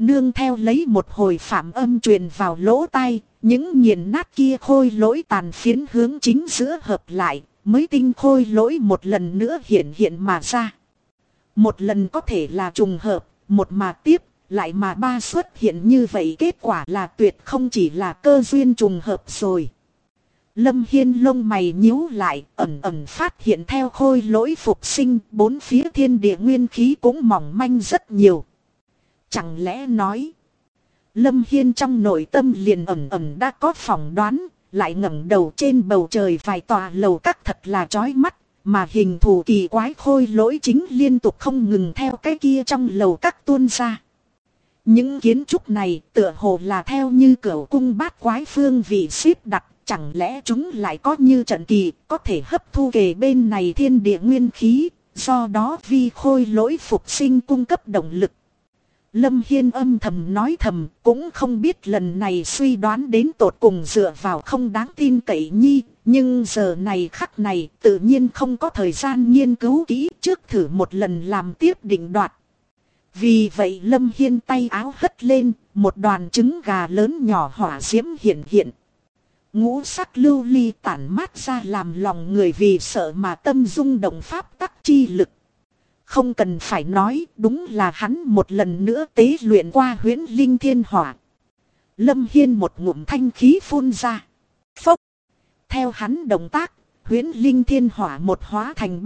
nương theo lấy một hồi phạm âm truyền vào lỗ tai, những nghiền nát kia khôi lỗi tàn phiến hướng chính giữa hợp lại, mới tinh khôi lỗi một lần nữa hiện mà ra. Một lần có thể là trùng hợp, một mà tiếp, lại mà ba xuất hiện như vậy, kết quả là tuyệt không chỉ là cơ duyên trùng hợp rồi. Lâm Hiên lông mày nhíu lại, ẩn ẩn phát hiện theo khôi lỗi phục sinh, bốn phía thiên địa nguyên khí cũng mỏng manh rất nhiều. Chẳng lẽ nói, Lâm Hiên trong nội tâm liền ẩn ẩn đã có phỏng đoán, lại ngẩng đầu trên bầu trời vài tòa lầu các thật là chói mắt, mà hình thù kỳ quái khôi lỗi chính liên tục không ngừng theo cái kia trong lầu các tuôn ra. Những kiến trúc này tựa hồ là theo như cửu cung bát quái phương vị xếp đặt, chẳng lẽ chúng lại có như trận kỳ, có thể hấp thu kề bên này thiên địa nguyên khí, do đó vi khôi lỗi phục sinh cung cấp động lực. Lâm Hiên âm thầm nói thầm, cũng không biết lần này suy đoán đến tột cùng dựa vào không đáng tin cậy nhi, nhưng giờ này khắc này tự nhiên không có thời gian nghiên cứu kỹ, trước thử một lần làm tiếp định đoạt. Vì vậy Lâm Hiên tay áo hất lên, một đoàn trứng gà lớn nhỏ hỏa diễm hiện. Ngũ sắc lưu ly tản mát ra làm lòng người vì sợ mà tâm rung động pháp tắc chi lực. Không cần phải nói, đúng là hắn một lần nữa tế luyện qua huyễn linh thiên hỏa. Lâm Hiên một ngụm thanh khí phun ra. Phốc! Theo hắn động tác, huyễn linh thiên hỏa một hóa thành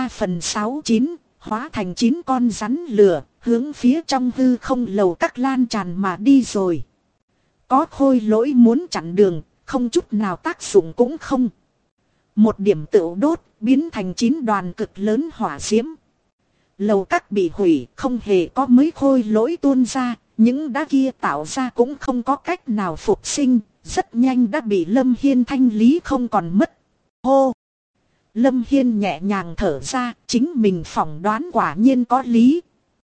3/6/9, hóa thành 9 con rắn lửa, hướng phía trong hư không lầu các lan tràn mà đi rồi. Có khôi lỗi muốn chặn đường, không chút nào tác dụng cũng không. Một điểm tựu đốt, biến thành 9 đoàn cực lớn hỏa diễm. Lầu các bị hủy, không hề có mấy khôi lỗi tuôn ra, những đá kia tạo ra cũng không có cách nào phục sinh, rất nhanh đã bị Lâm Hiên thanh lý không còn mất. Hô! Lâm Hiên nhẹ nhàng thở ra, chính mình phỏng đoán quả nhiên có lý.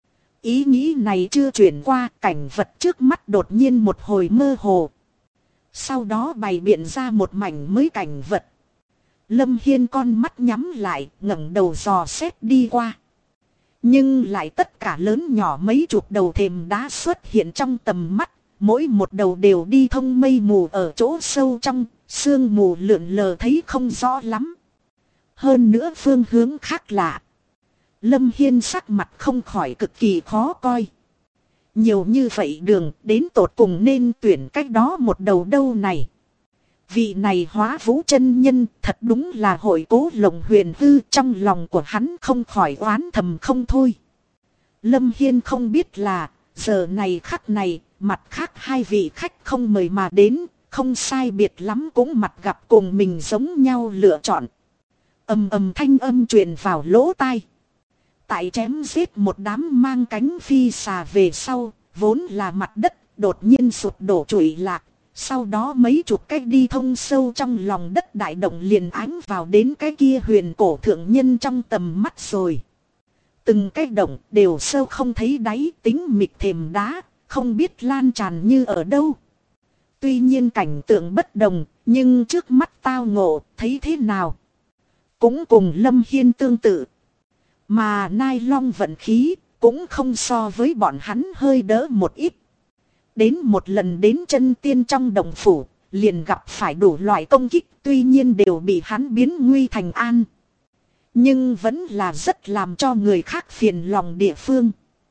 Ý nghĩ này chưa chuyển qua, cảnh vật trước mắt đột nhiên một hồi mơ hồ. Sau đó bày biện ra một mảnh mới cảnh vật. Lâm Hiên con mắt nhắm lại, ngẩng đầu dò xét đi qua. Nhưng lại tất cả lớn nhỏ mấy chục đầu thềm đá xuất hiện trong tầm mắt, mỗi một đầu đều đi thông mây mù ở chỗ sâu trong, sương mù lượn lờ thấy không rõ lắm. Hơn nữa phương hướng khác lạ. Lâm Hiên sắc mặt không khỏi cực kỳ khó coi. Nhiều như vậy đường, đến tột cùng nên tuyển cách đó một đầu đâu này. Vị này Hóa Vũ chân nhân thật đúng là hội cố lồng huyền hư, trong lòng của hắn không khỏi oán thầm không thôi. Lâm Hiên không biết là, giờ này khắc này, mặt khác hai vị khách không mời mà đến, không sai biệt lắm cũng mặt gặp cùng mình giống nhau lựa chọn. Ầm thanh âm truyền vào lỗ tai. Tại chém giết một đám mang cánh phi xà về sau, vốn là mặt đất, đột nhiên sụp đổ trụi lạc. Sau đó mấy chục cái đi thông sâu trong lòng đất đại động liền ánh vào đến cái kia huyền cổ thượng nhân trong tầm mắt rồi. Từng cái động đều sâu không thấy đáy, tính mịt thềm đá, không biết lan tràn như ở đâu. Tuy nhiên cảnh tượng bất đồng, nhưng trước mắt tao ngộ, thấy thế nào? Cũng cùng Lâm Hiên tương tự. Mà Nai Long vận khí, cũng không so với bọn hắn hơi đỡ một ít. Đến một lần đến chân tiên trong đồng phủ, liền gặp phải đủ loại công kích, tuy nhiên đều bị hắn biến nguy thành an. Nhưng vẫn là rất làm cho người khác phiền lòng địa phương.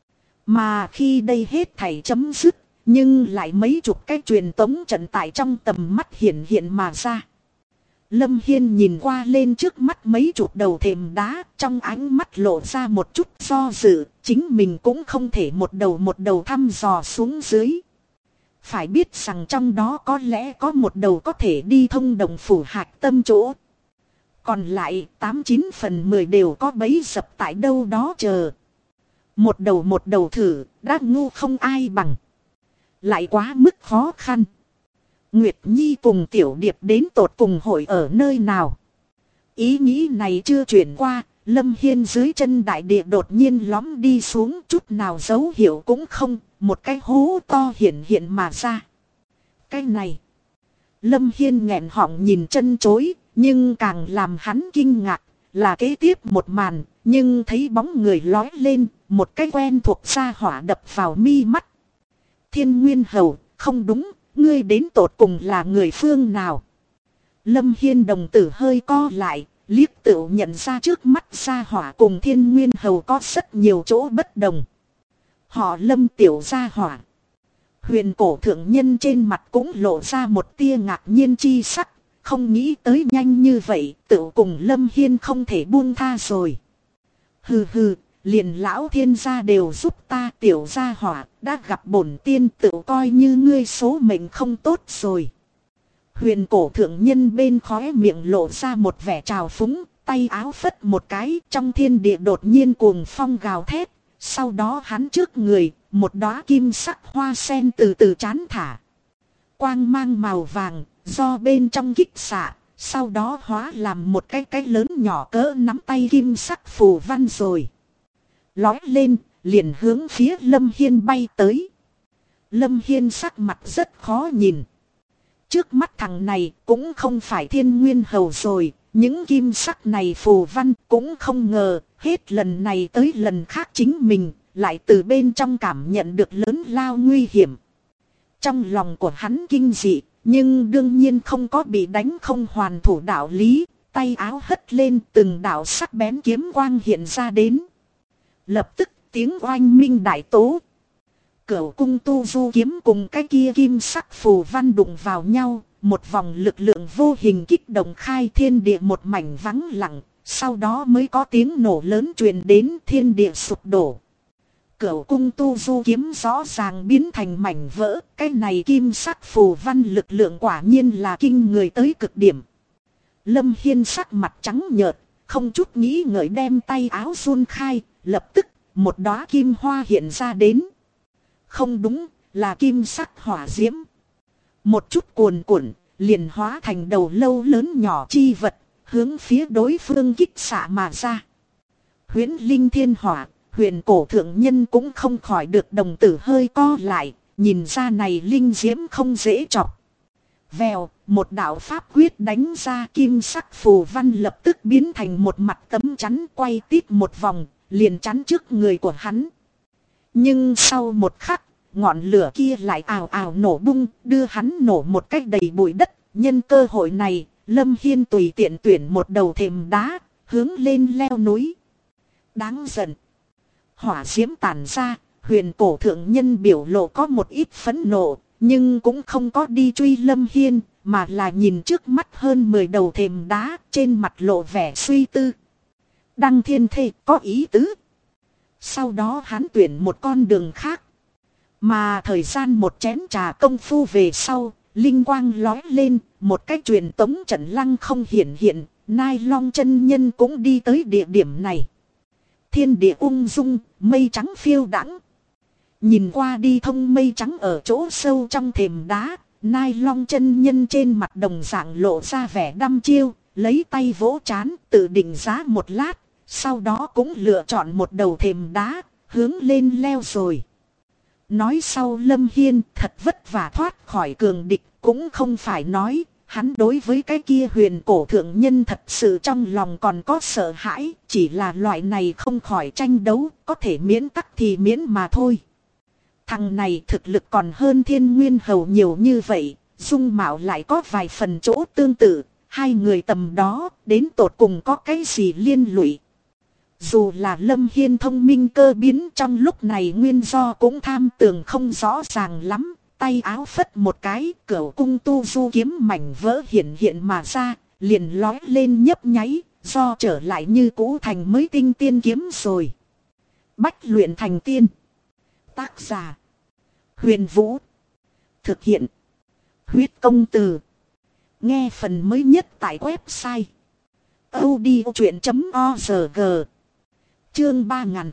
Mà khi đây hết thảy chấm dứt, nhưng lại mấy chục cái truyền tống trận tại trong tầm mắt hiện mà ra. Lâm Hiên nhìn qua lên trước mắt mấy chục đầu thềm đá, trong ánh mắt lộ ra một chút do dự, chính mình cũng không thể một đầu thăm dò xuống dưới. Phải biết rằng trong đó có lẽ có một đầu có thể đi thông đồng phủ hạch tâm chỗ. Còn lại 89/10 đều có bẫy dập tại đâu đó chờ. Một đầu thử, đã ngu không ai bằng. Lại quá mức khó khăn. Nguyệt Nhi cùng Tiểu Điệp đến tột cùng hội ở nơi nào? Ý nghĩ này chưa chuyển qua, Lâm Hiên dưới chân đại địa đột nhiên lõm đi xuống, chút nào dấu hiệu cũng không, một cái hố to hiện mà ra. Cái này, Lâm Hiên nghẹn họng nhìn chân chối, nhưng càng làm hắn kinh ngạc là kế tiếp một màn, nhưng thấy bóng người lói lên, một cái quen thuộc xa hỏa đập vào mi mắt. Thiên Nguyên Hầu, không đúng, ngươi đến tột cùng là người phương nào? Lâm Hiên đồng tử hơi co lại, liếc tựu nhận ra trước mắt gia hỏa cùng Thiên Nguyên Hầu có rất nhiều chỗ bất đồng. Họ Lâm tiểu gia hỏa. Huyền cổ thượng nhân trên mặt cũng lộ ra một tia ngạc nhiên chi sắc, không nghĩ tới nhanh như vậy, tựu cùng Lâm Hiên không thể buông tha rồi. Hừ hừ, liền lão thiên gia đều giúp ta, tiểu gia hỏa, đã gặp bổn tiên tựu coi như ngươi số mệnh không tốt rồi. Huyền cổ thượng nhân bên khóe miệng lộ ra một vẻ trào phúng, tay áo phất một cái, trong thiên địa đột nhiên cuồng phong gào thét. Sau đó hắn trước người, một đóa kim sắc hoa sen từ từ chán thả. Quang mang màu vàng, do bên trong kích xạ, sau đó hóa làm một cái lớn nhỏ cỡ nắm tay kim sắc phù văn rồi. Lói lên, liền hướng phía Lâm Hiên bay tới. Lâm Hiên sắc mặt rất khó nhìn. Trước mắt thằng này cũng không phải Thiên Nguyên Hầu rồi, những kim sắc này phù văn cũng không ngờ, hết lần này tới lần khác chính mình, lại từ bên trong cảm nhận được lớn lao nguy hiểm. Trong lòng của hắn kinh dị, nhưng đương nhiên không có bị đánh không hoàn thủ đạo lý, tay áo hất lên từng đạo sắc bén kiếm quang hiện ra đến. Lập tức tiếng oanh minh đại tố. Cửu cung tu du kiếm cùng cái kia kim sắc phù văn đụng vào nhau, một vòng lực lượng vô hình kích động khai thiên địa một mảnh vắng lặng, sau đó mới có tiếng nổ lớn truyền đến, thiên địa sụp đổ. Cửu cung tu du kiếm rõ ràng biến thành mảnh vỡ, cái này kim sắc phù văn lực lượng quả nhiên là kinh người tới cực điểm. Lâm Hiên sắc mặt trắng nhợt, không chút nghĩ ngợi đem tay áo run khai, lập tức một đóa kim hoa hiện ra đến. Không đúng, là kim sắc hỏa diễm. Một chút cuồn cuộn, liền hóa thành đầu lâu lớn nhỏ chi vật, hướng phía đối phương kích xạ mà ra. Huyễn linh thiên hỏa, huyền cổ thượng nhân cũng không khỏi được đồng tử hơi co lại, nhìn ra này linh diễm không dễ chọc. Vèo, một đạo pháp quyết đánh ra, kim sắc phù văn lập tức biến thành một mặt tấm chắn quay tít một vòng, liền chắn trước người của hắn. Nhưng sau một khắc, ngọn lửa kia lại ào ào nổ bung, đưa hắn nổ một cách đầy bụi đất. Nhân cơ hội này, Lâm Hiên tùy tiện tuyển một đầu thềm đá, hướng lên leo núi. Đáng giận. Hỏa diễm tản ra, huyền cổ thượng nhân biểu lộ có một ít phẫn nộ, nhưng cũng không có đi truy Lâm Hiên, mà là nhìn trước mắt hơn 10 đầu thềm đá, trên mặt lộ vẻ suy tư. Đăng thiên thê có ý tứ. Sau đó hắn tuyển một con đường khác. Mà thời gian một chén trà công phu về sau, linh quang lói lên, một cái truyền tống trận lăng không hiện, Nai Long chân nhân cũng đi tới địa điểm này. Thiên địa ung dung, mây trắng phiêu đãng. Nhìn qua đi thông mây trắng ở chỗ sâu trong thềm đá, Nai Long chân nhân trên mặt đồng dạng lộ ra vẻ đăm chiêu, lấy tay vỗ trán, tự định giá một lát, sau đó cũng lựa chọn một đầu thềm đá, hướng lên leo rồi. Nói sau Lâm Hiên thật vất vả thoát khỏi cường địch, cũng không phải nói, hắn đối với cái kia huyền cổ thượng nhân thật sự trong lòng còn có sợ hãi, chỉ là loại này không khỏi tranh đấu, có thể miễn tắc thì miễn mà thôi. Thằng này thực lực còn hơn Thiên Nguyên Hầu nhiều như vậy, dung mạo lại có vài phần chỗ tương tự, hai người tầm đó đến tột cùng có cái gì liên lụy. Dù là Lâm Hiên thông minh cơ biến trong lúc này nguyên do cũng tham tường không rõ ràng lắm, tay áo phất một cái, cửu cung tu du kiếm mảnh vỡ hiện mà ra, liền lói lên nhấp nháy, do trở lại như cũ thành mới tinh tiên kiếm rồi. Bách luyện thành tiên. Tác giả Huyền Vũ. Thực hiện Huyết Công Từ. Nghe phần mới nhất tại website audiochuyện.org. Chương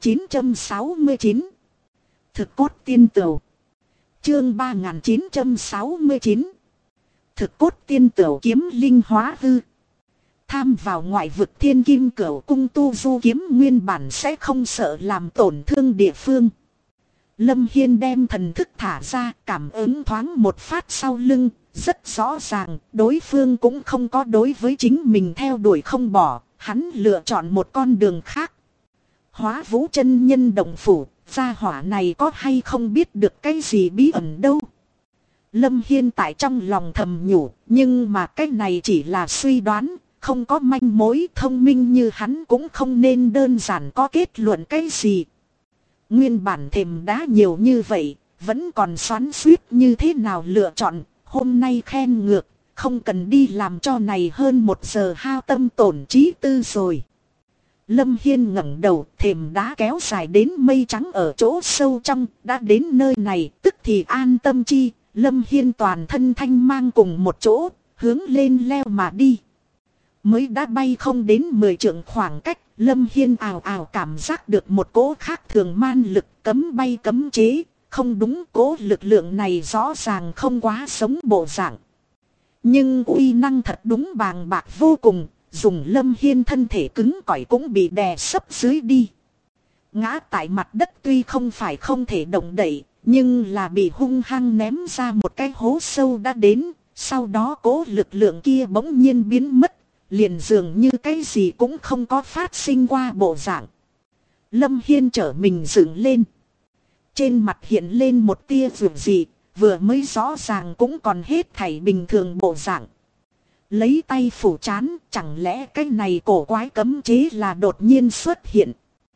3969. Thực cốt tiên tửu. Chương 3969. Thực cốt tiên tửu kiếm linh hóa hư. Tham vào ngoại vực thiên kim cửu cung tu du kiếm nguyên bản sẽ không sợ làm tổn thương địa phương. Lâm Hiên đem thần thức thả ra, cảm ứng thoáng một phát sau lưng, rất rõ ràng, đối phương cũng không có đối với chính mình theo đuổi không bỏ, hắn lựa chọn một con đường khác. Hóa Vũ chân nhân động phủ, gia hỏa này có hay không biết được cái gì bí ẩn đâu. Lâm Hiên tại trong lòng thầm nhủ, nhưng mà cái này chỉ là suy đoán, không có manh mối. Thông minh như hắn cũng không nên đơn giản có kết luận cái gì. Nguyên bản thềm đá nhiều như vậy, vẫn còn xoắn xuýt như thế nào lựa chọn, hôm nay khen ngược, không cần đi làm cho này hơn 1 giờ hao tâm tổn trí tư rồi. Lâm Hiên ngẩng đầu, thềm đá kéo dài đến mây trắng ở chỗ sâu trong, đã đến nơi này, tức thì an tâm chi. Lâm Hiên toàn thân thanh mang cùng một chỗ, hướng lên leo mà đi. Mới đã bay không đến 10 trượng khoảng cách, Lâm Hiên ào ào cảm giác được một cỗ khác thường man lực cấm bay cấm chế. Không đúng, cỗ lực lượng này rõ ràng không quá sống bộ dạng. Nhưng uy năng thật đúng bàng bạc vô cùng, dùng Lâm Hiên thân thể cứng cỏi cũng bị đè sấp dưới đi. Ngã tại mặt đất tuy không phải không thể động đậy, nhưng là bị hung hăng ném ra một cái hố sâu đã đến. Sau đó cỗ lực lượng kia bỗng nhiên biến mất, liền dường như cái gì cũng không có phát sinh qua bộ dạng. Lâm Hiên trở mình dựng lên. Trên mặt hiện lên một tia vượt dị, vừa mới rõ ràng cũng còn hết thảy bình thường bộ dạng. Lấy tay phủ chán, chẳng lẽ cái này cổ quái cấm chế là đột nhiên xuất hiện.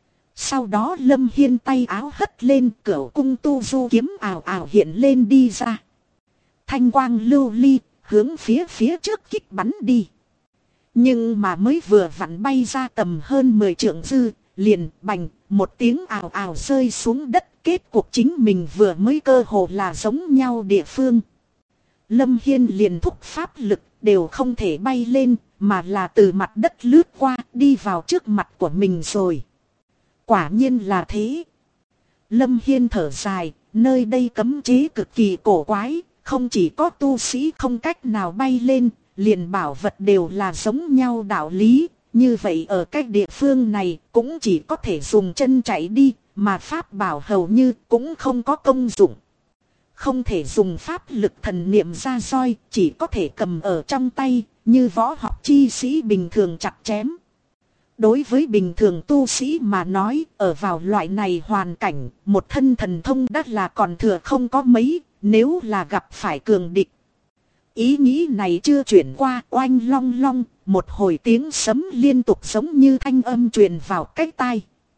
Sau đó Lâm Hiên tay áo hất lên, cửu cung tu du kiếm ào ào hiện lên đi ra. Thanh quang lưu ly, hướng phía trước kích bắn đi. Nhưng mà mới vừa vặn bay ra tầm hơn 10 trượng dư, liền bành, một tiếng ào ào rơi xuống đất. Kết cuộc chính mình vừa mới cơ hồ là giống nhau địa phương. Lâm Hiên liền thúc pháp lực đều không thể bay lên, mà là từ mặt đất lướt qua đi vào trước mặt của mình rồi. Quả nhiên là thế. Lâm Hiên thở dài, nơi đây cấm chế cực kỳ cổ quái, không chỉ có tu sĩ không cách nào bay lên, liền bảo vật đều là giống nhau đạo lý. Như vậy ở cái địa phương này cũng chỉ có thể dùng chân chạy đi, mà pháp bảo hầu như cũng không có công dụng. Không thể dùng pháp lực thần niệm ra roi, chỉ có thể cầm ở trong tay, như võ học chi sĩ bình thường chặt chém. Đối với bình thường tu sĩ mà nói, ở vào loại này hoàn cảnh, một thân thần thông đắt là còn thừa không có mấy, nếu là gặp phải cường địch. Ý nghĩ này chưa chuyển qua, oanh long long, một hồi tiếng sấm liên tục giống như thanh âm truyền vào cái tai.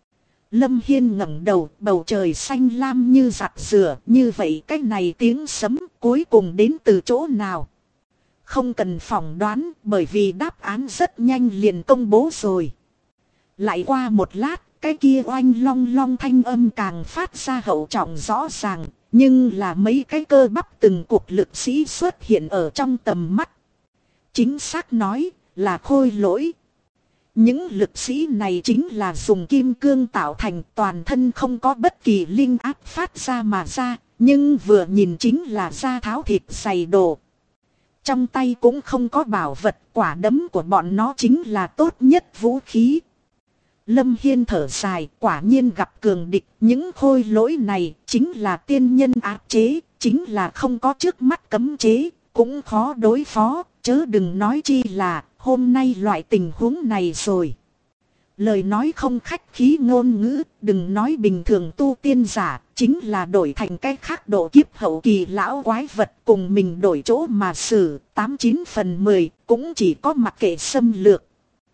Lâm Hiên ngẩng đầu, bầu trời xanh lam như giặt rửa, như vậy cái này tiếng sấm cuối cùng đến từ chỗ nào? Không cần phỏng đoán, bởi vì đáp án rất nhanh liền công bố rồi. Lại qua một lát, cái kia oanh long long thanh âm càng phát ra hậu trọng rõ ràng, nhưng là mấy cái cơ bắp từng cuộc lực sĩ xuất hiện ở trong tầm mắt. Chính xác nói là khôi lỗi. Những lực sĩ này chính là dùng kim cương tạo thành, toàn thân không có bất kỳ linh áp phát ra mà ra, nhưng vừa nhìn chính là da tháo thịt dày đồ. Trong tay cũng không có bảo vật, quả đấm của bọn nó chính là tốt nhất vũ khí. Lâm Hiên thở dài, quả nhiên gặp cường địch, những khôi lỗi này chính là tiên nhân áp chế, chính là không có trước mắt cấm chế, cũng khó đối phó, chớ đừng nói chi là hôm nay loại tình huống này rồi. Lời nói không khách khí ngôn ngữ, đừng nói bình thường tu tiên giả, chính là đổi thành cái khác độ kiếp hậu kỳ lão quái vật cùng mình đổi chỗ mà xử, 89 phần 10 cũng chỉ có mặc kệ xâm lược.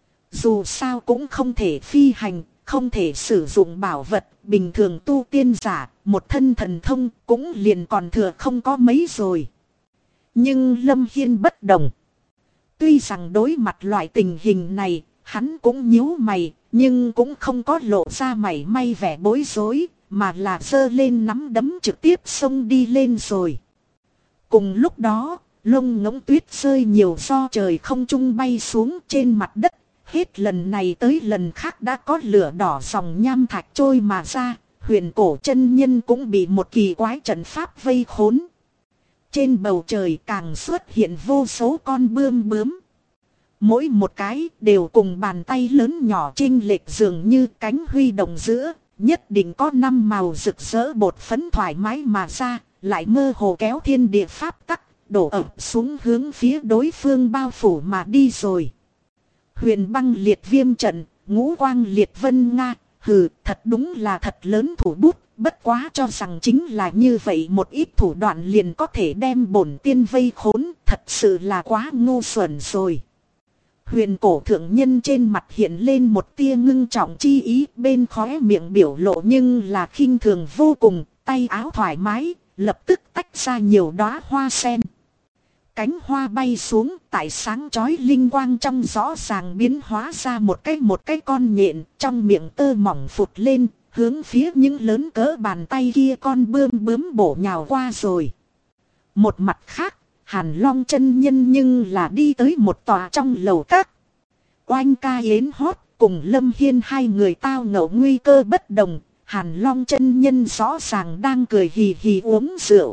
Dù sao cũng không thể phi hành, không thể sử dụng bảo vật, bình thường tu tiên giả, một thân thần thông cũng liền còn thừa không có mấy rồi. Nhưng Lâm Hiên bất đồng. Tuy rằng đối mặt loại tình hình này, hắn cũng nhíu mày, nhưng cũng không có lộ ra mảy may vẻ bối rối, mà là giơ lên nắm đấm trực tiếp xông đi lên rồi. Cùng lúc đó, lông ngỗng tuyết rơi nhiều do trời không trung bay xuống trên mặt đất, hết lần này tới lần khác đã có lửa đỏ dòng nham thạch trôi mà ra, huyền cổ chân nhân cũng bị một kỳ quái trận pháp vây khốn. Trên bầu trời càng xuất hiện vô số con bươm bướm. Mỗi một cái đều cùng bàn tay lớn nhỏ chênh lệch dường như cánh huy động giữa, nhất định có 5 màu rực rỡ bột phấn thoải mái mà ra, lại mơ hồ kéo thiên địa pháp tắc, đổ ập xuống hướng phía đối phương bao phủ mà đi rồi. Huyền băng liệt viêm trận, ngũ quang liệt vân nga, hừ, thật đúng là thật lớn thủ bút, Bất quá cho rằng chính là như vậy một ít thủ đoạn liền có thể đem bổn tiên vây khốn, thật sự là quá ngu xuẩn rồi. Huyền cổ thượng nhân trên mặt hiện lên một tia ngưng trọng chi ý, bên khóe miệng biểu lộ nhưng là khinh thường vô cùng, tay áo thoải mái, lập tức tách ra nhiều đóa hoa sen. Cánh hoa bay xuống, tại sáng chói linh quang trong rõ ràng biến hóa ra một cái con nhện, trong miệng tơ mỏng phụt lên, hướng phía những lớn cỡ bàn tay kia con bướm bổ nhào qua rồi. Một mặt khác, Hàn Long chân nhân nhưng là đi tới một tòa trong lầu các. Oanh ca yến hót cùng Lâm Hiên hai người tao ngộ nguy cơ bất đồng, Hàn Long chân nhân rõ ràng đang cười hì hì uống rượu.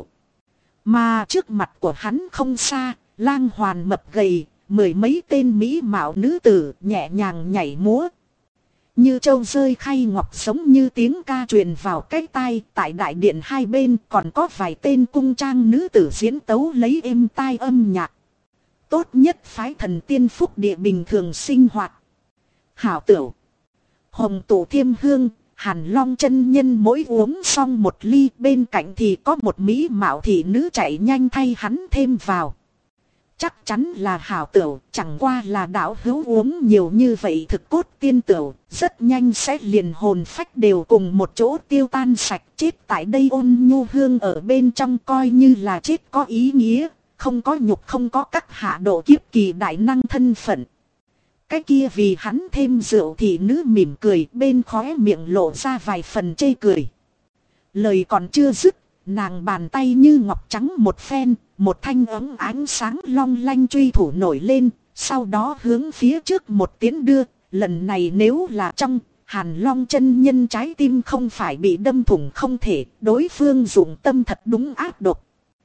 Mà trước mặt của hắn không xa, lang hoàn mập gầy, mười mấy tên mỹ mạo nữ tử nhẹ nhàng nhảy múa. Như châu rơi khay ngọc giống như tiếng ca truyền vào cái tai, tại đại điện hai bên còn có vài tên cung trang nữ tử diễn tấu lấy êm tai âm nhạc. Tốt nhất phái thần tiên phúc địa bình thường sinh hoạt. Hảo tửu, hồng tụ thiêm hương, Hàn Long chân nhân mỗi uống xong một ly, bên cạnh thì có một mỹ mạo thị nữ chạy nhanh thay hắn thêm vào. Chắc chắn là hảo tửu, chẳng qua là đạo hữu uống nhiều như vậy thực cốt tiên tửu, rất nhanh sẽ liền hồn phách đều cùng một chỗ tiêu tan sạch, chết tại đây ôn nhu hương ở bên trong coi như là chết có ý nghĩa, không có nhục không có các hạ độ kiếp kỳ đại năng thân phận. Cái kia vì hắn thêm rượu thì nữ mỉm cười, bên khóe miệng lộ ra vài phần chê cười. Lời còn chưa dứt, nàng bàn tay như ngọc trắng một phen, một thanh ấm ánh sáng long lanh truy thủ nổi lên, sau đó hướng phía trước một tiến đưa, lần này nếu là trong, Hàn Long chân nhân trái tim không phải bị đâm thủng không thể, đối phương dụng tâm thật đúng ác độc.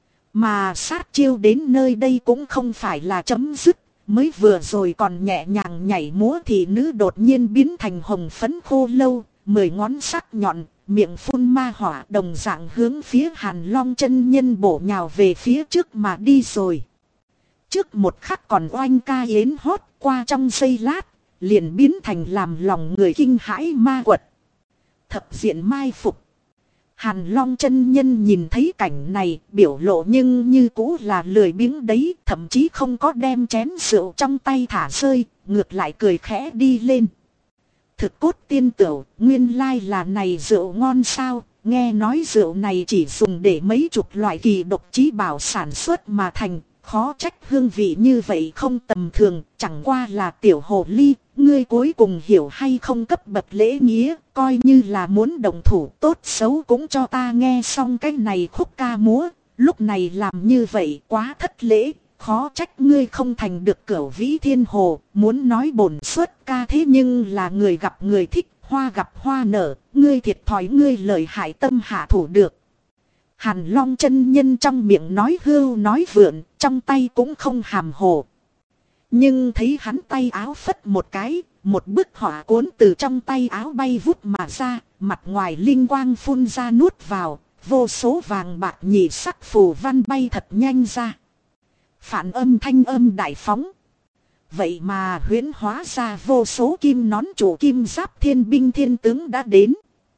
Mà sát chiêu đến nơi đây cũng không phải là chấm dứt, mới vừa rồi còn nhẹ nhàng nhảy múa thì nữ đột nhiên biến thành hồng phấn khô lâu, 10 ngón sắc nhọn, miệng phun ma hỏa đồng dạng hướng phía Hàn Long chân nhân bổ nhào về phía trước mà đi rồi. Trước một khắc còn oanh ca yến hót, qua trong giây lát, liền biến thành làm lòng người kinh hãi ma quật. Thập diện mai phục. Hàn Long chân nhân nhìn thấy cảnh này, biểu lộ nhưng như cũ là lười biếng đấy, thậm chí không có đem chén rượu trong tay thả rơi, ngược lại cười khẽ đi lên. Thực cốt tiên tửu, nguyên lai là này rượu ngon sao, nghe nói rượu này chỉ dùng để mấy chục loại kỳ độc chí bảo sản xuất mà thành, khó trách hương vị như vậy không tầm thường, chẳng qua là tiểu hồ ly, ngươi cuối cùng hiểu hay không cấp bậc lễ nghĩa, coi như là muốn đồng thủ tốt xấu cũng cho ta nghe xong cái này khúc ca múa, lúc này làm như vậy quá thất lễ. Khó trách ngươi không thành được cửu vĩ thiên hồ, muốn nói bổn xuất ca thế nhưng là người gặp người thích, hoa gặp hoa nở, ngươi thiệt thòi ngươi lời hại tâm hạ thủ được. Hàn Long chân nhân trong miệng nói hưu nói vượn, trong tay cũng không hàm hồ. Nhưng thấy hắn tay áo phất một cái, một bức họa cuốn từ trong tay áo bay vút mà ra, mặt ngoài linh quang phun ra nuốt vào, vô số vàng bạc nhị sắc phù văn bay thật nhanh ra. Phản âm thanh âm đại phóng. Vậy mà huyễn hóa ra vô số kim nón chủ kim giáp thiên binh thiên tướng đã đến.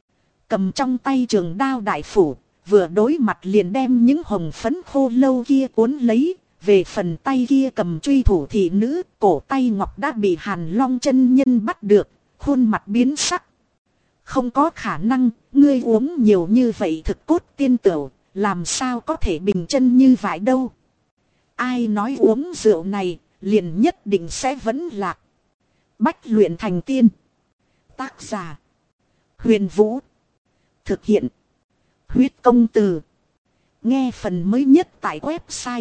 Cầm trong tay trường đao đại phủ, vừa đối mặt liền đem những hồng phấn khô lâu kia cuốn lấy. Về phần tay kia cầm truy thủ thị nữ, cổ tay ngọc đã bị Hàn Long chân nhân bắt được, khuôn mặt biến sắc. Không có khả năng, ngươi uống nhiều như vậy thực cốt tiên tửu, làm sao có thể bình chân như vậy đâu. Ai nói uống rượu này, liền nhất định sẽ vẫn lạc. Bách luyện thành tiên. Tác giả: Huyền Vũ. Thực hiện: Huyết Công Từ. Nghe phần mới nhất tại website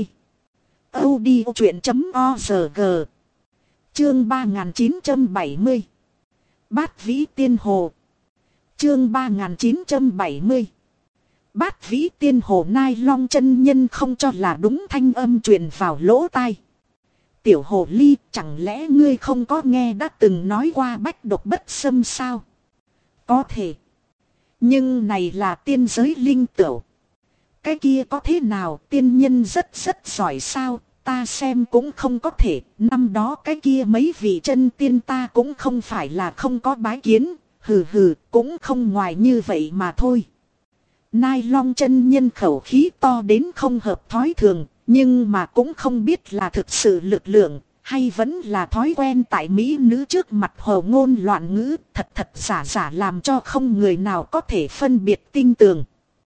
audiochuyện.org. Chương 3970. Bát Vĩ Tiên Hồ. Chương 3970. Bát Vĩ Tiên Hồ. Nai Long chân nhân không cho là đúng thanh âm truyền vào lỗ tai. Tiểu hồ ly, chẳng lẽ ngươi không có nghe đã từng nói qua bách độc bất xâm sao? Có thể. Nhưng này là tiên giới linh tửu. Cái kia có thế nào, tiên nhân rất giỏi sao? Ta xem cũng không có thể. Năm đó cái kia mấy vị chân tiên ta cũng không phải là không có bái kiến. Hừ hừ, cũng không ngoài như vậy mà thôi. Nai Long chân nhân khẩu khí to đến không hợp thói thường, nhưng mà cũng không biết là thực sự lực lượng, hay vẫn là thói quen tại mỹ nữ trước mặt hồ ngôn loạn ngữ, thật thật giả giả làm cho không người nào có thể phân biệt tinh tường.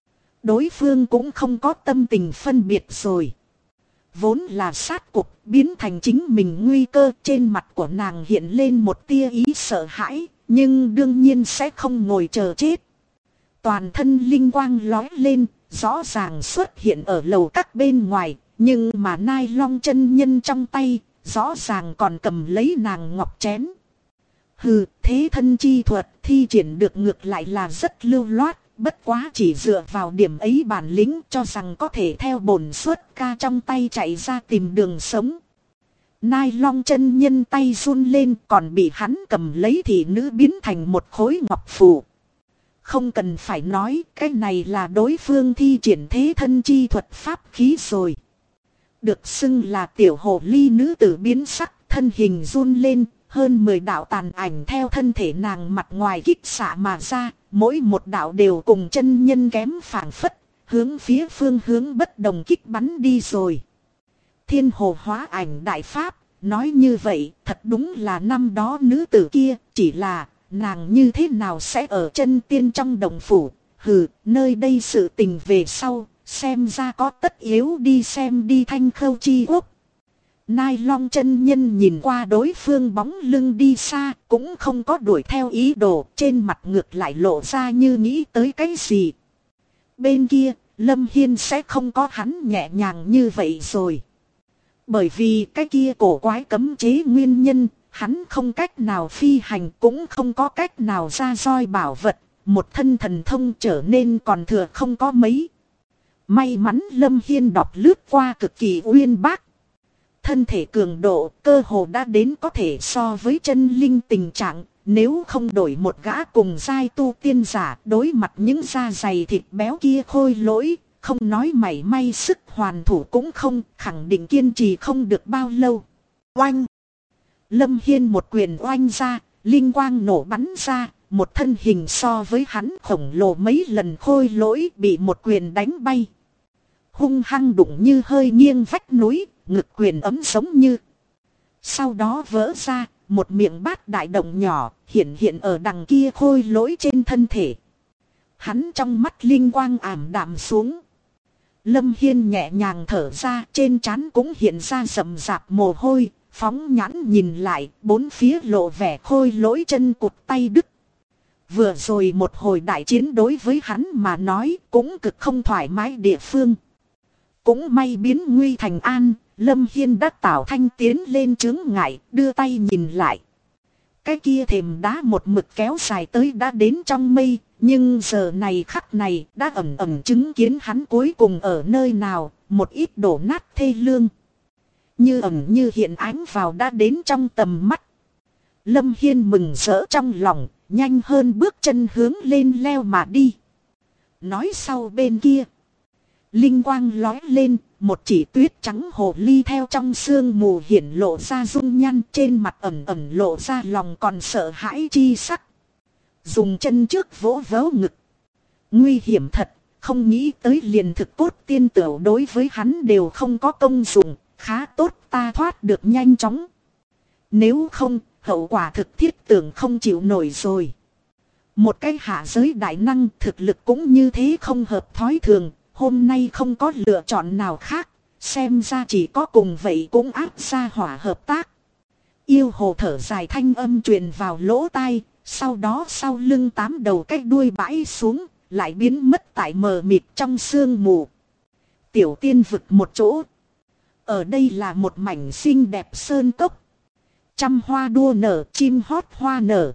Đối phương cũng không có tâm tình phân biệt rồi. Vốn là sát cục biến thành chính mình nguy cơ, trên mặt của nàng hiện lên một tia ý sợ hãi, nhưng đương nhiên sẽ không ngồi chờ chết. Toàn thân linh quang lói lên, rõ ràng xuất hiện ở lầu các bên ngoài, nhưng mà Nai Long chân nhân trong tay, rõ ràng còn cầm lấy nàng ngọc chén. Hừ, thế thân chi thuật thi triển được ngược lại là rất lưu loát, bất quá chỉ dựa vào điểm ấy bản lĩnh cho rằng có thể theo bổn xuất ca trong tay chạy ra tìm đường sống. Nai Long chân nhân tay run lên, còn bị hắn cầm lấy thì nữ biến thành một khối ngọc phù. Không cần phải nói, cái này là đối phương thi triển thế thân chi thuật pháp khí rồi. Được xưng là tiểu hồ ly nữ tử biến sắc, thân hình run lên, hơn 10 đạo tàn ảnh theo thân thể nàng mặt ngoài kích xạ mà ra, mỗi một đạo đều cùng chân nhân kém phảng phất, hướng phía phương hướng bất đồng kích bắn đi rồi. Thiên hồ hóa ảnh đại pháp, nói như vậy, thật đúng là năm đó nữ tử kia, chỉ là nàng như thế nào sẽ ở chân tiên trong đồng phủ. Hừ, nơi đây sự tình về sau, xem ra có tất yếu đi xem đi Thanh Khâu Chi Quốc. Nai Long chân nhân nhìn qua đối phương bóng lưng đi xa, cũng không có đuổi theo ý đồ, trên mặt ngược lại lộ ra như nghĩ tới cái gì. Bên kia, Lâm Hiên sẽ không có hắn nhẹ nhàng như vậy rồi. Bởi vì cái kia cổ quái cấm chế nguyên nhân, hắn không cách nào phi hành, cũng không có cách nào ra roi bảo vật, một thân thần thông trở nên còn thừa không có mấy. May mắn Lâm Hiên đọc lướt qua cực kỳ uyên bác. Thân thể cường độ cơ hồ đã đến có thể so với chân linh tình trạng, nếu không đổi một gã cùng giai tu tiên giả đối mặt những da dày thịt béo kia khôi lỗi, không nói mảy may sức hoàn thủ cũng không, khẳng định kiên trì không được bao lâu. Oanh! Lâm Hiên một quyền oanh ra, linh quang nổ bắn ra, một thân hình so với hắn khổng lồ mấy lần khôi lỗi bị một quyền đánh bay. Hung hăng đụng như hơi nghiêng vách núi, ngực quyền ấm giống như. Sau đó vỡ ra, một miệng bát đại động nhỏ, hiện ở đằng kia khôi lỗi trên thân thể. Hắn trong mắt linh quang ảm đạm xuống. Lâm Hiên nhẹ nhàng thở ra, trên trán cũng hiện ra rậm rạp mồ hôi, phóng nhãn nhìn lại, bốn phía lộ vẻ khôi lỗi chân cụt tay đứt. Vừa rồi một hồi đại chiến đối với hắn mà nói cũng cực không thoải mái địa phương. Cũng may biến nguy thành an, Lâm Hiên đã tạo thanh tiến lên chướng ngại, đưa tay nhìn lại. Cái kia thềm đá một mực kéo dài tới đã đến trong mây, nhưng giờ này khắc này đã ẩn ẩn chứng kiến hắn cuối cùng ở nơi nào, một ít đổ nát thê lương. Như ẩn như hiện ánh vào đã đến trong tầm mắt. Lâm Hiên mừng rỡ trong lòng, nhanh hơn bước chân hướng lên leo mà đi. Nói sau bên kia. Linh quang lói lên, một chỉ tuyết trắng hồ ly theo trong sương mù hiển lộ ra dung nhan, trên mặt ẩn ẩn lộ ra lòng còn sợ hãi chi sắc. Dùng chân trước vỗ vớ ngực. Nguy hiểm thật, không nghĩ tới liền thực cốt tiên tửu đối với hắn đều không có công dụng, khá tốt ta thoát được nhanh chóng. Nếu không, hậu quả thực thiết tưởng không chịu nổi rồi. Một cái hạ giới đại năng thực lực cũng như thế không hợp thói thường. Hôm nay không có lựa chọn nào khác, xem ra chỉ có cùng vậy cũng áp ra hỏa hợp tác. Yêu hồ thở dài thanh âm truyền vào lỗ tai, sau đó sau lưng 8 đầu cái đuôi bãi xuống, lại biến mất tại mờ mịt trong sương mù. Tiểu tiên vực một chỗ. Ở đây là một mảnh xinh đẹp sơn cốc. Trăm hoa đua nở, chim hót hoa nở.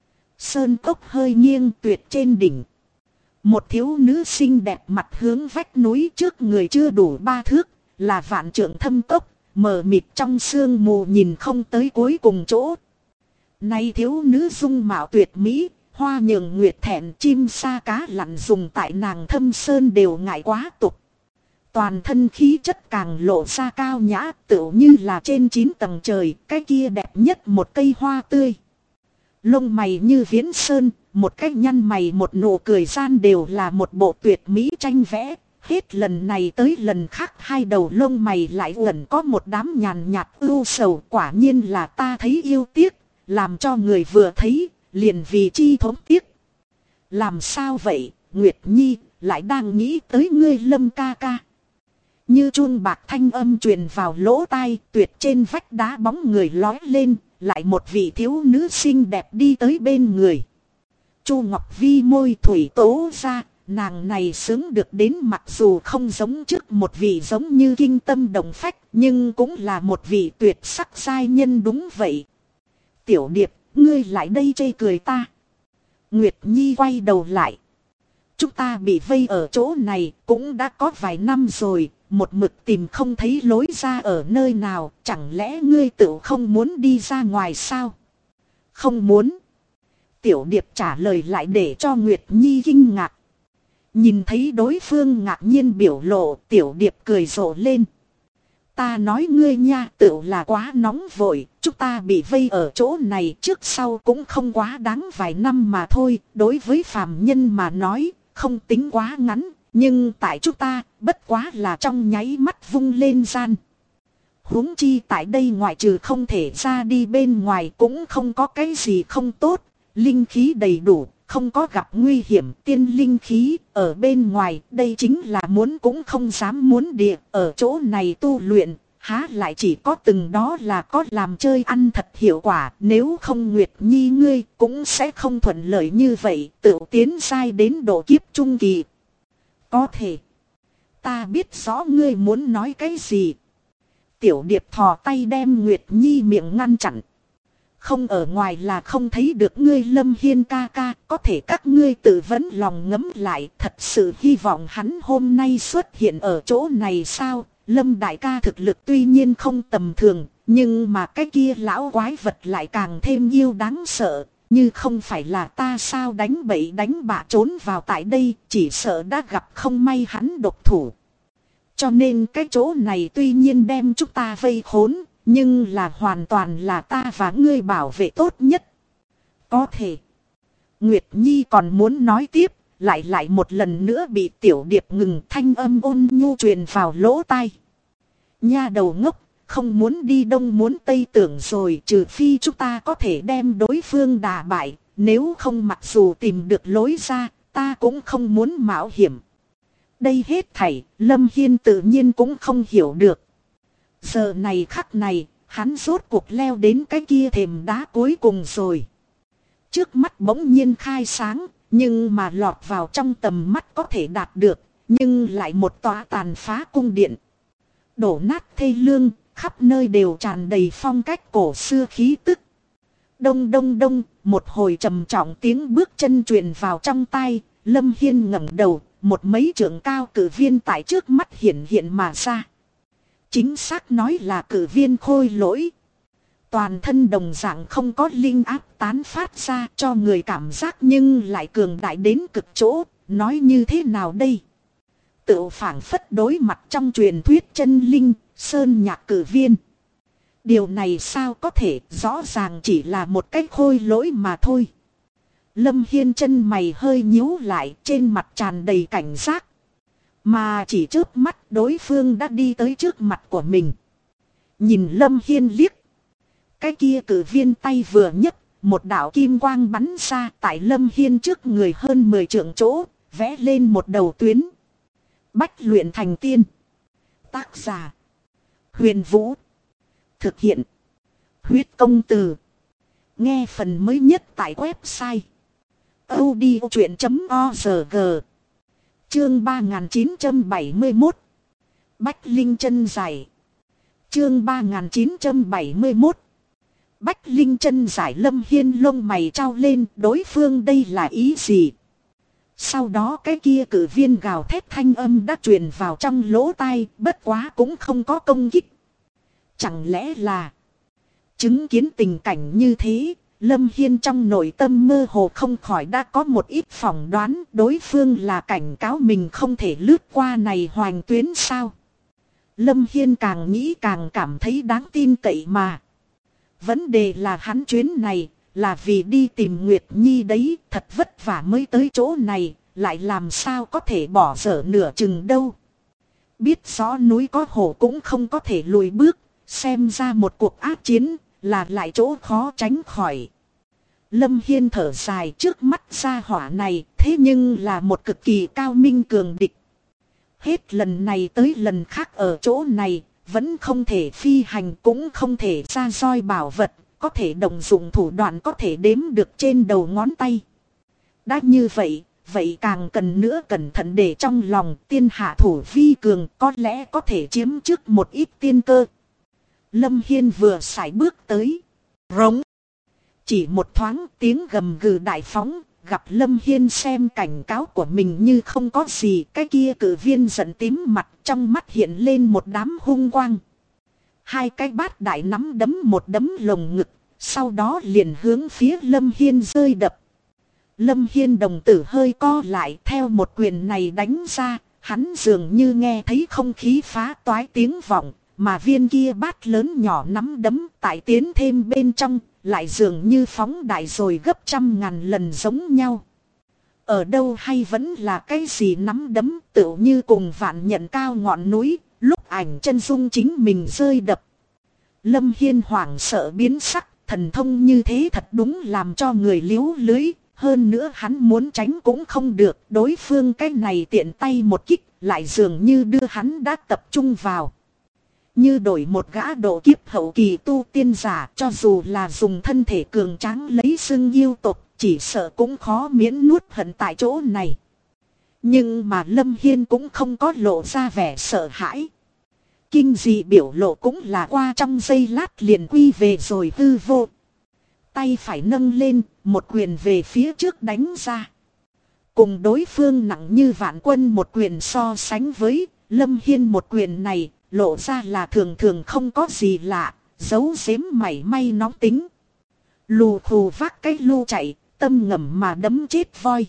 Sơn cốc hơi nghiêng tuyệt trên đỉnh. Một thiếu nữ xinh đẹp mặt hướng vách núi trước người chưa đủ 3 thước, là vạn trượng thâm cốc, mờ mịt trong sương mù nhìn không tới cuối cùng chỗ. Nay thiếu nữ dung mạo tuyệt mỹ, hoa nhường nguyệt thẹn chim sa cá lặn dùng tại nàng thâm sơn đều ngại quá tục. Toàn thân khí chất càng lộ ra cao nhã, tựu như là trên 9 tầng trời, cái kia đẹp nhất một cây hoa tươi. Lông mày như viễn sơn, một cái nhăn mày một nụ cười gian đều là một bộ tuyệt mỹ tranh vẽ. Hết lần này tới lần khác hai đầu lông mày lại ẩn có một đám nhàn nhạt ưu sầu, quả nhiên là ta thấy yêu tiếc, làm cho người vừa thấy, liền vì chi thống tiếc. Làm sao vậy, Nguyệt Nhi, lại đang nghĩ tới ngươi Lâm ca ca. Như chuông bạc thanh âm truyền vào lỗ tai, tuyệt trên vách đá bóng người lói lên, lại một vị thiếu nữ xinh đẹp đi tới bên người. Chu Ngọc Vi môi thủy tố ra, nàng này xứng được đến mặc dù không giống trước một vị giống như kinh tâm động phách, nhưng cũng là một vị tuyệt sắc giai nhân đúng vậy. Tiểu Điệp, ngươi lại đây chê cười ta. Nguyệt Nhi quay đầu lại. Chúng ta bị vây ở chỗ này cũng đã có vài năm rồi, một mực tìm không thấy lối ra ở nơi nào, chẳng lẽ ngươi tự không muốn đi ra ngoài sao? Không muốn. Tiểu Điệp trả lời lại để cho Nguyệt Nhi kinh ngạc. Nhìn thấy đối phương ngạc nhiên biểu lộ, Tiểu Điệp cười rộ lên. Ta nói ngươi nha, tự là quá nóng vội, chúng ta bị vây ở chỗ này trước sau cũng không quá đáng vài năm mà thôi, đối với phàm nhân mà nói, không tính quá ngắn, nhưng tại chúng ta, bất quá là trong nháy mắt vung lên gian. Huống chi tại đây ngoại trừ không thể ra đi bên ngoài cũng không có cái gì không tốt, linh khí đầy đủ, không có gặp nguy hiểm, tiên linh khí ở bên ngoài, đây chính là muốn cũng không dám muốn địa, ở chỗ này tu luyện, há lại chỉ có từng đó là có làm chơi ăn thật hiệu quả, nếu không Nguyệt Nhi ngươi cũng sẽ không thuận lợi như vậy, tự tiến sai đến độ kiếp trung kỳ. Có thể, ta biết rõ ngươi muốn nói cái gì. Tiểu Điệp thò tay đem Nguyệt Nhi miệng ngăn chặn. Không ở ngoài là không thấy được ngươi Lâm Hiên ca ca, có thể các ngươi tự vấn lòng ngấm lại, thật sự hy vọng hắn hôm nay xuất hiện ở chỗ này sao? Lâm đại ca thực lực tuy nhiên không tầm thường, nhưng mà cái kia lão quái vật lại càng thêm yêu đáng sợ, như không phải là ta sao đánh bậy đánh bạ trốn vào tại đây, chỉ sợ đã gặp không may hắn độc thủ. Cho nên cái chỗ này tuy nhiên đem chúng ta vây khốn, nhưng là hoàn toàn là ta và ngươi bảo vệ tốt nhất. Có thể. Nguyệt Nhi còn muốn nói tiếp, lại một lần nữa bị Tiểu Điệp ngừng, thanh âm ôn nhu truyền vào lỗ tai. Nha đầu ngốc, không muốn đi đông muốn tây tưởng rồi, trừ phi chúng ta có thể đem đối phương đả bại, nếu không mặc dù tìm được lối ra, ta cũng không muốn mạo hiểm. Đây hết thảy, Lâm Hiên tự nhiên cũng không hiểu được. Giờ này khắc này, hắn rốt cuộc leo đến cái kia thềm đá cuối cùng rồi. Trước mắt bỗng nhiên khai sáng, nhưng mà lọt vào trong tầm mắt có thể đạt được, nhưng lại một tòa tàn phá cung điện. Đổ nát thê lương, khắp nơi đều tràn đầy phong cách cổ xưa khí tức. Đông đông đông, một hồi trầm trọng tiếng bước chân truyền vào trong tai, Lâm Hiên ngẩng đầu, một mấy trượng cao cử viên tại trước mắt hiện hiện mà ra. Chính xác nói là cử viên khôi lỗi. Toàn thân đồng dạng không có linh áp tán phát ra cho người cảm giác nhưng lại cường đại đến cực chỗ, nói như thế nào đây? Tự phảng phất đối mặt trong truyền thuyết chân linh, sơn nhạc cử viên. Điều này sao có thể, rõ ràng chỉ là một cái khôi lỗi mà thôi. Lâm Hiên chân mày hơi nhíu lại, trên mặt tràn đầy cảnh giác. Mà chỉ trước mắt đối phương đã đi tới trước mặt của mình. Nhìn Lâm Hiên liếc. Cái kia cử viên tay vừa nhấc, một đạo kim quang bắn ra tại Lâm Hiên trước người hơn 10 trượng chỗ, vẽ lên một đầu tuyến. Bách luyện thành tiên. Tác giả: Huyền Vũ. Thực hiện: Huyết Công Từ. Nghe phần mới nhất tại website audiochuyện.org. Chương 3971. Bách Linh chân giải. Chương 3971. Bách Linh chân giải. Lâm Hiên lông mày trao lên, đối phương đây là ý gì? Sau đó cái kia cử viên gào thét thanh âm đã truyền vào trong lỗ tai, bất quá cũng không có công kích. Chẳng lẽ là chứng kiến tình cảnh như thế, Lâm Hiên trong nội tâm mơ hồ không khỏi đã có một ít phỏng đoán đối phương là cảnh cáo mình không thể lướt qua này hoành tuyến sao. Lâm Hiên càng nghĩ càng cảm thấy đáng tin cậy mà. Vấn đề là hắn chuyến này, là vì đi tìm Nguyệt Nhi đấy, thật vất vả mới tới chỗ này, lại làm sao có thể bỏ dở nửa chừng đâu. Biết rõ núi có hổ cũng không có thể lùi bước, xem ra một cuộc ác chiến là lại chỗ khó tránh khỏi. Lâm Hiên thở dài, trước mắt gia hỏa này thế nhưng là một cực kỳ cao minh cường địch. Hết lần này tới lần khác ở chỗ này, vẫn không thể phi hành cũng không thể ra roi bảo vật, có thể động dụng thủ đoạn có thể đếm được trên đầu ngón tay. Đã như vậy, vậy càng cần nữa cẩn thận để trong lòng tiên hạ thủ vi cường có lẽ có thể chiếm trước một ít tiên cơ. Lâm Hiên vừa sải bước tới. Rống. Chỉ một thoáng tiếng gầm gừ đại phóng, gặp Lâm Hiên xem cảnh cáo của mình như không có gì, cái kia cử viên giận tím mặt, trong mắt hiện lên một đám hung quang. Hai cái bát đại nắm đấm một đấm lồng ngực, sau đó liền hướng phía Lâm Hiên rơi đập. Lâm Hiên đồng tử hơi co lại, theo một quyền này đánh ra, hắn dường như nghe thấy không khí phá toái tiếng vọng, mà viên kia bát lớn nhỏ nắm đấm tại tiến thêm bên trong, lại dường như phóng đại rồi gấp 100.000 lần giống nhau. Ở đâu hay vẫn là cái gì nắm đấm, tựu như cùng vạn nhận cao ngọn núi, lúc ảnh chân dung chính mình rơi đập. Lâm Hiên hoảng sợ biến sắc, thần thông như thế thật đúng làm cho người liếu lưới. Hơn nữa hắn muốn tránh cũng không được, đối phương cái này tiện tay một kích, lại dường như đưa hắn đã tập trung vào. Như đổi một gã độ kiếp hậu kỳ tu tiên giả, cho dù là dùng thân thể cường tráng lấy xưng yêu tộc, chỉ sợ cũng khó miễn nuốt hận tại chỗ này. Nhưng mà Lâm Hiên cũng không có lộ ra vẻ sợ hãi. Kinh dị biểu lộ cũng là qua trong giây lát liền quy về rồi hư vô. Tay phải nâng lên, một quyền về phía trước đánh ra. Cùng đối phương nặng như vạn quân một quyền so sánh với, Lâm Hiên một quyền này, lộ ra là thường thường không có gì lạ, giấu giếm mảy may nóng tính. Lù khù vác cái lu chạy, tâm ngầm mà đấm chết voi.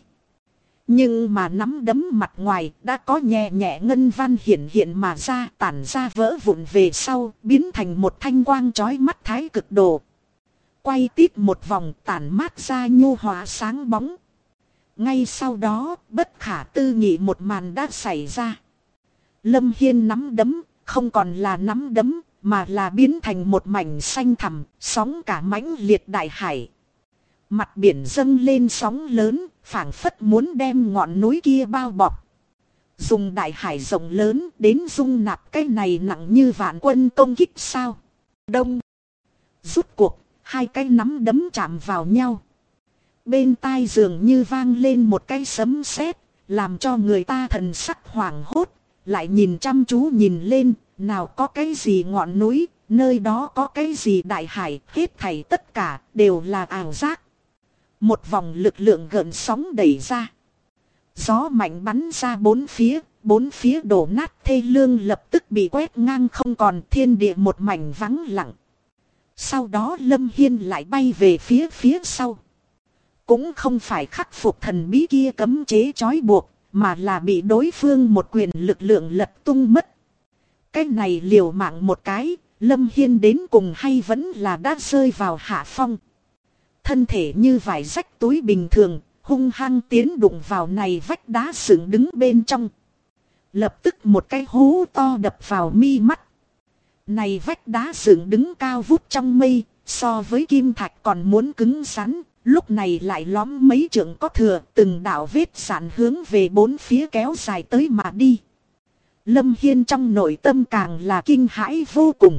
Nhưng mà nắm đấm mặt ngoài đã có nhẹ nhẹ ngân văn hiện hiện mà ra, tản ra vỡ vụn về sau, biến thành một thanh quang chói mắt thái cực đồ. Quay tít một vòng tản mát ra nhu hòa sáng bóng. Ngay sau đó, bất khả tư nghị một màn đã xảy ra. Lâm Hiên nắm đấm, không còn là nắm đấm, mà là biến thành một mảnh xanh thẳm, sóng cả mãnh liệt đại hải. Mặt biển dâng lên sóng lớn, phảng phất muốn đem ngọn núi kia bao bọc. Dùng đại hải rộng lớn đến dung nạp cái này nặng như vạn quân công kích sao. Đông. Rút cuộc, hai cái nắm đấm chạm vào nhau. Bên tai dường như vang lên một cái sấm sét, làm cho người ta thần sắc hoảng hốt. Lại nhìn chăm chú nhìn lên, nào có cái gì ngọn núi, nơi đó có cái gì đại hải, hết thảy tất cả đều là ảo giác. Một vòng lực lượng gợn sóng đẩy ra. Gió mạnh bắn ra bốn phía đổ nát thê lương lập tức bị quét ngang không còn, thiên địa một mảnh vắng lặng. Sau đó Lâm Hiên lại bay về phía sau. Cũng không phải khắc phục thần bí kia cấm chế trói buộc, mà là bị đối phương một quyền lực lượng lật tung mất. Cái này liều mạng một cái, Lâm Hiên đến cùng hay vẫn là đã rơi vào hạ phong. Thân thể như vải rách túi bình thường, hung hăng tiến đụng vào này vách đá dựng đứng bên trong. Lập tức một cái hố to đập vào mi mắt. Này vách đá dựng đứng cao vút trong mây, so với kim thạch còn muốn cứng rắn, lúc này lại lõm mấy trượng có thừa, từng đạo vết sạn hướng về bốn phía kéo dài tới mà đi. Lâm Hiên trong nội tâm càng là kinh hãi vô cùng.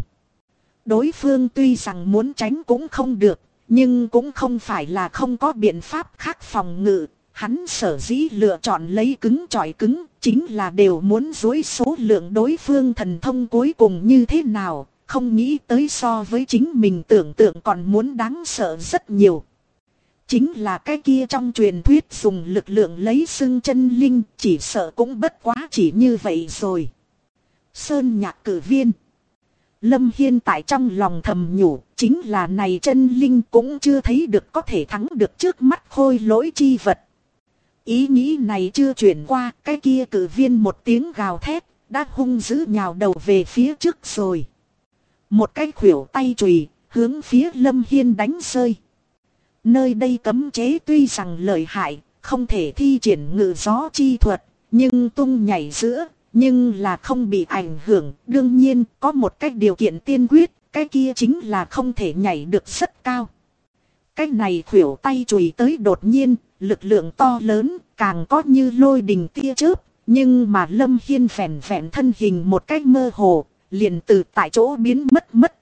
Đối phương tuy rằng muốn tránh cũng không được, nhưng cũng không phải là không có biện pháp khác phòng ngự. Hắn sở dĩ lựa chọn lấy cứng chọi cứng, chính là đều muốn dối số lượng đối phương thần thông cuối cùng như thế nào, không nghĩ tới so với chính mình tưởng tượng còn muốn đáng sợ rất nhiều. Chính là cái kia trong truyền thuyết dùng lực lượng lấy xưng chân linh, chỉ sợ cũng bất quá chỉ như vậy rồi. Sơn Nhạc Cử Viên. Lâm Hiên tại trong lòng thầm nhủ, chính là này chân linh cũng chưa thấy được có thể thắng được trước mắt khôi lỗi chi vật. Ý nghĩ này chưa chuyển qua, cái kia cử viên một tiếng gào thét, đã hung dữ nhào đầu về phía trước rồi. Một cái khuỷu tay chùy hướng phía Lâm Hiên đánh rơi. Nơi đây cấm chế tuy rằng lợi hại, không thể thi triển ngự gió chi thuật, nhưng tung nhảy giữa, nhưng là không bị ảnh hưởng. Đương nhiên có một cái điều kiện tiên quyết, cái kia chính là không thể nhảy được rất cao. Cái này khuỷu tay chùy tới đột nhiên, lực lượng to lớn, càng có như lôi đình tia chớp. Nhưng mà Lâm Hiên vẹn vẹn thân hình một cách mơ hồ, liền từ tại chỗ biến mất.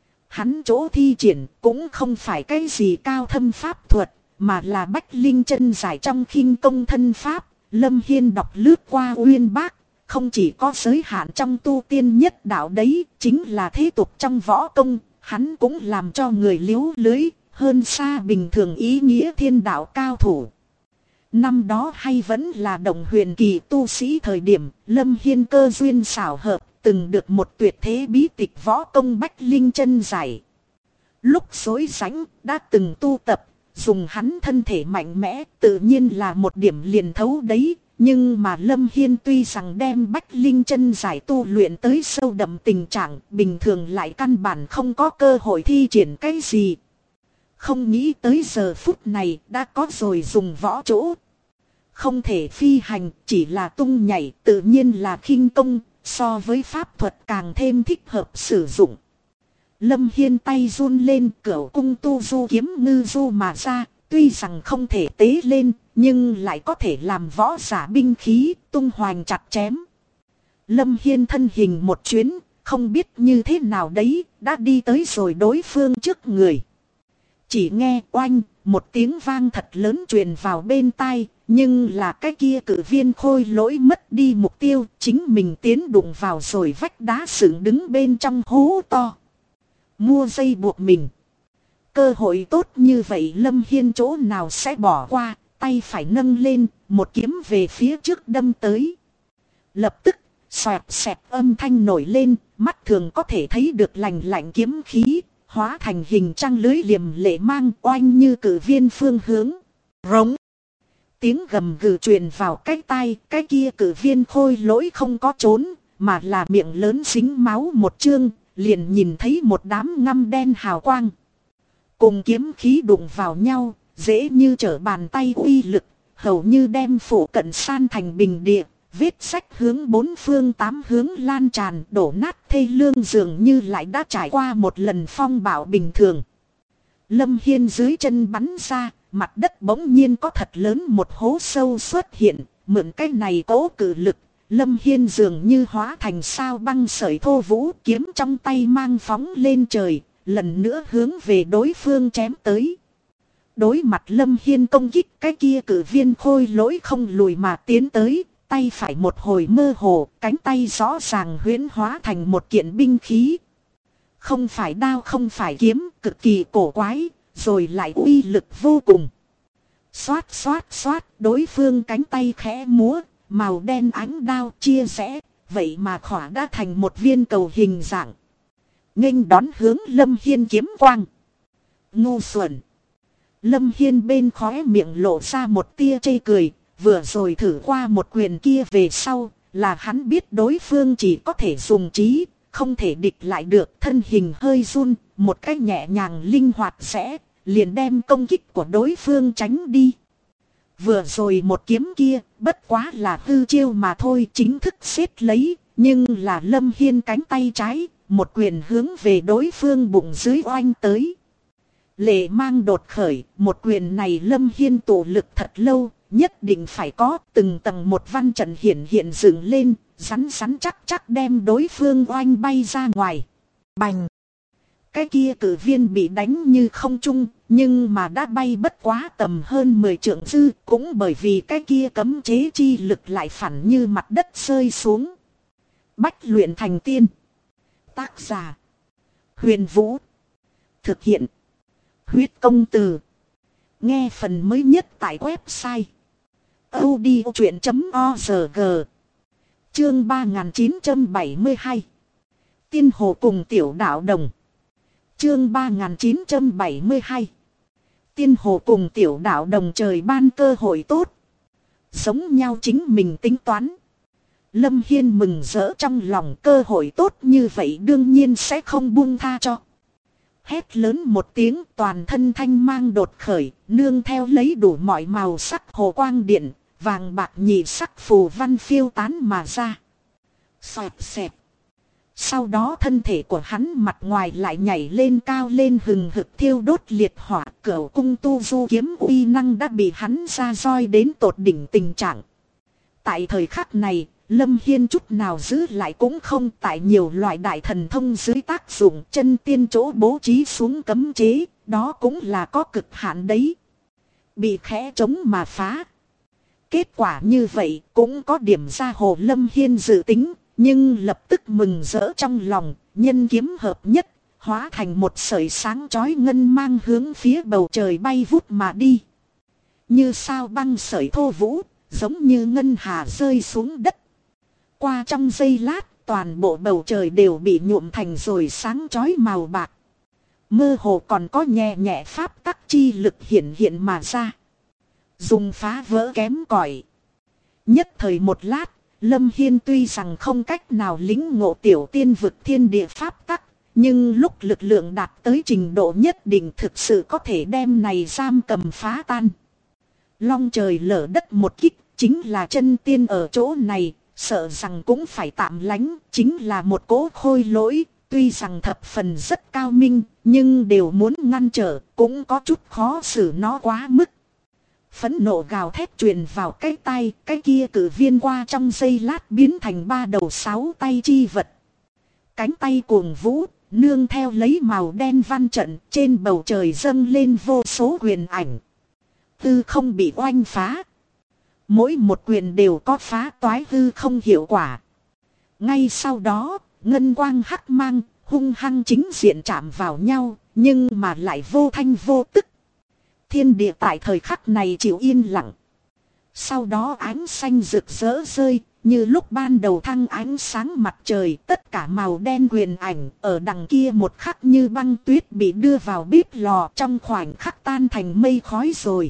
Hắn chỗ thi triển cũng không phải cái gì cao thâm pháp thuật, mà là bách linh chân giải trong khinh công thân pháp. Lâm Hiên đọc lướt qua uyên bác, không chỉ có giới hạn trong tu tiên nhất đạo đấy, chính là thế tục trong võ công, hắn cũng làm cho người liếu lưới, hơn xa bình thường ý nghĩa thiên đạo cao thủ. Năm đó hay vẫn là đồng huyền kỳ tu sĩ thời điểm, Lâm Hiên cơ duyên xảo hợp, từng được một tuyệt thế bí tịch võ công bách linh chân giải. Lúc rối rãnh, đã từng tu tập, dùng hắn thân thể mạnh mẽ, tự nhiên là một điểm liền thấu đấy. Nhưng mà Lâm Hiên tuy rằng đem bách linh chân giải tu luyện tới sâu đậm tình trạng, bình thường lại căn bản không có cơ hội thi triển cái gì. Không nghĩ tới giờ phút này đã có rồi dùng võ chỗ. Không thể phi hành, chỉ là tung nhảy, tự nhiên là khinh công, so với pháp thuật càng thêm thích hợp sử dụng. Lâm Hiên tay run lên, cửu cung tu du kiếm ngư du mà ra, tuy rằng không thể tế lên, nhưng lại có thể làm võ giả binh khí, tung hoành chặt chém. Lâm Hiên thân hình một chuyến, không biết như thế nào đấy, đã đi tới rồi đối phương trước người. Chỉ nghe oanh, một tiếng vang thật lớn truyền vào bên tai, nhưng là cái kia cử viên khôi lỗi mất đi mục tiêu, chính mình tiến đụng vào rồi vách đá dựng đứng bên trong hố to. Mua dây buộc mình. Cơ hội tốt như vậy Lâm Hiên chỗ nào sẽ bỏ qua, tay phải nâng lên, một kiếm về phía trước đâm tới. Lập tức, xoẹt xẹt âm thanh nổi lên, mắt thường có thể thấy được lành lạnh kiếm khí, hóa thành hình trăng lưới liềm lệ mang oanh như cử viên phương hướng. Rống. Tiếng gầm gừ truyền vào cái tai, cái kia cử viên khôi lỗi không có trốn, mà là miệng lớn dính máu một chương, liền nhìn thấy một đám ngăm đen hào quang. Cùng kiếm khí đụng vào nhau, dễ như trở bàn tay uy lực, hầu như đem phủ cận san thành bình địa, vết sách hướng bốn phương tám hướng lan tràn, đổ nát thê lương dường như lại đã trải qua một lần phong bạo bình thường. Lâm Hiên dưới chân bắn ra, mặt đất bỗng nhiên có thật lớn một hố sâu xuất hiện, mượn cái này cố cử lực, Lâm Hiên dường như hóa thành sao băng sợi thô vũ, kiếm trong tay mang phóng lên trời, lần nữa hướng về đối phương chém tới. Đối mặt Lâm Hiên công kích, cái kia cử viên khôi lỗi không lùi mà tiến tới, tay phải một hồi mơ hồ, cánh tay rõ ràng huyễn hóa thành một kiện binh khí. Không phải đao không phải kiếm, cực kỳ cổ quái, rồi lại uy lực vô cùng. Xoát xoát xoát, đối phương cánh tay khẽ múa, màu đen ánh đao chia rẽ, vậy mà khỏa đã thành một viên cầu hình dạng. Nghênh đón hướng Lâm Hiên kiếm quang. Ngu xuẩn. Lâm Hiên bên khóe miệng lộ ra một tia chê cười, vừa rồi thử qua một quyền kia về sau, là hắn biết đối phương chỉ có thể dùng trí, không thể địch lại được. Thân hình hơi run, một cách nhẹ nhàng linh hoạt sẽ, liền đem công kích của đối phương tránh đi. Vừa rồi một kiếm kia, bất quá là hư chiêu mà thôi, chính thức xếp lấy, nhưng là Lâm Hiên cánh tay trái, một quyền hướng về đối phương bụng dưới oanh tới. Lệ mang đột khởi, một quyền này Lâm Hiên tụ lực thật lâu, nhất định phải có, từng tầng một văn trận hiện dựng lên, rắn chắc đem đối phương oanh bay ra ngoài. Bành! Cái kia cử viên bị đánh như không trung, nhưng mà đã bay bất quá tầm hơn 10 trượng dư, cũng bởi vì cái kia cấm chế chi lực lại phản như mặt đất rơi xuống. Bách luyện thành tiên. Tác giả: Huyền Vũ. Thực hiện: Huyết Công Từ. Nghe phần mới nhất tại website audiochuyện.org. Chương 3972. Tiên hồ cùng tiểu đạo đồng. Chương 3972. Tiên hồ cùng tiểu đạo đồng trời ban cơ hội tốt. Giống nhau chính mình tính toán. Lâm Hiên mừng rỡ trong lòng, cơ hội tốt như vậy đương nhiên sẽ không buông tha cho. Hét lớn một tiếng, toàn thân thanh mang đột khởi, nương theo lấy đủ mọi màu sắc hồ quang điện, vàng bạc nhị sắc phù văn phiêu tán mà ra. Xoẹt xẹt. Sau đó thân thể của hắn mặt ngoài lại nhảy lên cao lên hừng hực thiêu đốt liệt hỏa. Cửu cung tu du kiếm uy năng đã bị hắn ra roi đến tột đỉnh tình trạng. Tại thời khắc này, Lâm Hiên chút nào giữ lại cũng không. Tại nhiều loại đại thần thông dưới tác dụng, chân tiên chỗ bố trí xuống cấm chế, đó cũng là có cực hạn đấy. Bị khẽ chống mà phá. Kết quả như vậy cũng có điểm ra hồ Lâm Hiên dự tính, nhưng lập tức mừng rỡ trong lòng, nhân kiếm hợp nhất, hóa thành một sợi sáng chói ngân mang hướng phía bầu trời bay vút mà đi. Như sao băng sợi thô vũ, giống như ngân hà rơi xuống đất. Qua trong giây lát, toàn bộ bầu trời đều bị nhuộm thành rồi sáng chói màu bạc. Mơ hồ còn có nhẹ nhẹ pháp tắc chi lực hiện hiện mà ra. Dùng phá vỡ kém cỏi. Nhất thời một lát, Lâm Hiên tuy rằng không cách nào lĩnh ngộ tiểu tiên vực thiên địa pháp tắc, nhưng lúc lực lượng đạt tới trình độ nhất định thực sự có thể đem này giam cầm phá tan. Long trời lở đất một kích, chính là chân tiên ở chỗ này, sợ rằng cũng phải tạm lánh, chính là một cỗ khôi lỗi, tuy rằng thập phần rất cao minh, nhưng đều muốn ngăn trở, cũng có chút khó xử nó quá mức. Phẫn nộ gào thét truyền vào cái tay, cái kia cử viên qua trong giây lát biến thành 3 đầu 6 tay chi vật. Cánh tay cuồng vũ, nương theo lấy màu đen văn trận, trên bầu trời dâng lên vô số quyền ảnh. Hư không bị oanh phá. Mỗi một quyền đều có phá toái hư không hiệu quả. Ngay sau đó, ngân quang hắc mang, hung hăng chính diện chạm vào nhau, nhưng mà lại vô thanh vô tức. Thiên địa tại thời khắc này chịu yên lặng. Sau đó ánh xanh rực rỡ rơi, như lúc ban đầu thăng ánh sáng mặt trời. Tất cả màu đen quyền ảnh ở đằng kia một khắc như băng tuyết bị đưa vào bếp lò, trong khoảnh khắc tan thành mây khói rồi.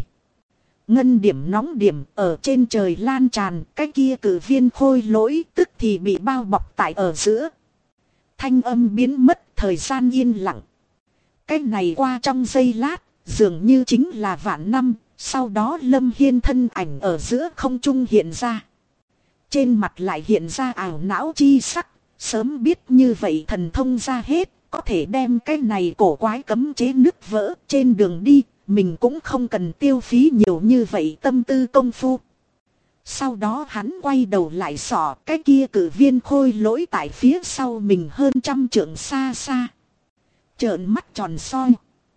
Ngân điểm nóng điểm ở trên trời lan tràn, cái kia cử viên khôi lỗi tức thì bị bao bọc tại ở giữa. Thanh âm biến mất, thời gian yên lặng. Cái này qua trong giây lát, dường như chính là vạn năm, sau đó Lâm Hiên thân ảnh ở giữa không trung hiện ra. Trên mặt lại hiện ra ảo não chi sắc, sớm biết như vậy thần thông ra hết, có thể đem cái này cổ quái cấm chế nứt vỡ trên đường đi, mình cũng không cần tiêu phí nhiều như vậy tâm tư công phu. Sau đó hắn quay đầu lại xỏ cái kia cử viên khôi lỗi tại phía sau mình hơn 100 trượng xa xa. Trợn mắt tròn soi.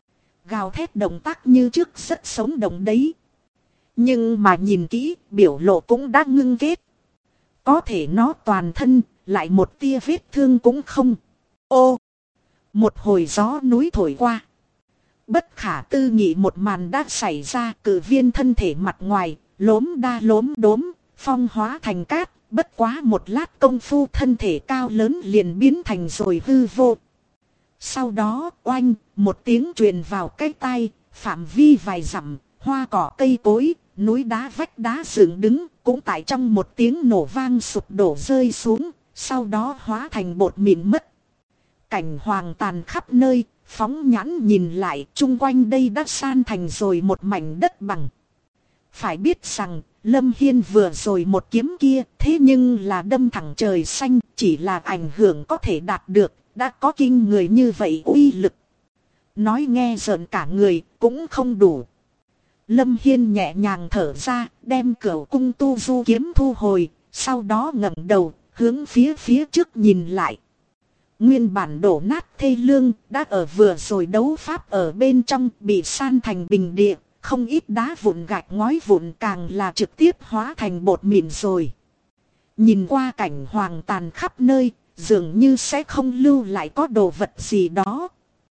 Gào thét động tác như trước rất sống động đấy. Nhưng mà nhìn kỹ, biểu lộ cũng đã ngưng kết. Có thể nó toàn thân, lại một tia vết thương cũng không. Ô! Một hồi gió núi thổi qua. Bất khả tư nghị một màn đã xảy ra, cử viên thân thể mặt ngoài, lốm đa lốm đốm, phong hóa thành cát. Bất quá một lát công phu thân thể cao lớn liền biến thành rồi hư vô. Sau đó oanh, một tiếng truyền vào cái tai, phạm vi vài dặm, hoa cỏ cây cối, núi đá vách đá dựng đứng, cũng tại trong một tiếng nổ vang sụp đổ rơi xuống, sau đó hóa thành bột mịn mất. Cảnh hoàng tàn khắp nơi, phóng nhãn nhìn lại, chung quanh đây đã san thành rồi một mảnh đất bằng. Phải biết rằng, Lâm Hiên vừa rồi một kiếm kia, thế nhưng là đâm thẳng trời xanh, chỉ là ảnh hưởng có thể đạt được. Đã có kinh người như vậy uy lực. Nói nghe rợn cả người cũng không đủ. Lâm Hiên nhẹ nhàng thở ra, đem cửu cung tu du kiếm thu hồi. Sau đó ngẩng đầu, hướng phía trước nhìn lại. Nguyên bản đổ nát thê lương, đã ở vừa rồi đấu pháp ở bên trong bị san thành bình địa. Không ít đá vụn gạch ngói vụn càng là trực tiếp hóa thành bột mịn rồi. Nhìn qua cảnh hoàng tàn khắp nơi. Dường như sẽ không lưu lại có đồ vật gì đó.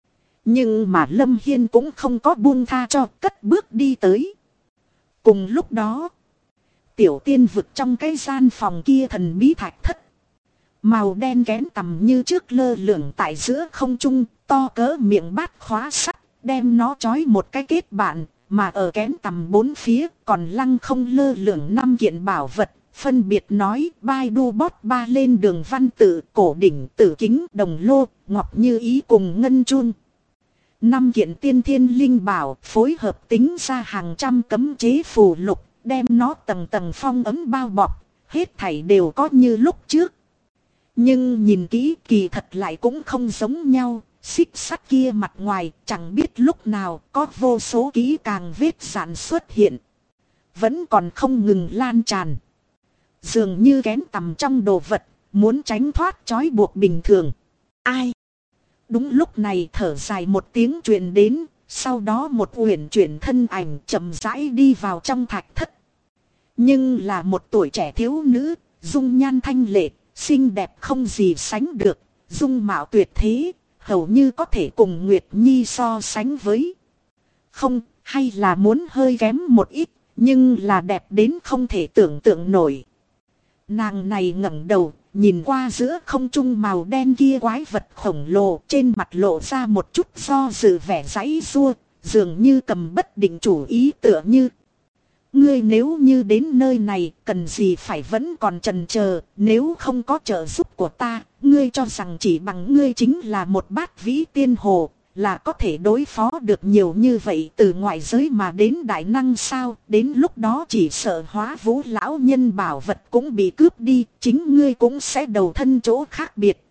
Nhưng mà Lâm Hiên cũng không có buông tha cho, cất bước đi tới. Cùng lúc đó, tiểu tiên vực trong cái gian phòng kia thần bí thạch thất. Màu đen kén tầm như trước lơ lửng tại giữa không trung, to cỡ miệng bát khóa sắt, đem nó trói một cái kết bạn, mà ở kén tầm bốn phía còn lăng không lơ lửng 5 kiện bảo vật. Phân biệt nói bai đu bót ba lên đường văn tự, cổ đỉnh, tử kính, đồng lô, ngọc như ý cùng ngân chun. 5 kiện tiên thiên linh bảo phối hợp tính ra hàng trăm cấm chế phù lục, đem nó tầng tầng phong ấn bao bọc, hết thảy đều có như lúc trước. Nhưng nhìn kỹ kỳ thật lại cũng không giống nhau, xích sắt kia mặt ngoài chẳng biết lúc nào có vô số kỹ càng vết dạn xuất hiện. Vẫn còn không ngừng lan tràn. Dường như kén tầm trong đồ vật, muốn tránh thoát trói buộc bình thường. Ai? Đúng lúc này thở dài một tiếng truyền đến, sau đó một uyển chuyển thân ảnh chậm rãi đi vào trong thạch thất. Nhưng là một tuổi trẻ thiếu nữ, dung nhan thanh lệ, xinh đẹp không gì sánh được, dung mạo tuyệt thế, hầu như có thể cùng Nguyệt Nhi so sánh với. Không, hay là muốn hơi kém một ít, nhưng là đẹp đến không thể tưởng tượng nổi. Nàng này ngẩng đầu, nhìn qua giữa không trung màu đen kia quái vật khổng lồ, trên mặt lộ ra một chút do dự vẻ giãy giụa, dường như cầm bất định chủ ý tựa như. Ngươi nếu như đến nơi này, cần gì phải vẫn còn chần chờ, nếu không có trợ giúp của ta, ngươi cho rằng chỉ bằng ngươi chính là một bát vĩ tiên hồ, là có thể đối phó được nhiều như vậy từ ngoại giới mà đến đại năng sao, đến lúc đó chỉ sợ Hóa Vũ lão nhân bảo vật cũng bị cướp đi, chính ngươi cũng sẽ đầu thân chỗ khác biệt.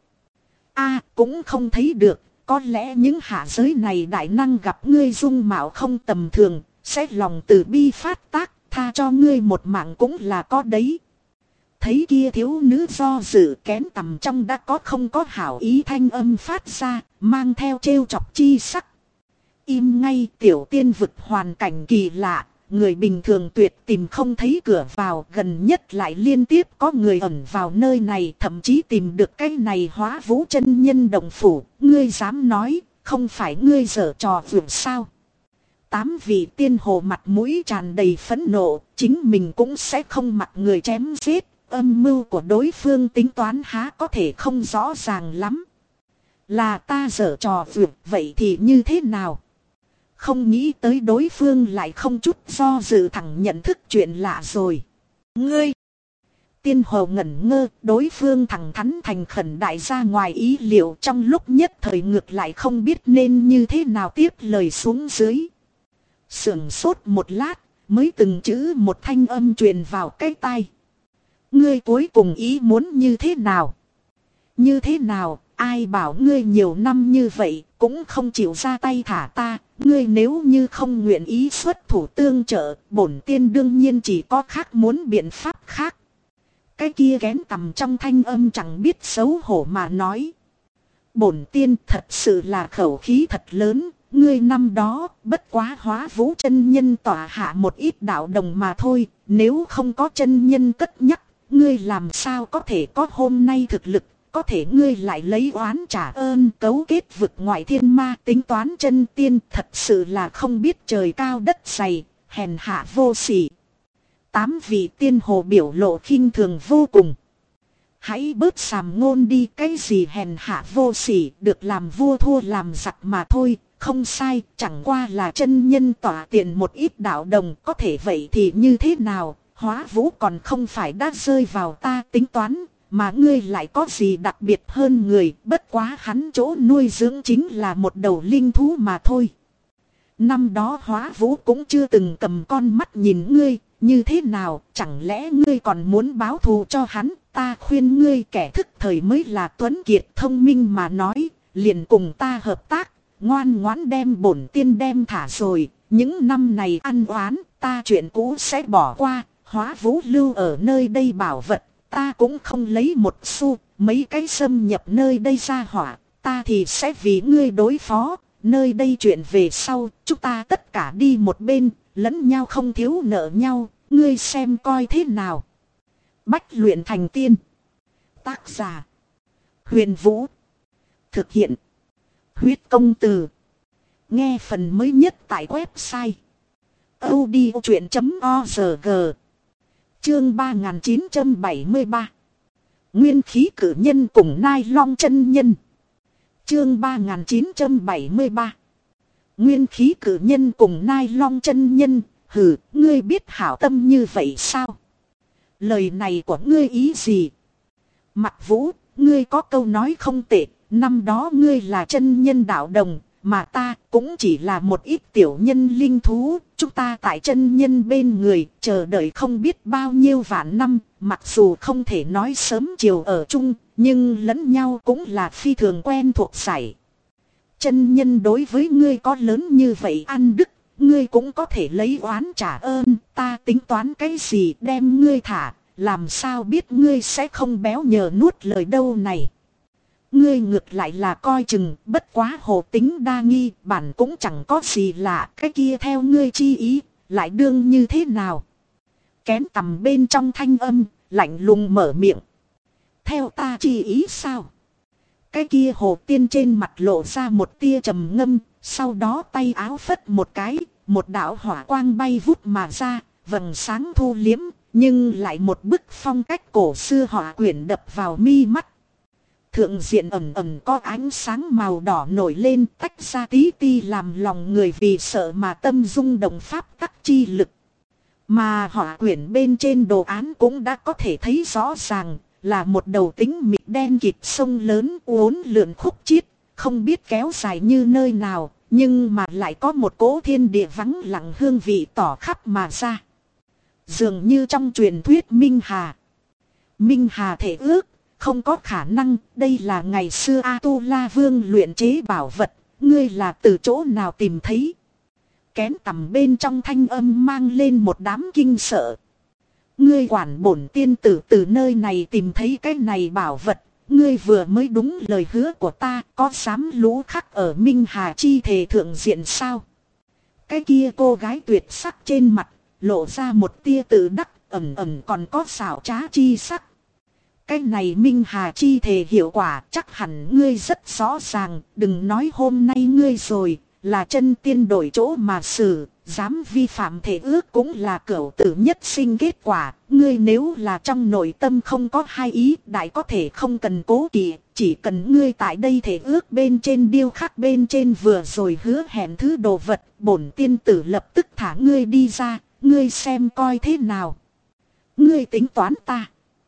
Cũng không thấy được, có lẽ những hạ giới này đại năng gặp ngươi dung mạo không tầm thường, sẽ lòng từ bi phát tác, tha cho ngươi một mạng cũng là có đấy. Thấy kia thiếu nữ do dự kén tầm trong đã có không có hảo ý thanh âm phát ra, mang theo trêu chọc chi sắc. Im ngay, tiểu tiên vực hoàn cảnh kỳ lạ, người bình thường tuyệt tìm không thấy cửa vào, gần nhất lại liên tiếp có người ẩn vào nơi này, thậm chí tìm được cái này Hóa Vũ chân nhân đồng phủ, ngươi dám nói, không phải ngươi giở trò vượt sao? 8 vị tiên hồ mặt mũi tràn đầy phẫn nộ, chính mình cũng sẽ không mặc người chém giết, âm mưu của đối phương tính toán há có thể không rõ ràng lắm. Là ta giở trò vượt, vậy thì như thế nào? Không nghĩ tới đối phương lại không chút do dự thẳng nhận thức chuyện lạ rồi. Ngươi! Tiên hồ ngẩn ngơ, đối phương thẳng thắn thành khẩn đại ra ngoài ý liệu, trong lúc nhất thời ngược lại không biết nên như thế nào tiếp lời xuống dưới. Sưởng sốt một lát, mới từng chữ một thanh âm truyền vào cái tai. Ngươi cuối cùng ý muốn như thế nào? Như thế nào, ai bảo ngươi nhiều năm như vậy, cũng không chịu ra tay thả ta, ngươi nếu như không nguyện ý xuất thủ tương trợ, bổn tiên đương nhiên chỉ có khác muốn biện pháp khác. Cái kia kén tầm trong thanh âm chẳng biết xấu hổ mà nói. Bổn tiên thật sự là khẩu khí thật lớn, ngươi năm đó bất quá Hóa Vũ chân nhân tỏa hạ một ít đạo đồng mà thôi, nếu không có chân nhân cất nhắc, ngươi làm sao có thể có hôm nay thực lực, có thể ngươi lại lấy oán trả ơn, cấu kết vực ngoại thiên ma, tính toán chân tiên, thật sự là không biết trời cao đất dày, hèn hạ vô sỉ. 8 vị tiên hồ biểu lộ khinh thường vô cùng. Hãy bớt sàm ngôn đi, cái gì hèn hạ vô sỉ, được làm vua thua làm giặc mà thôi, không sai, chẳng qua là chân nhân tỏa tiền một ít đạo đồng, có thể vậy thì như thế nào, Hóa Vũ còn không phải đã rơi vào ta tính toán, mà ngươi lại có gì đặc biệt hơn người, bất quá hắn chỗ nuôi dưỡng chính là một đầu linh thú mà thôi. Năm đó Hóa Vũ cũng chưa từng cầm con mắt nhìn ngươi, như thế nào, chẳng lẽ ngươi còn muốn báo thù cho hắn, ta khuyên ngươi kẻ thức thời mới là tuấn kiệt thông minh mà nói, liền cùng ta hợp tác, ngoan ngoãn đem bổn tiên đem thả rồi, những năm này ăn oán, ta chuyện cũ sẽ bỏ qua, Hóa Vũ lưu ở nơi đây bảo vật, ta cũng không lấy một xu, mấy cái xâm nhập nơi đây ra hỏa, ta thì sẽ vì ngươi đối phó, nơi đây chuyện về sau, chúng ta tất cả đi một bên, lẫn nhau không thiếu nợ nhau, ngươi xem coi thế nào. Bách luyện thành tiên. Tác giả: Huyền Vũ. Thực hiện: Huyết Công Từ. Nghe phần mới nhất tại website audiochuyện.org. Chương 3973. Nguyên khí cử nhân cùng Nai Long chân nhân. Chương 3973. Nguyên khí cử nhân cùng Nai Long chân nhân. Hừ, ngươi biết hảo tâm như vậy sao? Lời này của ngươi ý gì? Mặc Vũ, ngươi có câu nói không tệ, năm đó ngươi là chân nhân đạo đồng, mà ta cũng chỉ là một ít tiểu nhân linh thú. Chúng ta tại chân nhân bên người chờ đợi không biết bao nhiêu vạn năm, mặc dù không thể nói sớm chiều ở chung, nhưng lẫn nhau cũng là phi thường quen thuộc sảy. Chân nhân đối với ngươi có lớn như vậy ăn đức, ngươi cũng có thể lấy oán trả ơn. Ta tính toán cái gì đem ngươi thả, làm sao biết ngươi sẽ không béo nhờ nuốt lời đâu này. Ngươi ngược lại là coi chừng, bất quá hồ tính đa nghi, bản cũng chẳng có gì lạ, cái kia theo ngươi chi ý, lại đương như thế nào. Kén tầm bên trong thanh âm, lạnh lùng mở miệng. Theo ta chi ý sao? Cái kia hồ tiên trên mặt lộ ra một tia trầm ngâm, sau đó tay áo phất một cái, một đạo hỏa quang bay vút mà ra, vầng sáng thu liếm, nhưng lại một bức phong cách cổ xưa họa quyển đập vào mi mắt. Thượng diện ẩn ẩn có ánh sáng màu đỏ nổi lên, tách ra tí ti làm lòng người vì sợ mà tâm rung động pháp tắc chi lực. Mà họa quyển bên trên đồ án cũng đã có thể thấy rõ ràng, là một đầu tính mịt đen kịt sông lớn uốn lượn khúc chiết, không biết kéo dài như nơi nào, nhưng mà lại có một cỗ thiên địa vắng lặng hương vị tỏ khắp mà ra. Dường như trong truyền thuyết Minh Hà. Minh Hà thể ước, không có khả năng, đây là ngày xưa A-tu-la vương luyện chế bảo vật, ngươi là từ chỗ nào tìm thấy. Kén tầm bên trong thanh âm mang lên một đám kinh sợ. Ngươi quản bổn tiên tử từ nơi này tìm thấy cái này bảo vật, ngươi vừa mới đúng lời hứa của ta, có dám lũ khắc ở Minh Hà chi thể thượng diện sao? Cái kia cô gái tuyệt sắc trên mặt, lộ ra một tia tự đắc, ẩn ẩn còn có xảo trá chi sắc. Cái này Minh Hà chi thể hiệu quả chắc hẳn ngươi rất rõ ràng, đừng nói hôm nay ngươi rồi, là chân tiên đổi chỗ mà xử, dám vi phạm thể ước cũng là cửu tử nhất sinh kết quả. Ngươi nếu là trong nội tâm không có hai ý, đại có thể không cần cố kỵ, chỉ cần ngươi tại đây thể ước bên trên điêu khắc bên trên vừa rồi hứa hẹn thứ đồ vật, bổn tiên tử lập tức thả ngươi đi ra, ngươi xem coi thế nào. Ngươi tính toán ta.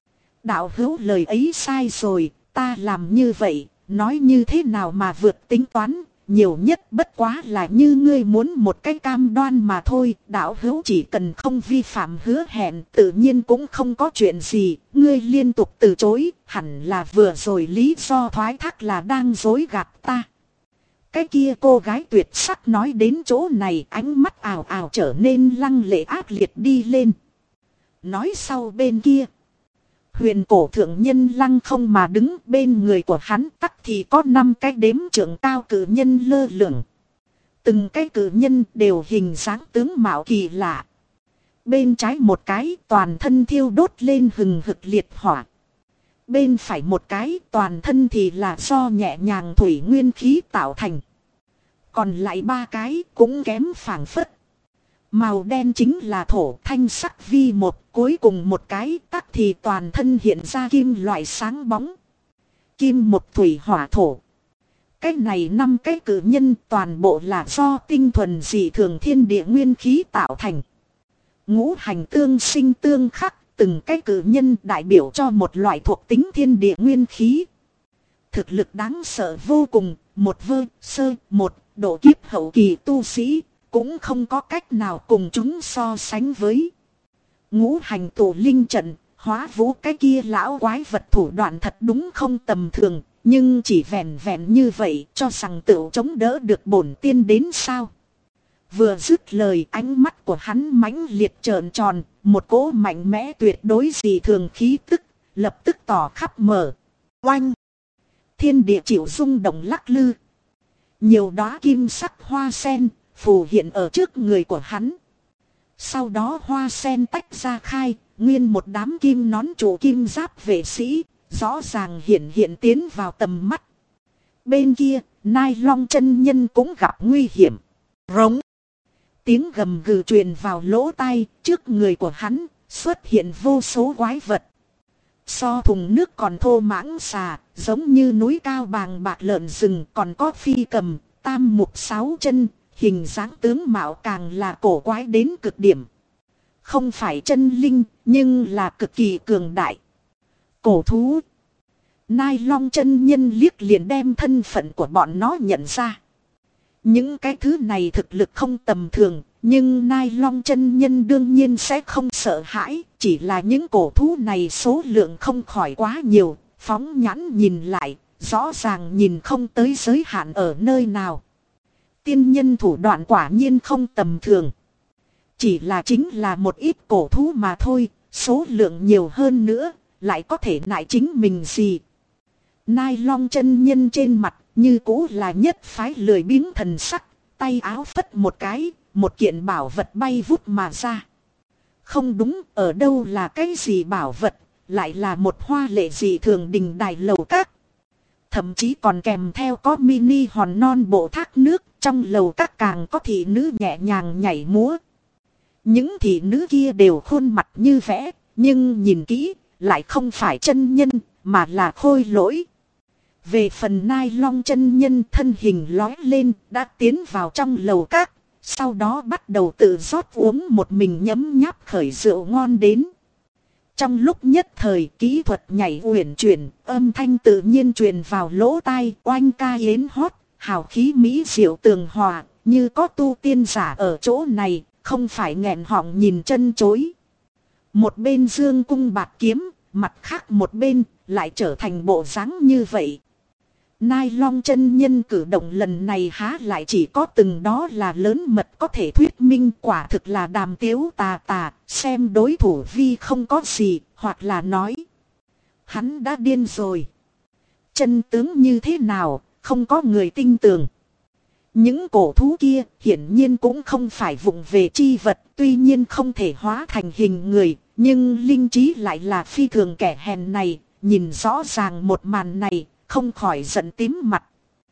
Đạo hữu lời ấy sai rồi, ta làm như vậy, nói như thế nào mà vượt tính toán, nhiều nhất bất quá là như ngươi muốn một cái cam đoan mà thôi. Đạo hữu chỉ cần không vi phạm hứa hẹn, tự nhiên cũng không có chuyện gì. Ngươi liên tục từ chối, hẳn là vừa rồi lý do thoái thác là đang dối gạt ta. Cái kia cô gái tuyệt sắc nói đến chỗ này, ánh mắt ào ào trở nên lăng lệ ác liệt đi lên. Nói sau bên kia, huyền cổ thượng nhân lăng không mà đứng, bên người của hắn tắc thì có 5 cái đếm trưởng cao cử nhân lơ lửng. Từng cái cử nhân đều hình dáng tướng mạo kỳ lạ. Bên trái một cái toàn thân thiêu đốt lên hừng hực liệt hỏa. Bên phải một cái toàn thân thì là do nhẹ nhàng thủy nguyên khí tạo thành. Còn lại 3 cái cũng kém phảng phất. Màu đen chính là thổ, thanh sắc vi một, cuối cùng một cái tắc thì toàn thân hiện ra kim loại sáng bóng. Kim một thủy hỏa thổ. Cái này 5 cái cử nhân toàn bộ là do tinh thuần dị thường thiên địa nguyên khí tạo thành. Ngũ hành tương sinh tương khắc, từng cái cử nhân đại biểu cho một loại thuộc tính thiên địa nguyên khí. Thực lực đáng sợ vô cùng, một vơ sơ một độ kiếp hậu kỳ tu sĩ cũng không có cách nào cùng chúng so sánh với. Ngũ hành tổ linh trận, hóa vũ cái kia lão quái vật thủ đoạn thật đúng không tầm thường, nhưng chỉ vẹn vẹn như vậy cho rằng tựu chống đỡ được bổn tiên đến sao. Vừa dứt lời, ánh mắt của hắn mãnh liệt trợn tròn, một cỗ mạnh mẽ tuyệt đối dị thường khí tức, lập tức tỏ khắp mở. Oanh! Thiên địa chịu rung động lắc lư. Nhiều đóa kim sắc hoa sen phù hiện ở trước người của hắn. Sau đó hoa sen tách ra khai, nguyên một đám kim nón trụ kim giáp vệ sĩ, rõ ràng hiện tiến vào tầm mắt. Bên kia, Nai Long chân nhân cũng gặp nguy hiểm. Rống! Tiếng gầm gừ truyền vào lỗ tai, trước người của hắn xuất hiện vô số quái vật. So thùng nước còn thô mãng xà, giống như núi cao bàng bạc lợn rừng, còn có phi cầm, tam mục 6 chân, hình dáng tướng mạo càng là cổ quái đến cực điểm. Không phải chân linh, nhưng là cực kỳ cường đại. Cổ thú. Nai Long chân nhân liếc liền đem thân phận của bọn nó nhận ra. Những cái thứ này thực lực không tầm thường, nhưng Nai Long chân nhân đương nhiên sẽ không sợ hãi, chỉ là những cổ thú này số lượng không khỏi quá nhiều, phóng nhãn nhìn lại, rõ ràng nhìn không tới giới hạn ở nơi nào. Tiên nhân thủ đoạn quả nhiên không tầm thường. Chỉ là chính là một ít cổ thú mà thôi, số lượng nhiều hơn nữa, lại có thể nại chính mình gì. Nai Long chân nhân trên mặt như cũ là nhất phái lười biếng thần sắc, tay áo phất một cái, một kiện bảo vật bay vút mà ra. Không đúng, ở đâu là cái gì bảo vật, lại là một hoa lệ dị thường đình đài lầu các. Thậm chí còn kèm theo có mini hòn non bộ thác nước, trong lầu các càng có thị nữ nhẹ nhàng nhảy múa. Những thị nữ kia đều khuôn mặt như vẽ, nhưng nhìn kỹ, lại không phải chân nhân, mà là khôi lỗi. Về phần Nai Long chân nhân thân hình lói lên, đã tiến vào trong lầu các, sau đó bắt đầu tự rót uống một mình nhấm nháp khởi rượu ngon đến. Trong lúc nhất thời kỹ thuật nhảy uyển chuyển, âm thanh tự nhiên truyền vào lỗ tai, oanh ca yến hót, hào khí mỹ diệu tường hòa, như có tu tiên giả ở chỗ này, không phải nghẹn họng nhìn chân chối. Một bên dương cung bạt kiếm, mặt khác một bên lại trở thành bộ dáng như vậy. Nai Long chân nhân cử động lần này há lại chỉ có từng đó là lớn mật có thể thuyết minh, quả thực là đàm tiếu tà tà, xem đối thủ vi không có gì, hoặc là nói hắn đã điên rồi. Chân tướng như thế nào, không có người tin tưởng. Những cổ thú kia hiển nhiên cũng không phải vụng về chi vật, tuy nhiên không thể hóa thành hình người, nhưng linh trí lại là phi thường kẻ hèn này, nhìn rõ ràng một màn này, không khỏi giận tím mặt.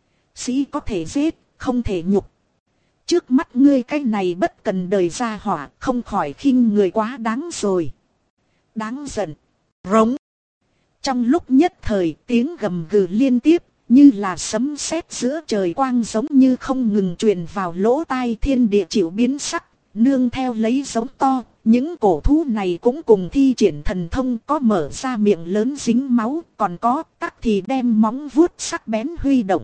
Sĩ có thể giết, không thể nhục. Trước mắt ngươi cái này bất cần đời ra hỏa, không khỏi khinh người quá đáng rồi. Đáng giận. Rống. Trong lúc nhất thời tiếng gầm gừ liên tiếp, như là sấm sét giữa trời quang giống như không ngừng truyền vào lỗ tai, thiên địa chịu biến sắc, nương theo lấy giống to. Những cổ thú này cũng cùng thi triển thần thông, có mở ra miệng lớn dính máu, còn có tắc thì đem móng vuốt sắc bén huy động.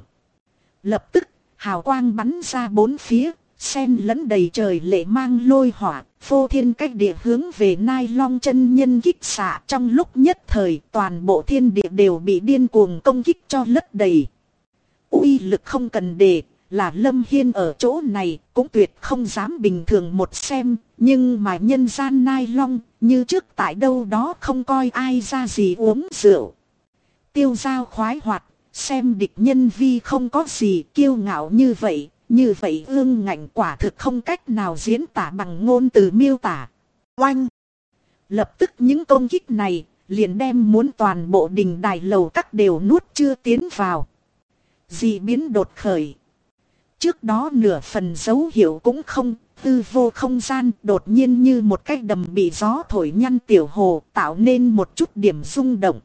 Lập tức, hào quang bắn ra bốn phía, xen lẫn đầy trời lệ mang lôi hỏa, phô thiên cách địa hướng về Nai Long chân nhân kích xạ. Trong lúc nhất thời, toàn bộ thiên địa đều bị điên cuồng công kích cho lấp đầy. Uy lực không cần đề, là Lâm Hiên ở chỗ này cũng tuyệt không dám bình thường một xem, nhưng mà nhân gian Nai Long như trước tại đâu đó không coi ai ra gì uống rượu. Tiêu dao khoái hoạt, xem địch nhân vi không có gì, kiêu ngạo như vậy ương ngạnh quả thực không cách nào diễn tả bằng ngôn từ miêu tả. Oanh! Lập tức những công kích này liền đem muốn toàn bộ đình đài lầu các đều nuốt chưa tiến vào. Dị biến đột khởi. Trước đó nửa phần dấu hiệu cũng không, tư vô không gian đột nhiên như một cái đầm bị gió thổi nhăn tiểu hồ, tạo nên một chút điểm rung động.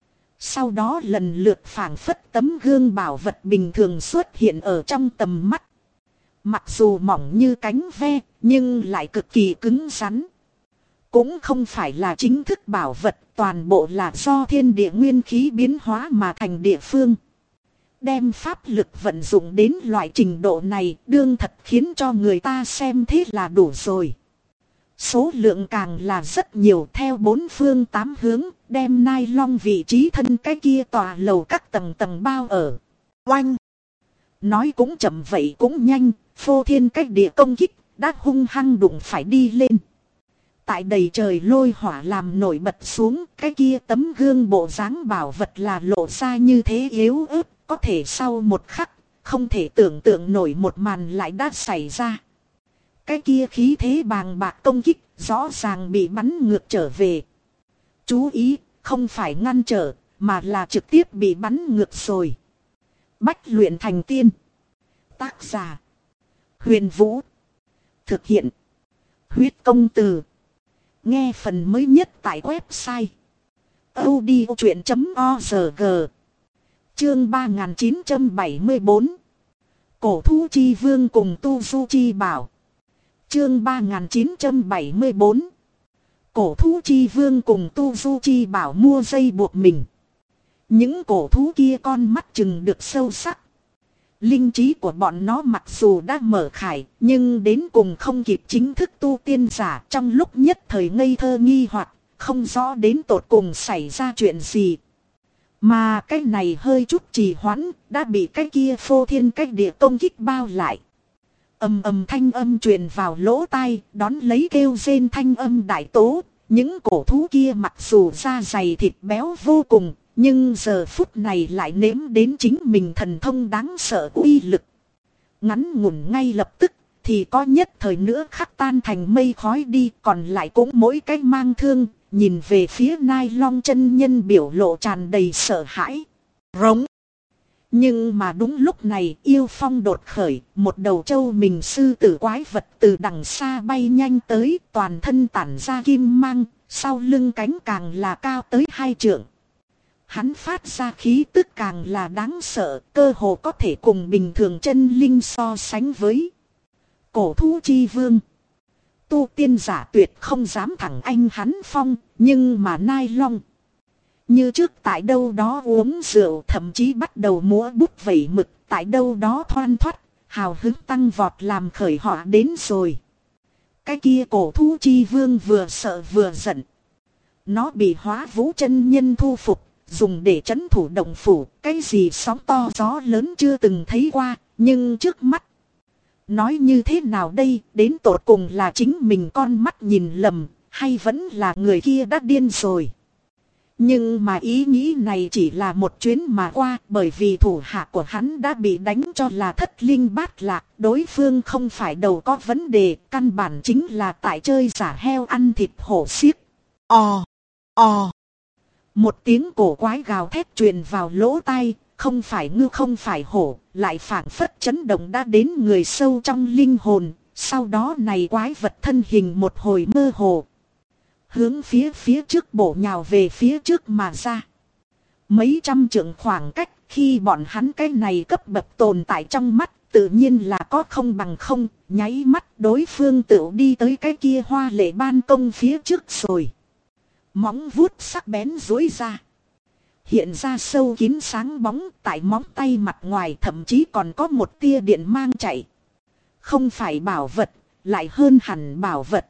Sau đó lần lượt phảng phất tấm gương bảo vật bình thường xuất hiện ở trong tầm mắt. Mặc dù mỏng như cánh ve, nhưng lại cực kỳ cứng rắn. Cũng không phải là chính thức bảo vật, toàn bộ là do thiên địa nguyên khí biến hóa mà thành địa phương. Đem pháp lực vận dụng đến loại trình độ này đương thật khiến cho người ta xem thế là đủ rồi. Số lượng càng là rất nhiều, theo bốn phương tám hướng, đem Nai Long vị trí thân cái kia tòa lầu các tầng tầng bao ở. Oanh! Nói cũng chậm vậy cũng nhanh, phô thiên cách địa công kích, đã hung hăng đụng phải đi lên. Tại đầy trời lôi hỏa làm nổi bật xuống, cái kia tấm gương bộ dáng bảo vật là lộ ra như thế yếu ớt, có thể sau một khắc, không thể tưởng tượng nổi một màn lại đã xảy ra. Cái kia khí thế bàng bạc công kích, rõ ràng bị bắn ngược trở về. Chú ý, không phải ngăn trở, mà là trực tiếp bị bắn ngược rồi. Bách luyện thành tiên. Tác giả: Huyền Vũ. Thực hiện: Huyết Công Từ. Nghe phần mới nhất tại website audiochuyện.org. Chương 3974. Cổ thú chi vương cùng tu du chi bảo. Chương 3974. Cổ thú chi vương cùng tu du chi bảo mua dây buộc mình. Những cổ thú kia con mắt chừng được sâu sắc. Linh trí của bọn nó mặc dù đã mở khải, nhưng đến cùng không kịp chính thức tu tiên giả, trong lúc nhất thời ngây thơ nghi hoặc, không rõ đến tột cùng xảy ra chuyện gì. Mà cái này hơi chút trì hoãn, đã bị cái kia phô thiên cách địa công kích bao lại. Ầm ầm thanh âm truyền vào lỗ tai, đón lấy kêu rên thanh âm đại tố. Những cổ thú kia mặc dù da dày thịt béo vô cùng, nhưng giờ phút này lại nếm đến chính mình thần thông đáng sợ uy lực. Ngắn ngủn ngay lập tức, thì có nhất thời nữa khắc tan thành mây khói đi, còn lại cũng mỗi cái mang thương, nhìn về phía Nai Long chân nhân biểu lộ tràn đầy sợ hãi. Rống. Nhưng mà đúng lúc này yêu phong đột khởi, một đầu trâu mình sư tử quái vật từ đằng xa bay nhanh tới, toàn thân tản ra kim mang, sau lưng cánh càng là cao tới 2 trượng. Hắn phát ra khí tức càng là đáng sợ, cơ hồ có thể cùng bình thường chân linh so sánh với. Cổ thú chi vương. Tu tiên giả tuyệt không dám thẳng anh hắn phong, nhưng mà Nai Long như trước tại đâu đó uống rượu, thậm chí bắt đầu múa bút vẩy mực, tại đâu đó thoăn thoắt, hào hứng tăng vọt làm khởi họa đến rồi. Cái kia cổ thú chi vương vừa sợ vừa giận. Nó bị Hóa Vũ chân nhân thu phục, dùng để trấn thủ động phủ, cái gì sóng to gió lớn chưa từng thấy qua, nhưng trước mắt. Nói như thế nào đây, đến tột cùng là chính mình con mắt nhìn lầm, hay vẫn là người kia đã điên rồi. Nhưng mà ý nghĩ này chỉ là một chuyến mà qua, bởi vì thủ hạ của hắn đã bị đánh cho là thất linh bát lạc. Đối phương không phải đầu có vấn đề, căn bản chính là tại chơi giả heo ăn thịt hổ xiếc. Một tiếng cổ quái gào thét truyền vào lỗ tai, không phải ngư không phải hổ, lại phảng phất chấn động đã đến người sâu trong linh hồn. Sau đó này quái vật thân hình một hồi mơ hồ, hướng phía trước bổ nhào về phía trước mà ra. Mấy trăm trượng khoảng cách, khi bọn hắn cái này cấp bậc tồn tại trong mắt, tự nhiên là có không bằng không, nháy mắt đối phương tựu đi tới cái kia hoa lệ ban công phía trước rồi. Móng vuốt sắc bén duỗi ra, hiện ra sâu kín sáng bóng, tại móng tay mặt ngoài thậm chí còn có một tia điện mang chạy. Không phải bảo vật, lại hơn hẳn bảo vật.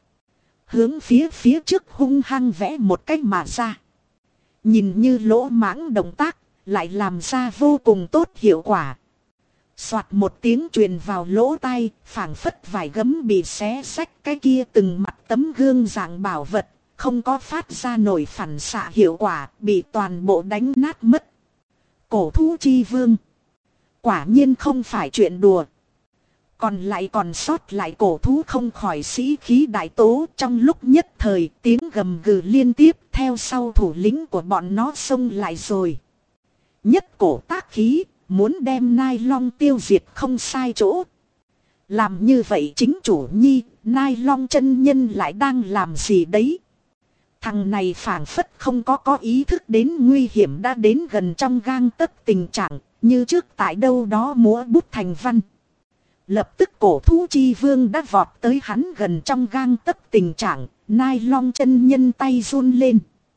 Hướng phía trước hung hăng vẽ một cách mà ra. Nhìn như lỗ mãng động tác, lại làm ra vô cùng tốt hiệu quả. Soạt một tiếng truyền vào lỗ tai, phảng phất vải gấm bị xé xách, cái kia từng mặt tấm gương dạng bảo vật, không có phát ra nổi phản xạ hiệu quả, bị toàn bộ đánh nát mất. Cổ thú chi vương. Quả nhiên không phải chuyện đùa. Còn lại còn sót lại cổ thú không khỏi sĩ khí đại tố, trong lúc nhất thời tiếng gầm gừ liên tiếp, theo sau thủ lĩnh của bọn nó xông lại rồi. Nhất cổ tác khí, muốn đem Nai Long tiêu diệt không sai chỗ. Làm như vậy chính chủ nhi, Nai Long chân nhân lại đang làm gì đấy? Thằng này phảng phất không có ý thức đến nguy hiểm đã đến gần trong gang tấc tình trạng, như trước tại đâu đó múa bút thành văn. Lập tức cổ thú chi vương đã vọt tới hắn gần trong gang tấc tình trạng, Nai Long chân nhân tay run lên.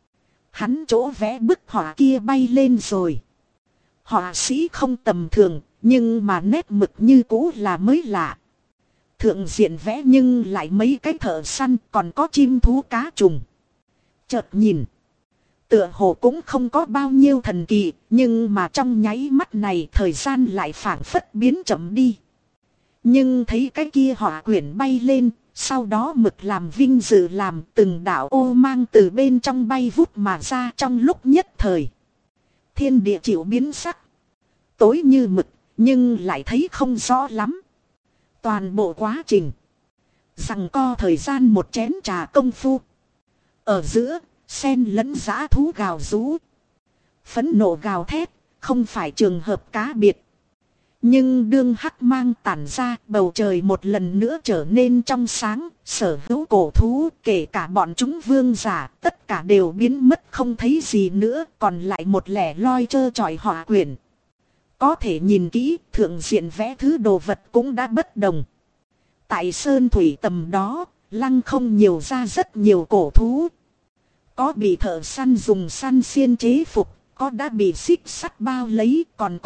Hắn chỗ vẽ bức họa kia bay lên rồi. Họa sĩ không tầm thường, nhưng mà nét mực như cũ là mới lạ. Thượng diện vẽ nhưng lại mấy cái thợ săn, còn có chim thú cá trùng. Chợt nhìn, tựa hồ cũng không có bao nhiêu thần kỳ, nhưng mà trong nháy mắt này thời gian lại phảng phất biến chậm đi. Nhưng thấy cái kia họa quyển bay lên, sau đó mực làm vinh dự làm từng đạo ô mang từ bên trong bay vút mà ra trong lúc nhất thời. Thiên địa chịu biến sắc. Tối như mực, nhưng lại thấy không rõ lắm. Toàn bộ quá trình giằng co thời gian một chén trà công phu. Ở giữa, sen lẫn dã thú gào rú. Phẫn nộ gào thét, không phải trường hợp cá biệt. Nhưng đương hắc mang tản ra, bầu trời một lần nữa trở nên trong sáng, sở hữu cổ thú, kể cả bọn chúng vương giả, tất cả đều biến mất không thấy gì nữa, còn lại một lẻ loi trơ trọi họa quyển. Có thể nhìn kỹ, thượng diện vẽ thứ đồ vật cũng đã bất đồng. Tại sơn thủy tầm đó, lăng không nhiều ra rất nhiều cổ thú. Có bị thợ săn dùng săn xiên chế phục, có đã bị xích sắt bao lấy, còn có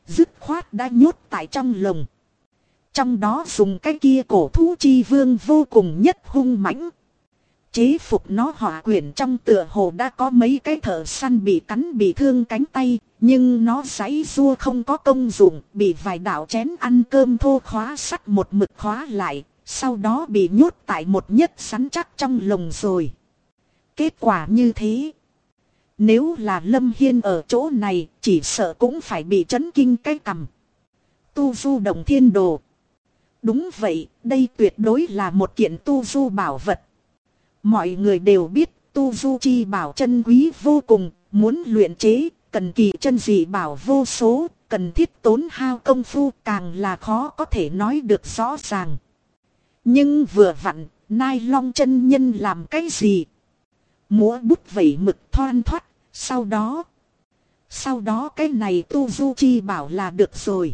dứt khoát đã nhốt tại trong lồng. Trong đó dùng cái kia cổ thú chi vương vô cùng nhất hung mãnh. Chế phục nó hỏa quyển trong tựa hồ đã có mấy cái thợ săn bị cắn bị thương cánh tay, nhưng nó giãy giụa không có công dụng, bị vài đạo chén ăn cơm thô khóa sắt một mực khóa lại, sau đó bị nhốt tại một nhất rắn chắc trong lồng rồi. Kết quả như thế, nếu là Lâm Hiên ở chỗ này, chỉ sợ cũng phải bị chấn kinh cái cằm. Tu du động thiên đồ. Đúng vậy, đây tuyệt đối là một kiện tu du bảo vật. Mọi người đều biết tu du chi bảo chân quý vô cùng, muốn luyện chế, cần kỳ chân dị bảo vô số, cần thiết tốn hao công phu, càng là khó có thể nói được rõ ràng. Nhưng vừa vặn, Nai Long chân nhân làm cái gì? Múa bút vẩy mực thoăn thoắt, sau đó cái này tu du chi bảo là được rồi.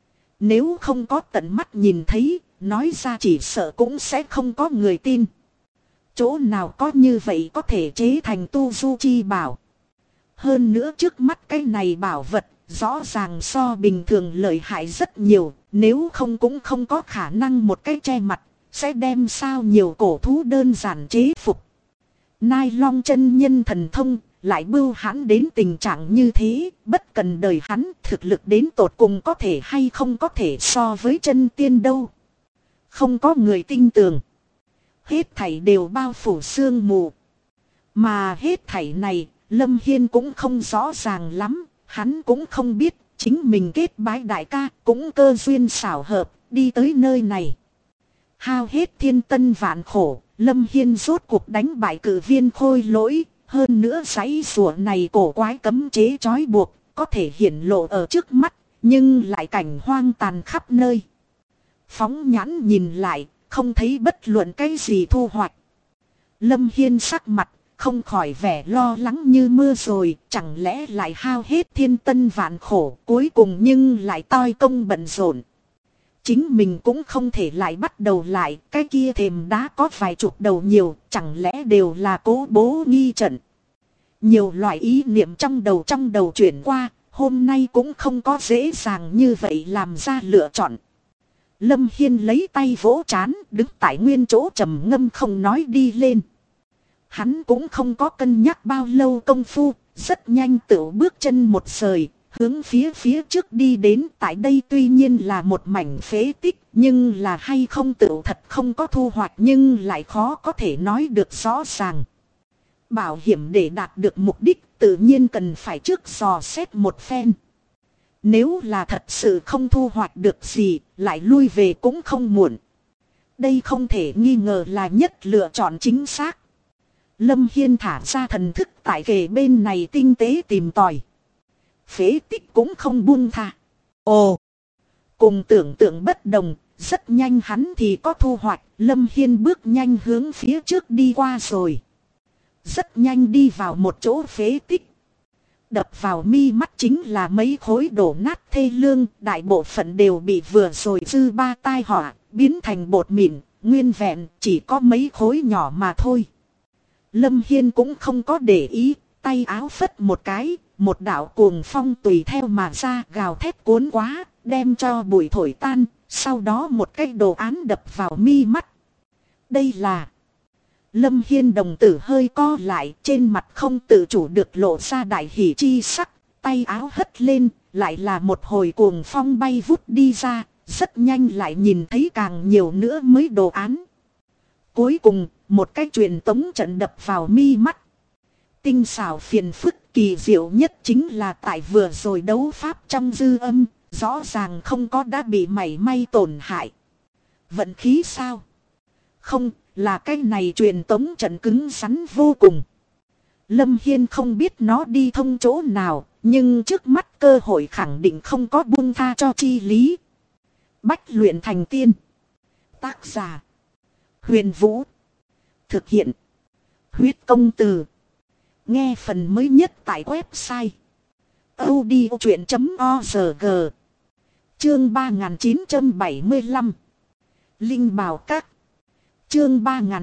Nếu không có tận mắt nhìn thấy, nói ra chỉ sợ cũng sẽ không có người tin. Chỗ nào có như vậy có thể chế thành tu du chi bảo. Hơn nữa trước mắt cái này bảo vật, rõ ràng so bình thường lợi hại rất nhiều, nếu không cũng không có khả năng một cái che mặt, sẽ đem sao nhiều cổ thú đơn giản chế phục. Nai Long chân nhân thần thông, lại bưu hãn đến tình trạng như thế, bất cần đời hắn thực lực đến tột cùng có thể hay không có thể so với chân tiên đâu. Không có người tin tưởng. Hết thảy đều bao phủ sương mù. Mà hết thảy này, Lâm Hiên cũng không rõ ràng lắm, hắn cũng không biết, chính mình kết bái đại ca cũng cơ duyên xảo hợp, đi tới nơi này. Hao hết thiên tân vạn khổ, Lâm Hiên rốt cuộc đánh bại cử viên khôi lỗi, hơn nữa giấy rùa này cổ quái cấm chế trói buộc, có thể hiển lộ ở trước mắt, nhưng lại cảnh hoang tàn khắp nơi. Phóng nhãn nhìn lại, không thấy bất luận cái gì thu hoạch. Lâm Hiên sắc mặt, không khỏi vẻ lo lắng như mưa rồi, chẳng lẽ lại hao hết thiên tân vạn khổ, cuối cùng nhưng lại toi công bận rộn. Chính mình cũng không thể lại bắt đầu lại, cái kia thềm đá có vài chục đầu nhiều, chẳng lẽ đều là cố bố nghi trận. Nhiều loại ý niệm trong đầu chuyển qua, hôm nay cũng không có dễ dàng như vậy làm ra lựa chọn. Lâm Hiên lấy tay vỗ trán, đứng tại nguyên chỗ trầm ngâm không nói đi lên. Hắn cũng không có cân nhắc bao lâu công phu, rất nhanh tự bước chân một sời, hướng phía trước đi đến. Tại đây tuy nhiên là một mảnh phế tích, nhưng là hay không tự thật không có thu hoạch, nhưng lại khó có thể nói được rõ ràng. Bảo hiểm để đạt được mục đích tự nhiên cần phải trước dò xét một phen. Nếu là thật sự không thu hoạch được gì, lại lui về cũng không muộn. Đây không thể nghi ngờ là nhất lựa chọn chính xác. Lâm Hiên thả ra thần thức tại kề bên này tinh tế tìm tòi. Phế tích cũng không buông tha. Ồ! Cùng tưởng tượng bất đồng, rất nhanh hắn thì có thu hoạch. Lâm Hiên bước nhanh hướng phía trước đi qua rồi. Rất nhanh đi vào một chỗ phế tích. Đập vào mi mắt chính là mấy khối đổ nát thê lương, đại bộ phận đều bị vừa rồi dư ba tai họa, biến thành bột mịn, nguyên vẹn, chỉ có mấy khối nhỏ mà thôi. Lâm Hiên cũng không có để ý, tay áo phất một cái, một đạo cuồng phong tùy theo mà ra gào thét cuốn quá, đem cho bụi thổi tan, sau đó một cái đồ án đập vào mi mắt. Đây là... Lâm Hiên đồng tử hơi co lại, trên mặt không tự chủ được lộ ra đại hỉ chi sắc, tay áo hất lên, lại là một hồi cuồng phong bay vút đi ra, rất nhanh lại nhìn thấy càng nhiều nữa mới đồ án. Cuối cùng, một cái truyền tống trận đập vào mi mắt. Tinh xảo phiền phức kỳ diệu nhất chính là tại vừa rồi đấu pháp trong dư âm, rõ ràng không có đã bị mảy may tổn hại. Vận khí sao? Không, là cái này truyền tống trận cứng rắn vô cùng. Lâm Hiên không biết nó đi thông chỗ nào, nhưng trước mắt cơ hội khẳng định không có buông tha cho chi lý. Bách luyện thành tiên. Tác giả: Huyền Vũ. Thực hiện: Huyết Công Từ. Nghe phần mới nhất tại website audiochuyện.org. Chương 3975. Linh Bảo Các. Chương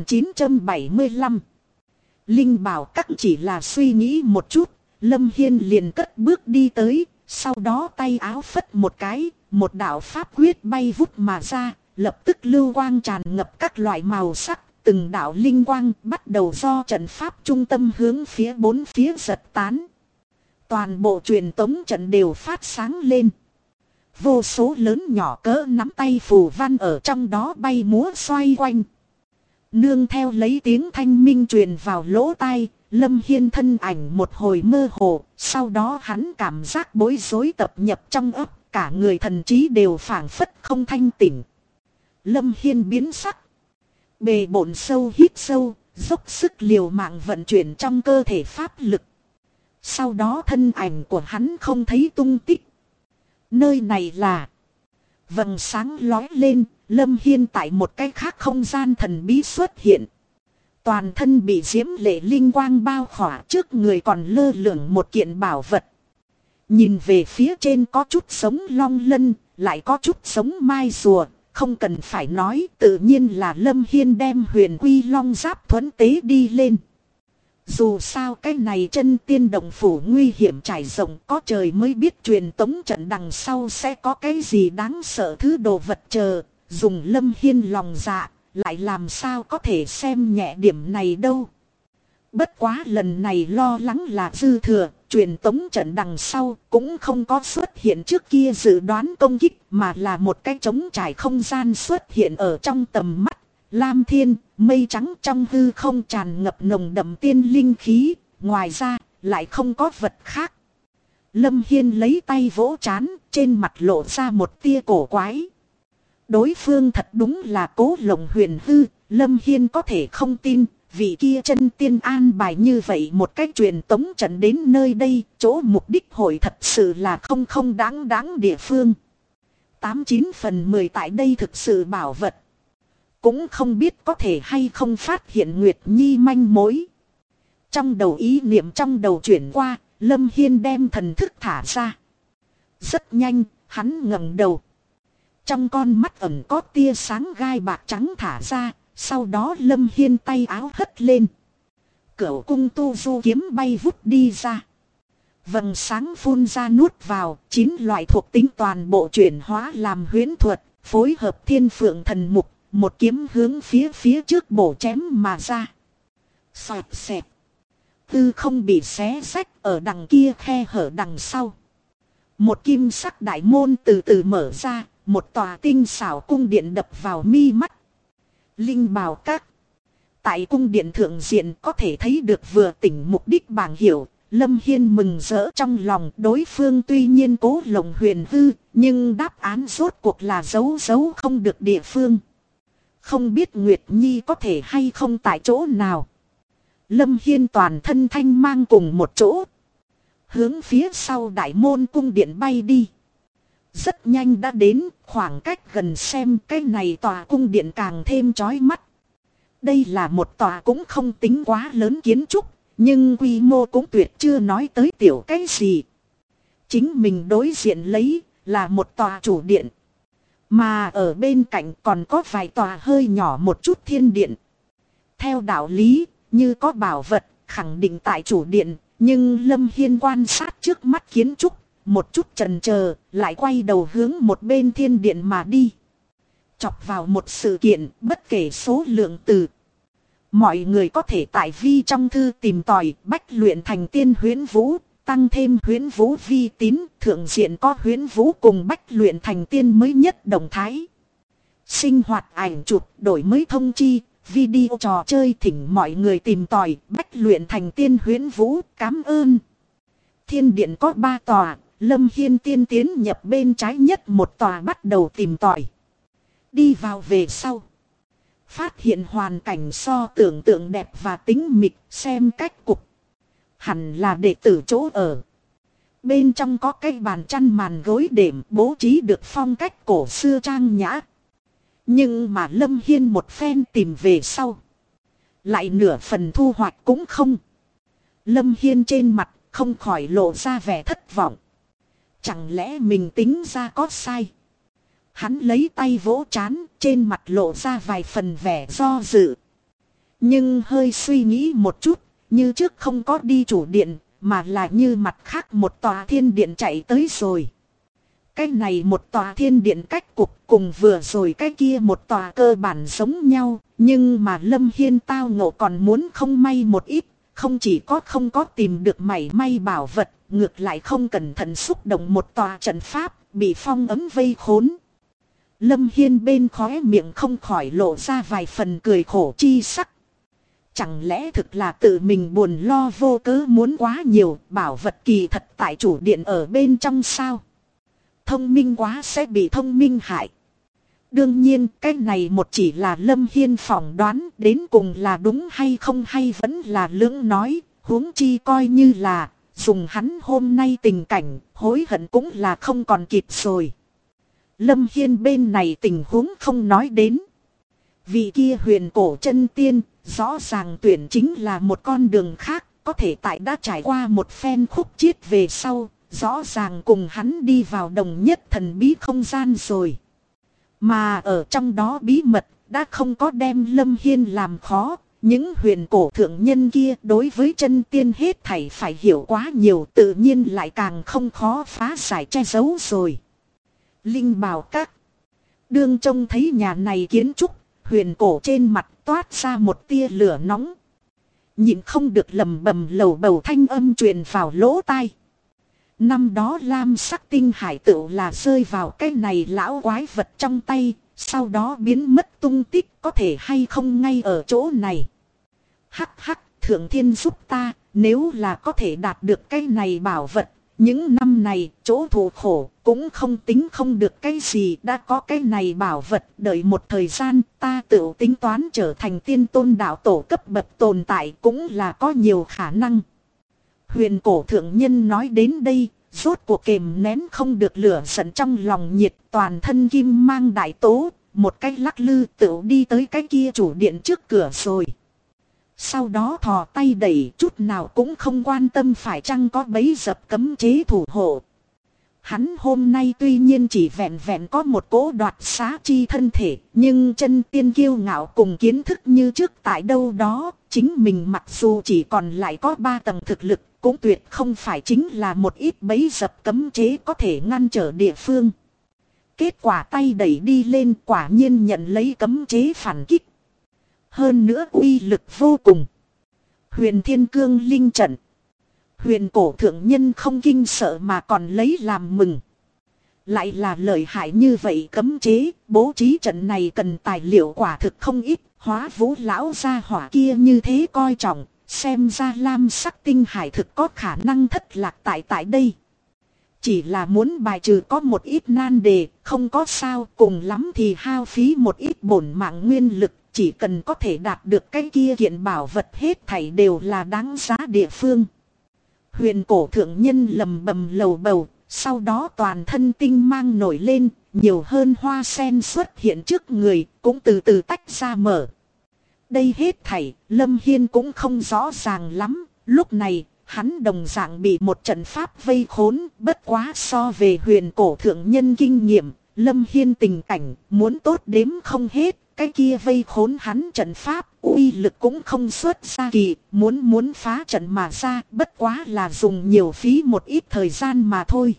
3975. Linh Bảo Các chỉ là suy nghĩ một chút, Lâm Hiên liền cất bước đi tới, sau đó tay áo phất một cái, một đạo pháp quyết bay vút mà ra, lập tức lưu quang tràn ngập các loại màu sắc, từng đạo linh quang bắt đầu do trận pháp trung tâm hướng phía bốn phía giật tán. Toàn bộ truyền tống trận đều phát sáng lên. Vô số lớn nhỏ cỡ nắm tay phù văn ở trong đó bay múa xoay quanh. Nương theo lấy tiếng thanh minh truyền vào lỗ tai, Lâm Hiên thân ảnh một hồi mơ hồ, sau đó hắn cảm giác bối rối tập nhập trong óc, cả người thần trí đều phảng phất không thanh tỉnh. Lâm Hiên biến sắc. Bề bộn sâu hít sâu, dốc sức liều mạng vận chuyển trong cơ thể pháp lực. Sau đó thân ảnh của hắn không thấy tung tích. Nơi này là... Vầng sáng lói lên, Lâm Hiên tại một cái khác không gian thần bí xuất hiện. Toàn thân bị diễm lệ linh quang bao khỏa, trước người còn lơ lửng một kiện bảo vật. Nhìn về phía trên có chút giống long lân, lại có chút giống mai rùa. Không cần phải nói, tự nhiên là Lâm Hiên đem huyền quy long giáp thuẫn tế đi lên. Dù sao cái này chân tiên động phủ nguy hiểm trải rộng, có trời mới biết truyền tống trận đằng sau sẽ có cái gì đáng sợ thứ đồ vật chờ. Dùng Lâm Hiên lòng dạ, lại làm sao có thể xem nhẹ điểm này đâu. Bất quá lần này lo lắng là dư thừa, truyền tống trận đằng sau cũng không có xuất hiện trước kia dự đoán công kích, mà là một cái trống trải không gian xuất hiện ở trong tầm mắt. Lam thiên, mây trắng trong hư không tràn ngập nồng đậm tiên linh khí, ngoài ra lại không có vật khác. Lâm Hiên lấy tay vỗ trán, trên mặt lộ ra một tia cổ quái. Đối phương thật đúng là Cố Lộng Huyền hư, Lâm Hiên có thể không tin, vị kia chân tiên an bài như vậy một cách truyền tống trận đến nơi đây, chỗ mục đích hội thật sự là không đáng địa phương. 89 phần 10 tại đây thực sự bảo vật. Cũng không biết có thể hay không phát hiện Nguyệt Nhi manh mối. Trong đầu ý niệm trong đầu chuyển qua, Lâm Hiên đem thần thức thả ra. Rất nhanh, hắn ngẩng đầu. Trong con mắt ẩn có tia sáng gai bạc trắng thả ra, sau đó Lâm Hiên tay áo hất lên. Cửu cung tu du kiếm bay vút đi ra. Vầng sáng phun ra nuốt vào, 9 loại thuộc tính toàn bộ chuyển hóa làm huyễn thuật, phối hợp thiên phượng thần mục, một kiếm hướng phía trước bổ chém mà ra. Xoẹt xẹt. Tư không bị xé rách, ở đằng kia khe hở đằng sau. Một kim sắc đại môn từ từ mở ra, một tòa tinh xảo cung điện đập vào mi mắt. Linh Bảo Các. Tại cung điện thượng diện có thể thấy được vừa tỉnh mục đích bảng hiểu. Lâm Hiên mừng rỡ trong lòng, đối phương tuy nhiên Cố Lộng Huyền hư, nhưng đáp án rốt cuộc là giấu không được địa phương. Không biết Nguyệt Nhi có thể hay không tại chỗ nào. Lâm Hiên toàn thân thanh mang cùng một chỗ. Hướng phía sau đại môn cung điện bay đi. Rất nhanh đã đến, khoảng cách gần xem cái này tòa cung điện càng thêm chói mắt. Đây là một tòa cũng không tính quá lớn kiến trúc, nhưng quy mô cũng tuyệt chưa nói tới tiểu cái gì. Chính mình đối diện lấy là một tòa chủ điện. Mà ở bên cạnh còn có vài tòa hơi nhỏ một chút thiên điện. Theo đạo lý, như có bảo vật, khẳng định tại chủ điện, nhưng Lâm Hiên quan sát trước mắt kiến trúc, một chút chần chờ, lại quay đầu hướng một bên thiên điện mà đi. Chọc vào một sự kiện, bất kể số lượng từ. Mọi người có thể tại vi trong thư tìm tòi, bách luyện thành tiên huyễn vũ, tăng thêm huyễn vũ vi tín, thượng diện có huyễn vũ cùng bách luyện thành tiên mới nhất động thái. Sinh hoạt ảnh chụp, đổi mới thông chi, video trò chơi thỉnh mọi người tìm tòi, bách luyện thành tiên huyễn vũ, cảm ơn. Thiên điện có 3 tòa, Lâm Hiên tiên tiến nhập bên trái nhất một tòa bắt đầu tìm tòi. Đi vào về sau. Phát hiện hoàn cảnh so tưởng tượng đẹp và tính mịch, xem cách cục. Hẳn là đệ tử chỗ ở. Bên trong có cái bàn chăn màn gối đệm bố trí được phong cách cổ xưa trang nhã. Nhưng mà Lâm Hiên một phen tìm về sau. Lại nửa phần thu hoạch cũng không. Lâm Hiên trên mặt không khỏi lộ ra vẻ thất vọng. Chẳng lẽ mình tính ra có sai? Hắn lấy tay vỗ trán, trên mặt lộ ra vài phần vẻ do dự. Nhưng hơi suy nghĩ một chút, như trước không có đi chủ điện, mà là như mặt khác một tòa thiên điện chạy tới rồi. Cái này một tòa thiên điện cách cục cùng vừa rồi cái kia một tòa cơ bản giống nhau, nhưng mà Lâm Hiên tao ngộ còn muốn không may một ít, không chỉ có không có tìm được mảy may bảo vật, ngược lại không cẩn thận xúc động một tòa trận pháp, bị phong ấn vây khốn. Lâm Hiên bên khóe miệng không khỏi lộ ra vài phần cười khổ chi sắc. Chẳng lẽ thực là tự mình buồn lo vô cớ muốn quá nhiều, bảo vật kỳ thật tại chủ điện ở bên trong sao? Thông minh quá sẽ bị thông minh hại. Đương nhiên cái này một chỉ là Lâm Hiên phỏng đoán, đến cùng là đúng hay không hay vẫn là lưỡng nói, huống chi coi như là dùng hắn hôm nay tình cảnh, hối hận cũng là không còn kịp rồi. Lâm Hiên bên này tình huống không nói đến. Vị kia huyền cổ chân tiên, rõ ràng tuyển chính là một con đường khác, có thể tại đã trải qua một phen khúc chiết về sau, rõ ràng cùng hắn đi vào đồng nhất thần bí không gian rồi. Mà ở trong đó bí mật, đã không có đem Lâm Hiên làm khó. Những huyền cổ thượng nhân kia đối với chân tiên hết thảy phải hiểu quá nhiều, tự nhiên lại càng không khó phá giải che giấu rồi. Linh Bảo Các. Đương trông thấy nhà này kiến trúc, huyền cổ trên mặt toát ra một tia lửa nóng. Nhịn không được lầm bầm lầu bầu thanh âm truyền vào lỗ tai. Năm đó lam sắc tinh hải tựu là rơi vào cái này lão quái vật trong tay, sau đó biến mất tung tích, có thể hay không ngay ở chỗ này. Hắc hắc, thượng thiên giúp ta, nếu là có thể đạt được cái này bảo vật, những năm này chỗ thù khổ cũng không tính không được cái gì, đã có cái này bảo vật, đợi một thời gian ta tự tính toán trở thành tiên tôn đạo tổ cấp bậc tồn tại cũng là có nhiều khả năng. Huyền cổ thượng nhân nói đến đây, rốt cuộc kềm nén không được lửa giận trong lòng nhiệt, toàn thân kim mang đại tố, một cái lắc lư tựu đi tới cái kia chủ điện trước cửa rồi. Sau đó thò tay đẩy, chút nào cũng không quan tâm phải chăng có bẫy dập cấm chế thủ hộ. Hắn hôm nay tuy nhiên chỉ vẹn vẹn có một cỗ đoạt xá chi thân thể, nhưng chân tiên kiêu ngạo cùng kiến thức như trước tại đâu đó, chính mình mặc dù chỉ còn lại có 3 tầng thực lực, cũng tuyệt không phải chính là một ít bẫy dập cấm chế có thể ngăn trở địa phương. Kết quả tay đẩy đi lên, quả nhiên nhận lấy cấm chế phản kích. Hơn nữa uy lực vô cùng. Huyền Thiên Cương Linh Trận. Huyền cổ thượng nhân không kinh sợ mà còn lấy làm mừng. Lại là lợi hại như vậy cấm chế, bố trí trận này cần tài liệu quả thực không ít. Hóa Vũ lão gia hỏa kia như thế coi trọng, xem ra lam sắc tinh hải thực có khả năng thất lạc tại đây. Chỉ là muốn bài trừ có một ít nan đề, không có sao, cùng lắm thì hao phí một ít bổn mạng nguyên lực. Chỉ cần có thể đạt được cái kia kiện bảo vật hết thảy đều là đáng giá địa phương. Huyền cổ thượng nhân lầm bầm lầu bầu, sau đó toàn thân tinh mang nổi lên, nhiều hơn hoa sen xuất hiện trước người, cũng từ từ tách ra mở. Đây hết thảy, Lâm Hiên cũng không rõ ràng lắm, lúc này, hắn đồng dạng bị một trận pháp vây khốn, bất quá so về huyền cổ thượng nhân kinh nghiệm, Lâm Hiên tình cảnh, muốn tốt đếm không hết. Cái kia vây khốn hắn trận pháp, uy lực cũng không xuất ra kỳ, muốn phá trận mà ra, bất quá là dùng nhiều phí một ít thời gian mà thôi.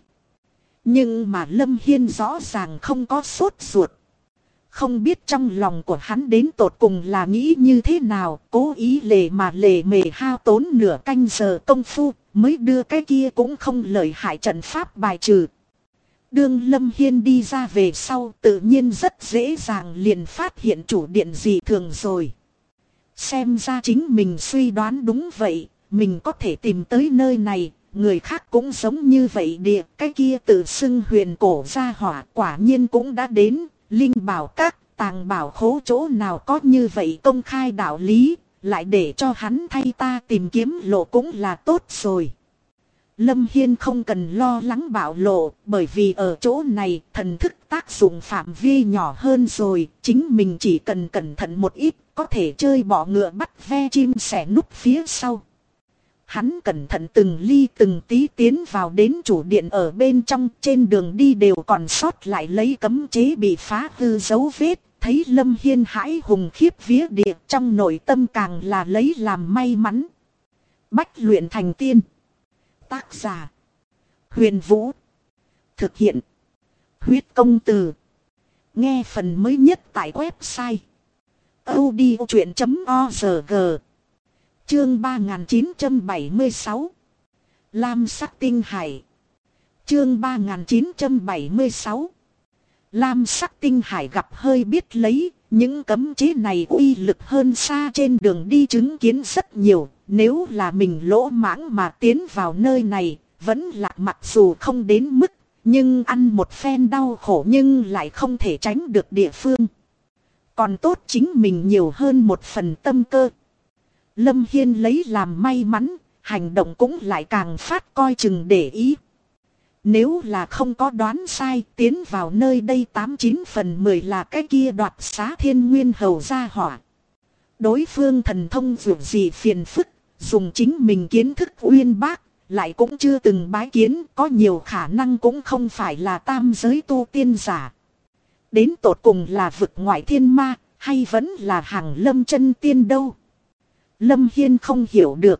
Nhưng mà Lâm Hiên rõ ràng không có sốt ruột. Không biết trong lòng của hắn đến tột cùng là nghĩ như thế nào, cố ý lề mề hao tốn nửa canh giờ công phu, mới đưa cái kia cũng không lợi hại trận pháp bài trừ. Đương Lâm Hiên đi ra về sau, tự nhiên rất dễ dàng liền phát hiện chủ điện dị thường rồi. Xem ra chính mình suy đoán đúng vậy, mình có thể tìm tới nơi này, người khác cũng giống như vậy địa, cái kia tự xưng huyền cổ gia hỏa quả nhiên cũng đã đến. Linh Bảo Các, tàng bảo khố chỗ nào có như vậy công khai đạo lý, lại để cho hắn thay ta tìm kiếm lộ cũng là tốt rồi. Lâm Hiên không cần lo lắng bạo lộ, bởi vì ở chỗ này thần thức tác dụng phạm vi nhỏ hơn rồi, chính mình chỉ cần cẩn thận một ít, có thể chơi bọ ngựa bắt ve chim sẻ núp phía sau. Hắn cẩn thận từng ly từng tí tiến vào đến chủ điện ở bên trong, trên đường đi đều còn sót lại lấy cấm chế bị phá hư dấu vết, thấy Lâm Hiên hãi hùng khiếp vía địa, trong nội tâm càng là lấy làm may mắn. Bách luyện thành tiên. Tác giả. Huyền Vũ. Thực hiện. Huyết công từ. Nghe phần mới nhất tại website audiochuyện.org. Chương 3976. Lam sắc tinh hải. Chương 3976. Lam sắc tinh hải gặp hơi biết lấy. Những cấm chế này uy lực hơn xa trên đường đi chứng kiến rất nhiều. Nếu là mình lỗ mãng mà tiến vào nơi này, vẫn là mặc dù không đến mức, nhưng ăn một phen đau khổ nhưng lại không thể tránh được địa phương. Còn tốt chính mình nhiều hơn một phần tâm cơ. Lâm Hiên lấy làm may mắn, hành động cũng lại càng phát coi chừng để ý. Nếu là không có đoán sai, tiến vào nơi đây 89 phần 10 là cái kia đoạt xá thiên nguyên hầu gia hỏa. Đối phương thần thông dù gì phiền phức, dùng chính mình kiến thức uyên bác, lại cũng chưa từng bái kiến, có nhiều khả năng cũng không phải là tam giới tu tiên giả. Đến tột cùng là vực ngoại thiên ma, hay vẫn là hàng lâm chân tiên đâu? Lâm Hiên không hiểu được.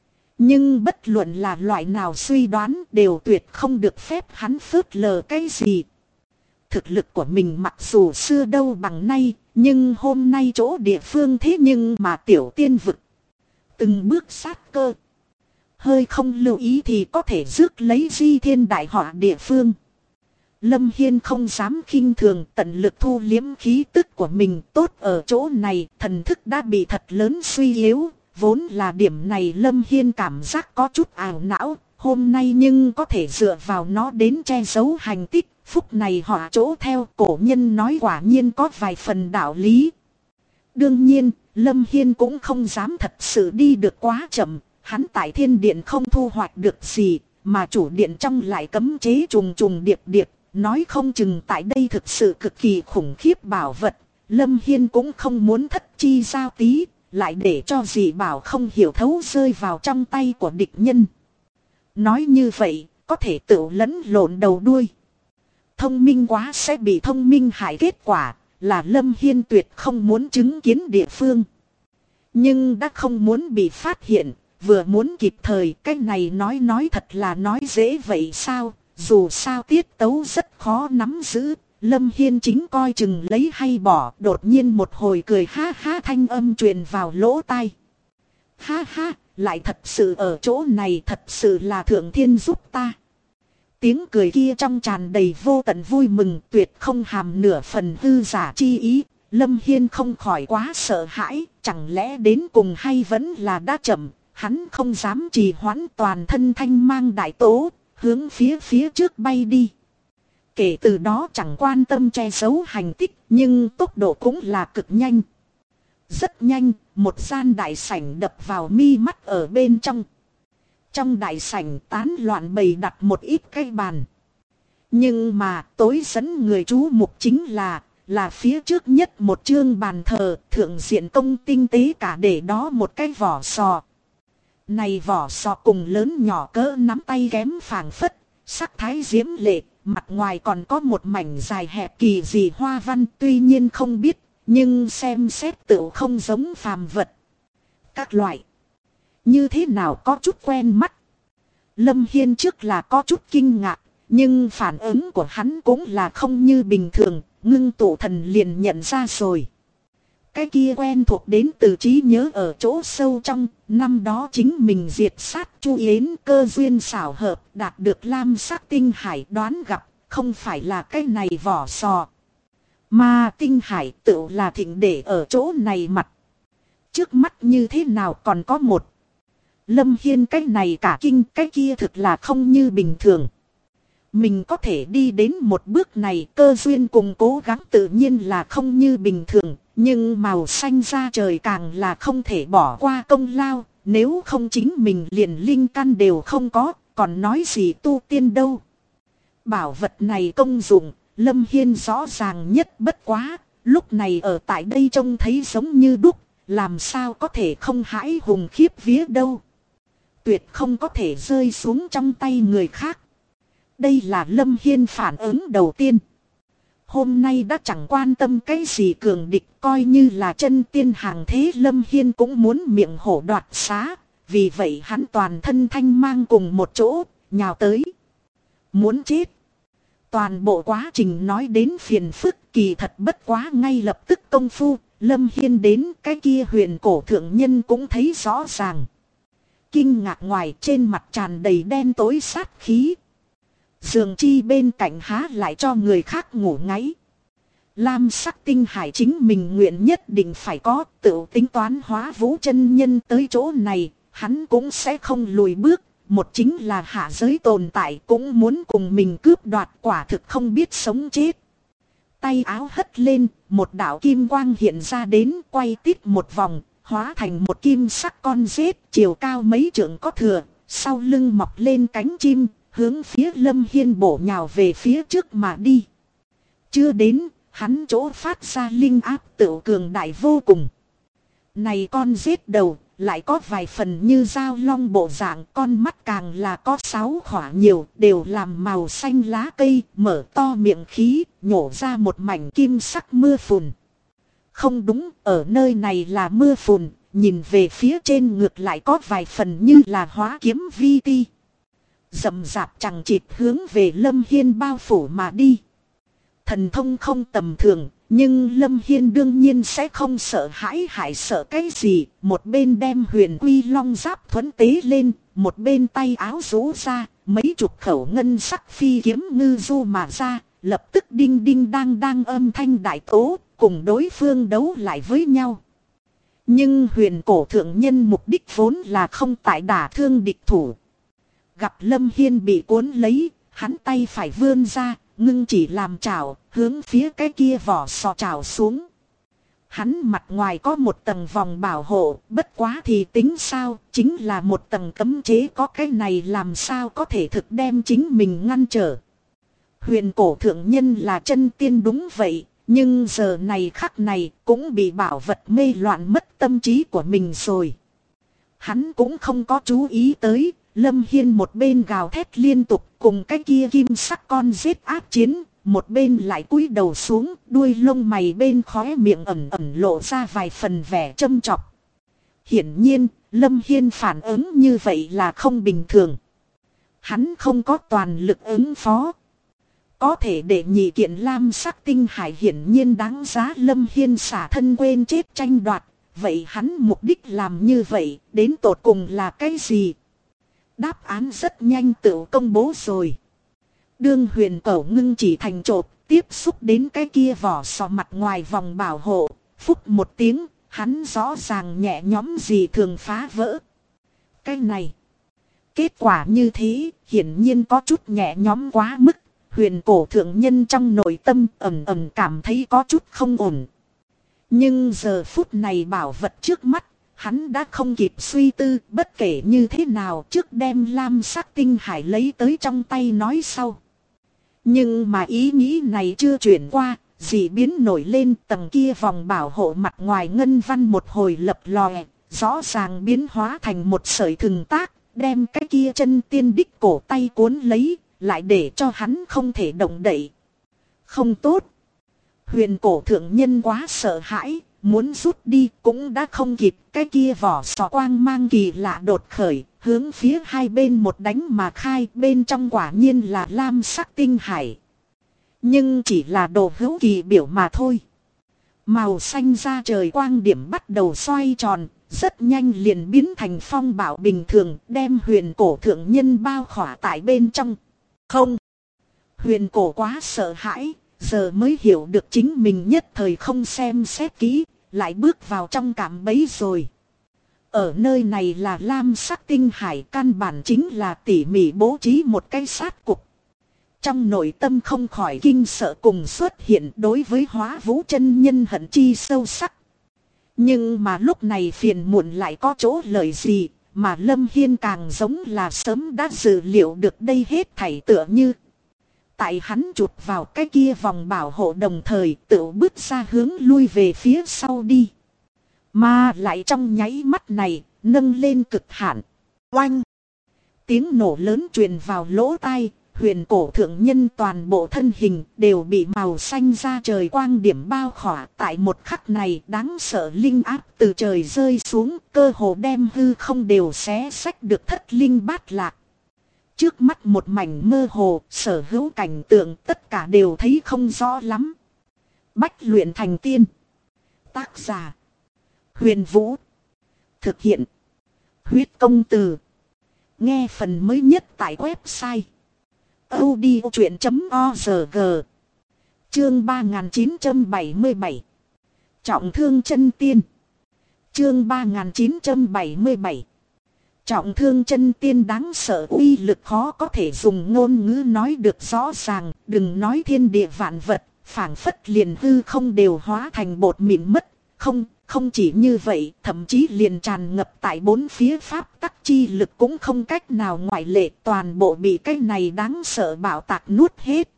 Nhưng bất luận là loại nào suy đoán đều tuyệt không được phép hắn phớt lờ cái gì. Thực lực của mình mặc dù xưa đâu bằng nay, nhưng hôm nay chỗ địa phương thế nhưng mà tiểu tiên vực. Từng bước sát cơ. Hơi không lưu ý thì có thể rước lấy di thiên đại họa địa phương. Lâm Hiên không dám khinh thường, tận lực thu liếm khí tức của mình. Tốt ở chỗ này, thần thức đã bị thật lớn suy yếu. Vốn là điểm này Lâm Hiên cảm giác có chút ảo não. Hôm nay nhưng có thể dựa vào nó đến che giấu hành tích. Phúc này họ chỗ theo, cổ nhân nói quả nhiên có vài phần đạo lý. Đương nhiên, Lâm Hiên cũng không dám thật sự đi được quá chậm. Hắn tại thiên điện không thu hoạch được gì, mà chủ điện trong lại cấm chế trùng trùng điệp điệp. Nói không chừng tại đây thực sự cực kỳ khủng khiếp bảo vật. Lâm Hiên cũng không muốn thất chi giao tí, lại để cho dị bảo không hiểu thấu rơi vào trong tay của địch nhân. Nói như vậy, có thể tự lẫn lộn đầu đuôi. Thông minh quá sẽ bị thông minh hại, kết quả là Lâm Hiên tuyệt không muốn chứng kiến địa phương. Nhưng đã không muốn bị phát hiện, vừa muốn kịp thời, cái này nói thật là nói dễ vậy sao? Dù sao tiết tấu rất khó nắm giữ, Lâm Hiên chính coi chừng lấy hay bỏ, đột nhiên một hồi cười ha ha thanh âm truyền vào lỗ tai. Ha ha, lại thật sự ở chỗ này, thật sự là thượng thiên giúp ta. Tiếng cười kia trong tràn đầy vô tận vui mừng, tuyệt không hàm nửa phần hư giả chi ý. Lâm Hiên không khỏi quá sợ hãi, chẳng lẽ đến cùng hay vẫn là đã chậm. Hắn không dám trì hoãn, toàn thân thanh mang đại tố, hướng phía trước bay đi. Kể từ đó chẳng quan tâm che giấu hành tích, nhưng tốc độ cũng là cực nhanh. Rất nhanh, một gian đại sảnh đập vào mi mắt ở bên trong. Trong đại sảnh tán loạn bày đặt một ít cây bàn. Nhưng mà tối dẫn người chú mục chính là phía trước nhất một chương bàn thờ, thượng diện công tinh tế cả để đó một cái vỏ sò. Này vỏ sò cùng lớn nhỏ cỡ nắm tay kém phảng phất, sắc thái diễm lệ, mặt ngoài còn có một mảnh dài hẹp kỳ dị hoa văn, tuy nhiên không biết, nhưng xem xét tựu không giống phàm vật. Các loại như thế nào có chút quen mắt. Lâm Hiên trước là có chút kinh ngạc, nhưng phản ứng của hắn cũng là không như bình thường, ngưng tụ thần liền nhận ra rồi. Cái kia quen thuộc đến từ trí nhớ ở chỗ sâu trong, năm đó chính mình diệt sát Chu Yến, cơ duyên xảo hợp đạt được lam sắc tinh hải, đoán gặp, không phải là cái này vỏ sò. Mà tinh hải tự là thịnh để ở chỗ này mặt. Trước mắt như thế nào còn có một. Lâm Hiên cái này cả kinh, cái kia thực là không như bình thường. Mình có thể đi đến một bước này, cơ duyên cùng cố gắng tự nhiên là không như bình thường. Nhưng màu xanh da trời càng là không thể bỏ qua công lao, nếu không chính mình liền linh căn đều không có, còn nói gì tu tiên đâu. Bảo vật này công dụng, Lâm Hiên rõ ràng nhất bất quá, lúc này ở tại đây trông thấy giống như đúc, làm sao có thể không hãi hùng khiếp vía đâu. Tuyệt không có thể rơi xuống trong tay người khác. Đây là Lâm Hiên phản ứng đầu tiên. Hôm nay đã chẳng quan tâm cái gì cường địch, coi như là chân tiên hàng thế Lâm Hiên cũng muốn miệng hổ đoạt xá. vì vậy hắn toàn thân thanh mang cùng một chỗ, nhào tới. Muốn chết. Toàn bộ quá trình nói đến phiền phức kỳ thật bất quá ngay lập tức công phu, Lâm Hiên đến cái kia huyền cổ thượng nhân cũng thấy rõ ràng. Kinh ngạc ngoài trên mặt tràn đầy đen tối sát khí. Giường chi bên cạnh há lại cho người khác ngủ ngáy. Lam sắc tinh hải chính mình nguyện nhất định phải có, tự tính toán Hóa Vũ chân nhân tới chỗ này, hắn cũng sẽ không lùi bước. Một chính là hạ giới tồn tại cũng muốn cùng mình cướp đoạt, quả thực không biết sống chết. Tay áo hất lên, một đạo kim quang hiện ra đến, quay tít một vòng, hóa thành một kim sắc con rết chiều cao mấy trượng có thừa, sau lưng mọc lên cánh chim, hướng phía Lâm Hiên bổ nhào về phía trước mà đi. Chưa đến, hắn chỗ phát ra linh áp tự cường đại vô cùng. Này con rết đầu, lại có vài phần như dao long bộ dạng, con mắt càng là có 6 khỏa nhiều, đều làm màu xanh lá cây, mở to miệng khí, nhổ ra một mảnh kim sắc mưa phùn. Không đúng, ở nơi này là mưa phùn, nhìn về phía trên ngược lại có vài phần như là hóa kiếm vi ti. Rậm rạp chẳng chịt hướng về Lâm Hiên bao phủ mà đi. Thần thông không tầm thường, nhưng Lâm Hiên đương nhiên sẽ không sợ hãi sợ cái gì. Một bên đem huyền quy long giáp thuẫn tế lên, một bên tay áo rũ ra, mấy chục khẩu ngân sắc phi kiếm ngư du mà ra, lập tức đinh đinh đang âm thanh đại tố, cùng đối phương đấu lại với nhau. Nhưng huyền cổ thượng nhân mục đích vốn là không tại đả thương địch thủ. Gặp Lâm Hiên bị cuốn lấy, hắn tay phải vươn ra, ngưng chỉ làm chảo, hướng phía cái kia vỏ sò chảo xuống. Hắn mặt ngoài có một tầng vòng bảo hộ, bất quá thì tính sao, chính là một tầng cấm chế, có cái này làm sao có thể thực đem chính mình ngăn trở. Huyền cổ thượng nhân là chân tiên đúng vậy, nhưng giờ này khắc này cũng bị bảo vật mê loạn mất tâm trí của mình rồi. Hắn cũng không có chú ý tới, Lâm Hiên một bên gào thét liên tục cùng cái kia kim sắc con rết áp chiến, một bên lại cúi đầu xuống, đuôi lông mày bên khóe miệng ẩn lộ ra vài phần vẻ châm chọc. Hiển nhiên, Lâm Hiên phản ứng như vậy là không bình thường. Hắn không có toàn lực ứng phó. Có thể để nhị kiện lam sắc tinh hải hiển nhiên đáng giá Lâm Hiên xả thân quên chết tranh đoạt. Vậy hắn mục đích làm như vậy, đến tột cùng là cái gì? Đáp án rất nhanh tự công bố rồi. Đương huyền cẩu ngưng chỉ thành chộp, tiếp xúc đến cái kia vỏ sò mặt ngoài vòng bảo hộ. Phúc một tiếng, hắn rõ ràng nhẹ nhõm gì thường phá vỡ. Cái này, kết quả như thế, hiển nhiên có chút nhẹ nhõm quá mức. Huyền cổ thượng nhân trong nội tâm ẩn cảm thấy có chút không ổn. Nhưng giờ phút này bảo vật trước mắt, hắn đã không kịp suy tư, bất kể như thế nào trước đem lam sắc tinh hải lấy tới trong tay nói sau. Nhưng mà ý nghĩ này chưa chuyển qua, dị biến nổi lên, tầng kia vòng bảo hộ mặt ngoài ngân văn một hồi lập lòe, rõ ràng biến hóa thành một sợi thừng tác, đem cái kia chân tiên đích cổ tay cuốn lấy, lại để cho hắn không thể động đậy. Không tốt. Huyền cổ thượng nhân quá sợ hãi, muốn rút đi cũng đã không kịp, cái kia vỏ sò quang mang kỳ lạ đột khởi, hướng phía hai bên một đánh mà khai, bên trong quả nhiên là lam sắc tinh hải. Nhưng chỉ là đồ hữu kỳ biểu mà thôi. Màu xanh da trời quang điểm bắt đầu xoay tròn, rất nhanh liền biến thành phong bạo bình thường, đem huyền cổ thượng nhân bao khỏa tại bên trong. Không. Huyền cổ quá sợ hãi, giờ mới hiểu được chính mình nhất thời không xem xét kỹ, lại bước vào trong cạm bẫy rồi. Ở nơi này là lam sắc tinh hải, căn bản chính là tỉ mỉ bố trí một cái sát cục. Trong nội tâm không khỏi kinh sợ cùng xuất hiện đối với Hóa Vũ chân nhân hận chi sâu sắc. Nhưng mà lúc này phiền muộn lại có chỗ lợi gì, mà Lâm Hiên càng giống là sớm đã dự liệu được đây hết thảy, tựa như tại hắn chụp vào cái kia vòng bảo hộ đồng thời tự bước ra hướng lui về phía sau đi. Mà lại trong nháy mắt này, nâng lên cực hạn. Oanh! Tiếng nổ lớn truyền vào lỗ tai, huyền cổ thượng nhân toàn bộ thân hình đều bị màu xanh da trời quang điểm bao khỏa. Tại một khắc này đáng sợ linh áp từ trời rơi xuống, cơ hồ đem hư không đều xé xách được thất linh bát lạc. Trước mắt một mảnh mơ hồ, sở hữu cảnh tượng tất cả đều thấy không rõ lắm. Bách luyện thành tiên. Tác giả: Huyền Vũ. Thực hiện: Huyết Công Từ. Nghe phần mới nhất tại website audiochuyện.org. Chương 3977. Trọng thương chân tiên. Chương 3977. Trọng thương chân tiên đáng sợ, uy lực khó có thể dùng ngôn ngữ nói được rõ ràng. Đừng nói thiên địa vạn vật, phảng phất liền hư không đều hóa thành bột mịn mất. Không chỉ như vậy, thậm chí liền tràn ngập tại bốn phía pháp tắc chi lực cũng không cách nào ngoại lệ, toàn bộ bị cái này đáng sợ bạo tạc nuốt hết.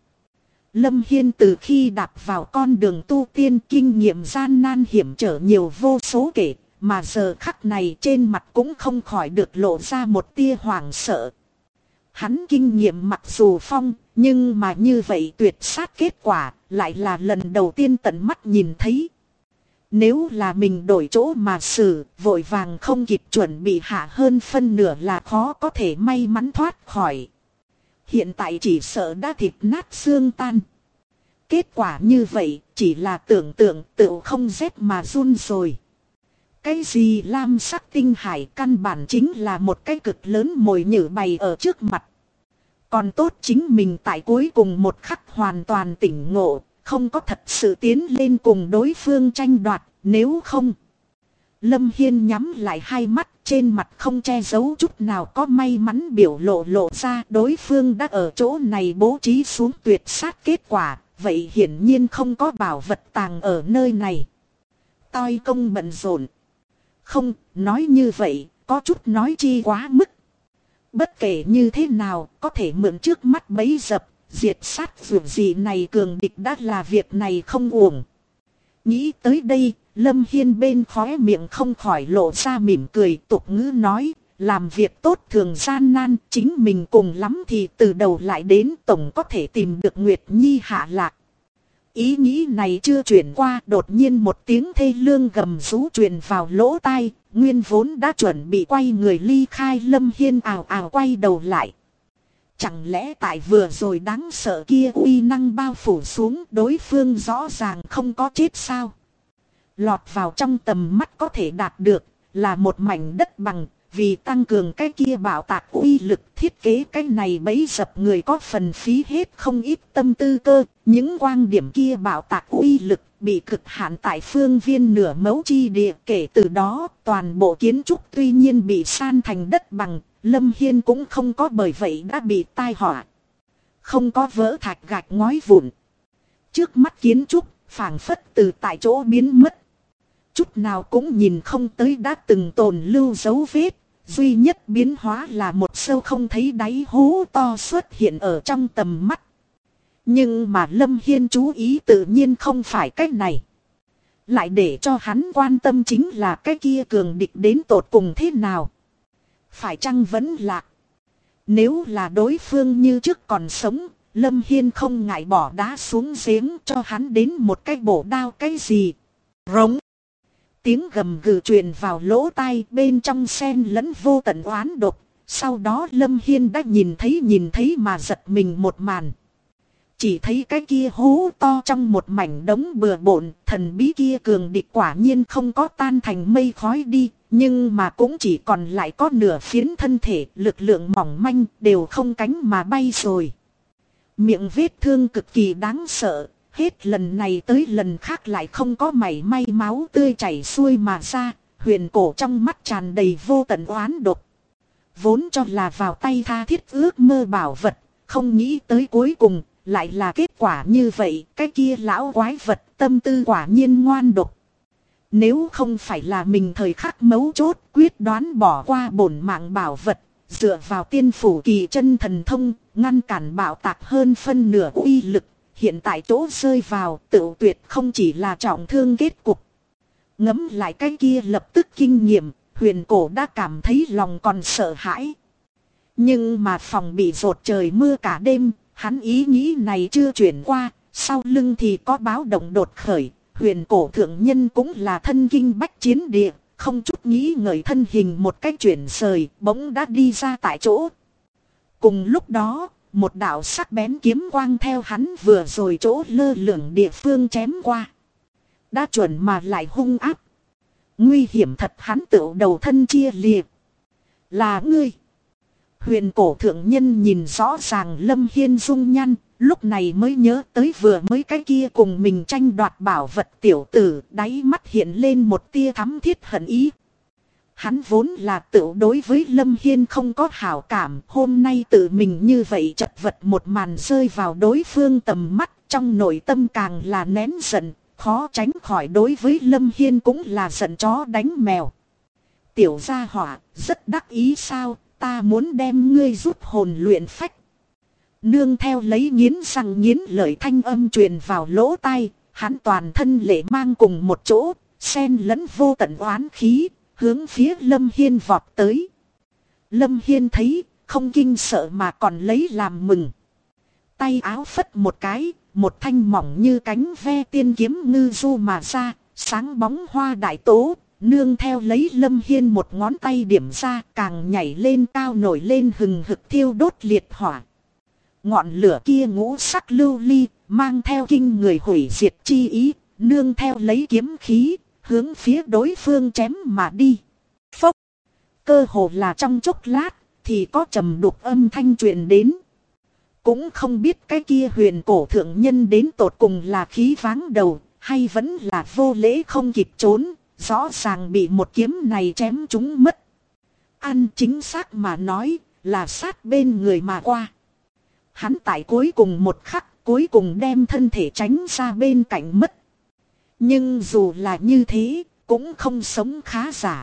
Lâm Hiên từ khi đạp vào con đường tu tiên, kinh nghiệm gian nan hiểm trở nhiều vô số kể, mà giờ khắc này trên mặt cũng không khỏi được lộ ra một tia hoảng sợ. Hắn kinh nghiệm mặc dù phong, nhưng mà như vậy tuyệt sát kết quả lại là lần đầu tiên tận mắt nhìn thấy. Nếu là mình đổi chỗ mà xử, vội vàng không kịp chuẩn bị, hạ hơn phân nửa là khó có thể may mắn thoát khỏi. Hiện tại chỉ sợ đã thịt nát xương tan. Kết quả như vậy, chỉ là tưởng tượng tự không rét mà run rồi. Cái gì lam sắc tinh hải, căn bản chính là một cái cực lớn mồi nhử bày ở trước mặt. Còn tốt chính mình tại cuối cùng một khắc hoàn toàn tỉnh ngộ, không có thật sự tiến lên cùng đối phương tranh đoạt, nếu không. Lâm Hiên nhắm lại hai mắt, trên mặt không che giấu chút nào có may mắn biểu lộ ra đối phương đã ở chỗ này bố trí xuống tuyệt sát kết quả, vậy hiển nhiên không có bảo vật tàng ở nơi này. Toi công bận rộn. Không, nói như vậy, có chút nói chi quá mức. Bất kể như thế nào, có thể mượn trước mắt bấy dập, diệt sát vượt gì này cường địch đã là việc này không uổng. Nghĩ tới đây, Lâm Hiên bên khóe miệng không khỏi lộ ra mỉm cười, tục ngữ nói, làm việc tốt thường gian nan, chính mình cùng lắm thì từ đầu lại đến tổng có thể tìm được Nguyệt Nhi hạ lạc. Ý nghĩ này chưa chuyển qua, đột nhiên một tiếng thê lương gầm rú truyền vào lỗ tai, nguyên vốn đã chuẩn bị quay người ly khai Lâm Hiên ào ào quay đầu lại. Chẳng lẽ tại vừa rồi đáng sợ kia uy năng bao phủ xuống, đối phương rõ ràng không có chết sao? Lọt vào trong tầm mắt có thể đạt được là một mảnh đất bằng, vì tăng cường cái kia bạo tạc uy lực, thiết kế cái này bấy dập người có phần phí hết không ít tâm tư cơ. Những quang điểm kia bạo tạc uy lực bị cực hạn tại phương viên nửa mẫu chi địa, kể từ đó toàn bộ kiến trúc tuy nhiên bị san thành đất bằng, Lâm Hiên cũng không có bởi vậy đã bị tai họa. Không có vỡ thạch gạch ngói vụn. Trước mắt kiến trúc phảng phất từ tại chỗ biến mất. Chút nào cũng nhìn không tới đã từng tồn lưu dấu vết. Duy nhất biến hóa là một sâu không thấy đáy hố to xuất hiện ở trong tầm mắt. Nhưng mà Lâm Hiên chú ý tự nhiên không phải cách này. Lại để cho hắn quan tâm chính là cái kia cường địch đến tột cùng thế nào. Phải chăng vẫn lạc? Nếu là đối phương như trước còn sống, Lâm Hiên không ngại bỏ đá xuống giếng cho hắn đến một cái bổ đao cái gì. Rống. Tiếng gầm gừ truyền vào lỗ tai, bên trong xen lẫn vô tận oán độc. Sau đó Lâm Hiên đã nhìn thấy mà giật mình một màn. Chỉ thấy cái kia hố to trong một mảnh đống bừa bộn, thần bí kia cường địch quả nhiên không có tan thành mây khói đi. Nhưng mà cũng chỉ còn lại có nửa phiến thân thể, lực lượng mỏng manh, đều không cánh mà bay rồi. Miệng vết thương cực kỳ đáng sợ, hết lần này tới lần khác lại không có mảy may máu tươi chảy xuôi mà ra, huyền cổ trong mắt tràn đầy vô tận oán độc. Vốn cho là vào tay tha thiết ước mơ bảo vật, không nghĩ tới cuối cùng, lại là kết quả như vậy, cái kia lão quái vật tâm tư quả nhiên ngoan độc. Nếu không phải là mình thời khắc mấu chốt quyết đoán bỏ qua bổn mạng bảo vật, dựa vào tiên phủ kỳ chân thần thông, ngăn cản bạo tạc hơn phân nửa uy lực, hiện tại chỗ rơi vào tự tuyệt không chỉ là trọng thương kết cục. Ngẫm lại cái kia lập tức kinh nghiệm, huyền cổ đã cảm thấy lòng còn sợ hãi. Nhưng mà phòng bị dột trời mưa cả đêm, hắn ý nghĩ này chưa chuyển qua, sau lưng thì có báo động đột khởi, huyền cổ thượng nhân cũng là thân kinh bách chiến địa, không chút nghĩ ngợi thân hình một cách chuyển rời, bỗng đã đi ra tại chỗ. Cùng lúc đó, một đạo sắc bén kiếm quang theo hắn vừa rồi chỗ lơ lửng địa phương chém qua. Đã chuẩn mà lại hung áp. Nguy hiểm thật, hắn tựu đầu thân chia liệt. Là ngươi. Huyền cổ thượng nhân nhìn rõ ràng Lâm Hiên dung nhan, lúc này mới nhớ tới vừa mới cái kia cùng mình tranh đoạt bảo vật tiểu tử, đáy mắt hiện lên một tia thắm thiết hận ý. Hắn vốn là tự đối với Lâm Hiên không có hảo cảm, hôm nay tự mình như vậy chật vật một màn rơi vào đối phương tầm mắt, trong nội tâm càng là nén giận, khó tránh khỏi đối với Lâm Hiên cũng là giận chó đánh mèo. Tiểu gia hỏa, rất đắc ý sao, ta muốn đem ngươi giúp hồn luyện phách. Nương theo lấy nghiến răng nghiến lợi thanh âm truyền vào lỗ tai, hắn toàn thân lệ mang cùng một chỗ, xen lẫn vô tận oán khí, hướng phía Lâm Hiên vọt tới. Lâm Hiên thấy, không kinh sợ mà còn lấy làm mừng. Tay áo phất một cái, một thanh mỏng như cánh ve tiên kiếm ngư du mà ra, sáng bóng hoa đại tố, nương theo lấy Lâm Hiên một ngón tay điểm ra, càng nhảy lên cao nổi lên hừng hực thiêu đốt liệt hỏa. Ngọn lửa kia ngũ sắc lưu ly, mang theo kinh người hủy diệt chi ý, nương theo lấy kiếm khí, hướng phía đối phương chém mà đi. Phốc! Cơ hồ là trong chốc lát, thì có trầm đục âm thanh truyền đến. Cũng không biết cái kia huyền cổ thượng nhân đến tột cùng là khí váng đầu, hay vẫn là vô lễ không kịp trốn, rõ ràng bị một kiếm này chém trúng mất. Ăn chính xác mà nói, là sát bên người mà qua. Hắn tại cuối cùng một khắc, cuối cùng đem thân thể tránh ra bên cạnh mất. Nhưng dù là như thế, cũng không sống khá giả.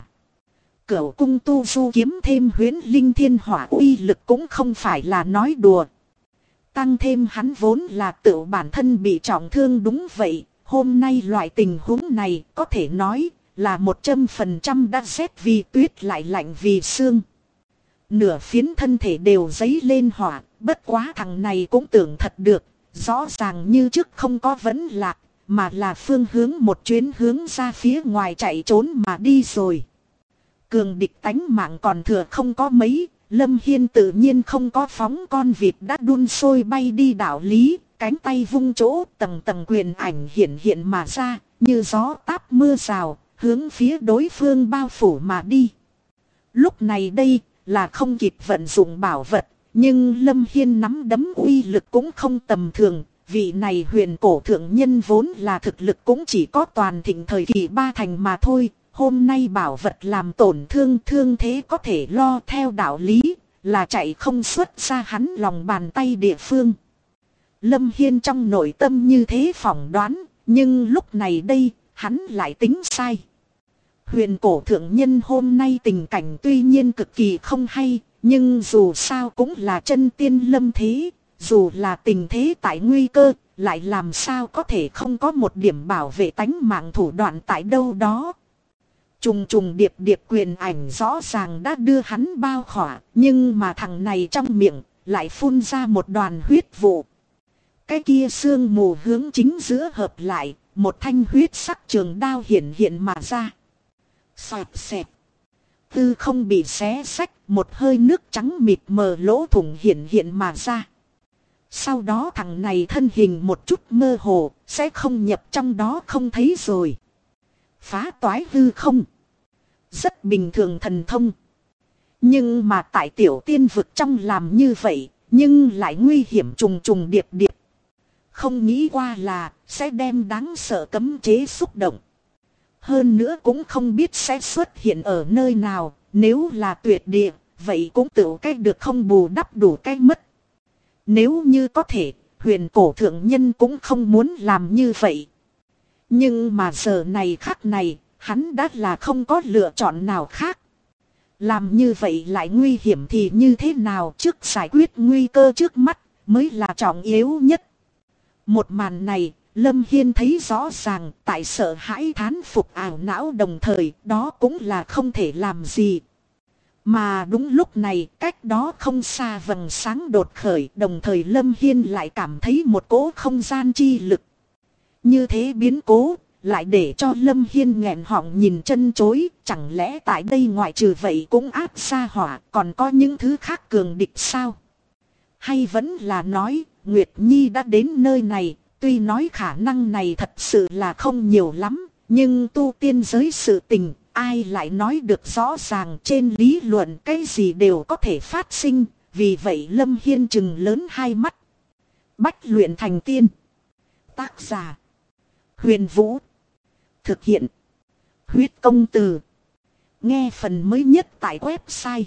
Cửu cung tu du kiếm thêm huyễn linh thiên hỏa uy lực cũng không phải là nói đùa. Tăng thêm hắn vốn là tự bản thân bị trọng thương, đúng vậy, hôm nay loại tình huống này có thể nói là 100% đã rét vì tuyết lại lạnh vì sương. Nửa phiến thân thể đều dấy lên hỏa, bất quá thằng này cũng tưởng thật được, rõ ràng như trước không có vấn lạc, mà là phương hướng một chuyến hướng ra phía ngoài chạy trốn mà đi rồi. Cường địch tánh mạng còn thừa không có mấy, Lâm Hiên tự nhiên không có phóng con vịt đã đun sôi bay đi đạo lý, cánh tay vung chỗ tầng tầng quyền ảnh hiện hiện mà ra, như gió táp mưa rào, hướng phía đối phương bao phủ mà đi. Lúc này đây là không kịp vận dụng bảo vật, nhưng Lâm Hiên nắm đấm uy lực cũng không tầm thường. Vị này huyền cổ thượng nhân vốn là thực lực cũng chỉ có toàn thịnh thời kỳ 3 thành mà thôi. Hôm nay bảo vật làm tổn thương, thương thế có thể lo theo đạo lý, là chạy không xuất ra hắn lòng bàn tay địa phương. Lâm Hiên trong nội tâm như thế phỏng đoán, nhưng lúc này đây, hắn lại tính sai. Huyền cổ thượng nhân hôm nay tình cảnh tuy nhiên cực kỳ không hay, nhưng dù sao cũng là chân tiên lâm thế, dù là tình thế tại nguy cơ, lại làm sao có thể không có một điểm bảo vệ tánh mạng thủ đoạn tại đâu đó. Trùng trùng điệp điệp quyền ảnh rõ ràng đã đưa hắn bao khỏa, nhưng mà thằng này trong miệng lại phun ra một đoàn huyết vụ. Cái kia sương mù hướng chính giữa hợp lại, một thanh huyết sắc trường đao hiện hiện mà ra. Xoẹt xẹt. Tư không bị xé xách, một hơi nước trắng mịt mờ lỗ thủng hiện hiện mà ra. Sau đó thằng này thân hình một chút mơ hồ, sẽ không nhập trong đó không thấy rồi. Phá toái hư không. Rất bình thường thần thông. Nhưng mà tại tiểu tiên vực trong làm như vậy, nhưng lại nguy hiểm trùng trùng điệp điệp. Không nghĩ qua là sẽ đem đáng sợ cấm chế xúc động. Hơn nữa cũng không biết sẽ xuất hiện ở nơi nào, nếu là tuyệt địa, vậy cũng tự cái được không bù đắp đủ cái mất. Nếu như có thể, huyền cổ thượng nhân cũng không muốn làm như vậy. Nhưng mà giờ này khắc này, hắn đã là không có lựa chọn nào khác. Làm như vậy lại nguy hiểm thì như thế nào, trước giải quyết nguy cơ trước mắt mới là trọng yếu nhất. Một màn này, Lâm Hiên thấy rõ ràng, tại sợ hãi thán phục ảo não đồng thời, đó cũng là không thể làm gì. Mà đúng lúc này, cách đó không xa vầng sáng đột khởi, đồng thời Lâm Hiên lại cảm thấy một cỗ không gian chi lực. Như thế biến cố, lại để cho Lâm Hiên nghẹn họng nhìn chân chối, chẳng lẽ tại đây ngoại trừ vậy cũng áp xa hỏa, còn có những thứ khác cường địch sao? Hay vẫn là nói, Nguyệt Nhi đã đến nơi này, tuy nói khả năng này thật sự là không nhiều lắm, nhưng tu tiên giới sự tình, ai lại nói được rõ ràng, trên lý luận cái gì đều có thể phát sinh, vì vậy Lâm Hiên trừng lớn hai mắt. Bách luyện thành tiên. Tác giả Huyền Vũ. Thực hiện Huyết Công Từ. Nghe phần mới nhất tại website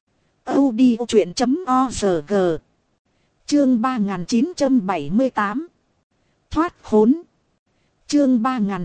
audiochuyện.org. Chương 3978. Thoát khốn. Chương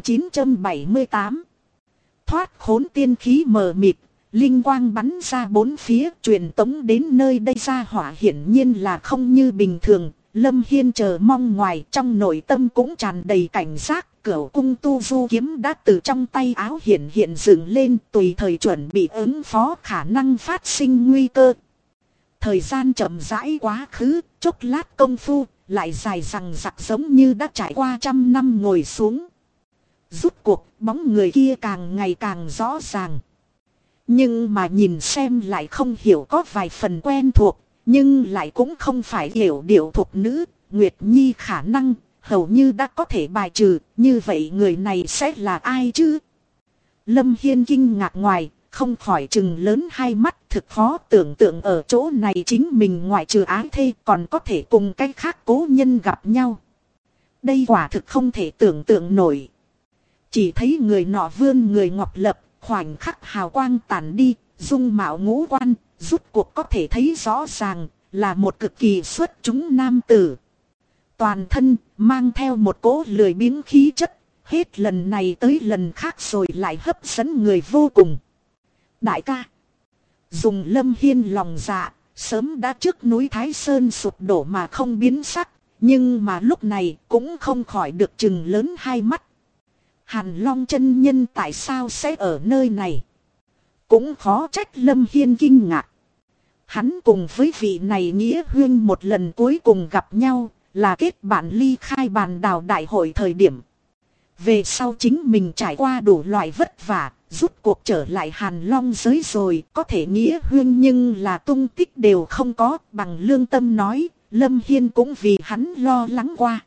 3978. Thoát khốn. Tiên khí mờ mịt, linh quang bắn ra bốn phía, truyền tống đến nơi đây ra hỏa hiển nhiên là không như bình thường. Lâm Hiên chờ mong ngoài, trong nội tâm cũng tràn đầy cảnh giác. Cửu cung tu du kiếm đã từ trong tay áo hiện dựng lên, tùy thời chuẩn bị ứng phó khả năng phát sinh nguy cơ. Thời gian chậm rãi quá khứ, chốc lát công phu, lại dài dằng dặc giống như đã trải qua 100 năm ngồi xuống. Rút cuộc, bóng người kia càng ngày càng rõ ràng. Nhưng mà nhìn xem lại không hiểu, có vài phần quen thuộc, nhưng lại cũng không phải hiểu điệu thục nữ. Nguyệt Nhi khả năng hầu như đã có thể bài trừ, như vậy người này sẽ là ai chứ? Lâm Hiên kinh ngạc ngoài, không khỏi trừng lớn hai mắt, thực khó tưởng tượng ở chỗ này chính mình ngoại trừ ái thê còn có thể cùng cái khác cố nhân gặp nhau. Đây quả thực không thể tưởng tượng nổi. Chỉ thấy người nọ vươn người ngọc lập, khoảnh khắc hào quang tản đi, dung mạo ngũ quan, rút cuộc có thể thấy rõ ràng, là một cực kỳ xuất chúng nam tử. Toàn thân, mang theo một cỗ lười biếng khí chất, hết lần này tới lần khác rồi lại hấp dẫn người vô cùng. Đại ca, dùng Lâm Hiên lòng dạ, sớm đã trước núi Thái Sơn sụp đổ mà không biến sắc, nhưng mà lúc này cũng không khỏi được trừng lớn hai mắt. Hàn Long chân nhân tại sao sẽ ở nơi này? Cũng khó trách Lâm Hiên kinh ngạc. Hắn cùng với vị này nghĩa huyên một lần cuối cùng gặp nhau, là kết bạn ly khai bàn đào đại hội thời điểm. Về sau chính mình trải qua đủ loại vất vả, rút cuộc trở lại Hàn Long giới rồi, có thể nghĩa huyên nhưng là tung tích đều không có. Bằng lương tâm nói, Lâm Hiên cũng vì hắn lo lắng qua.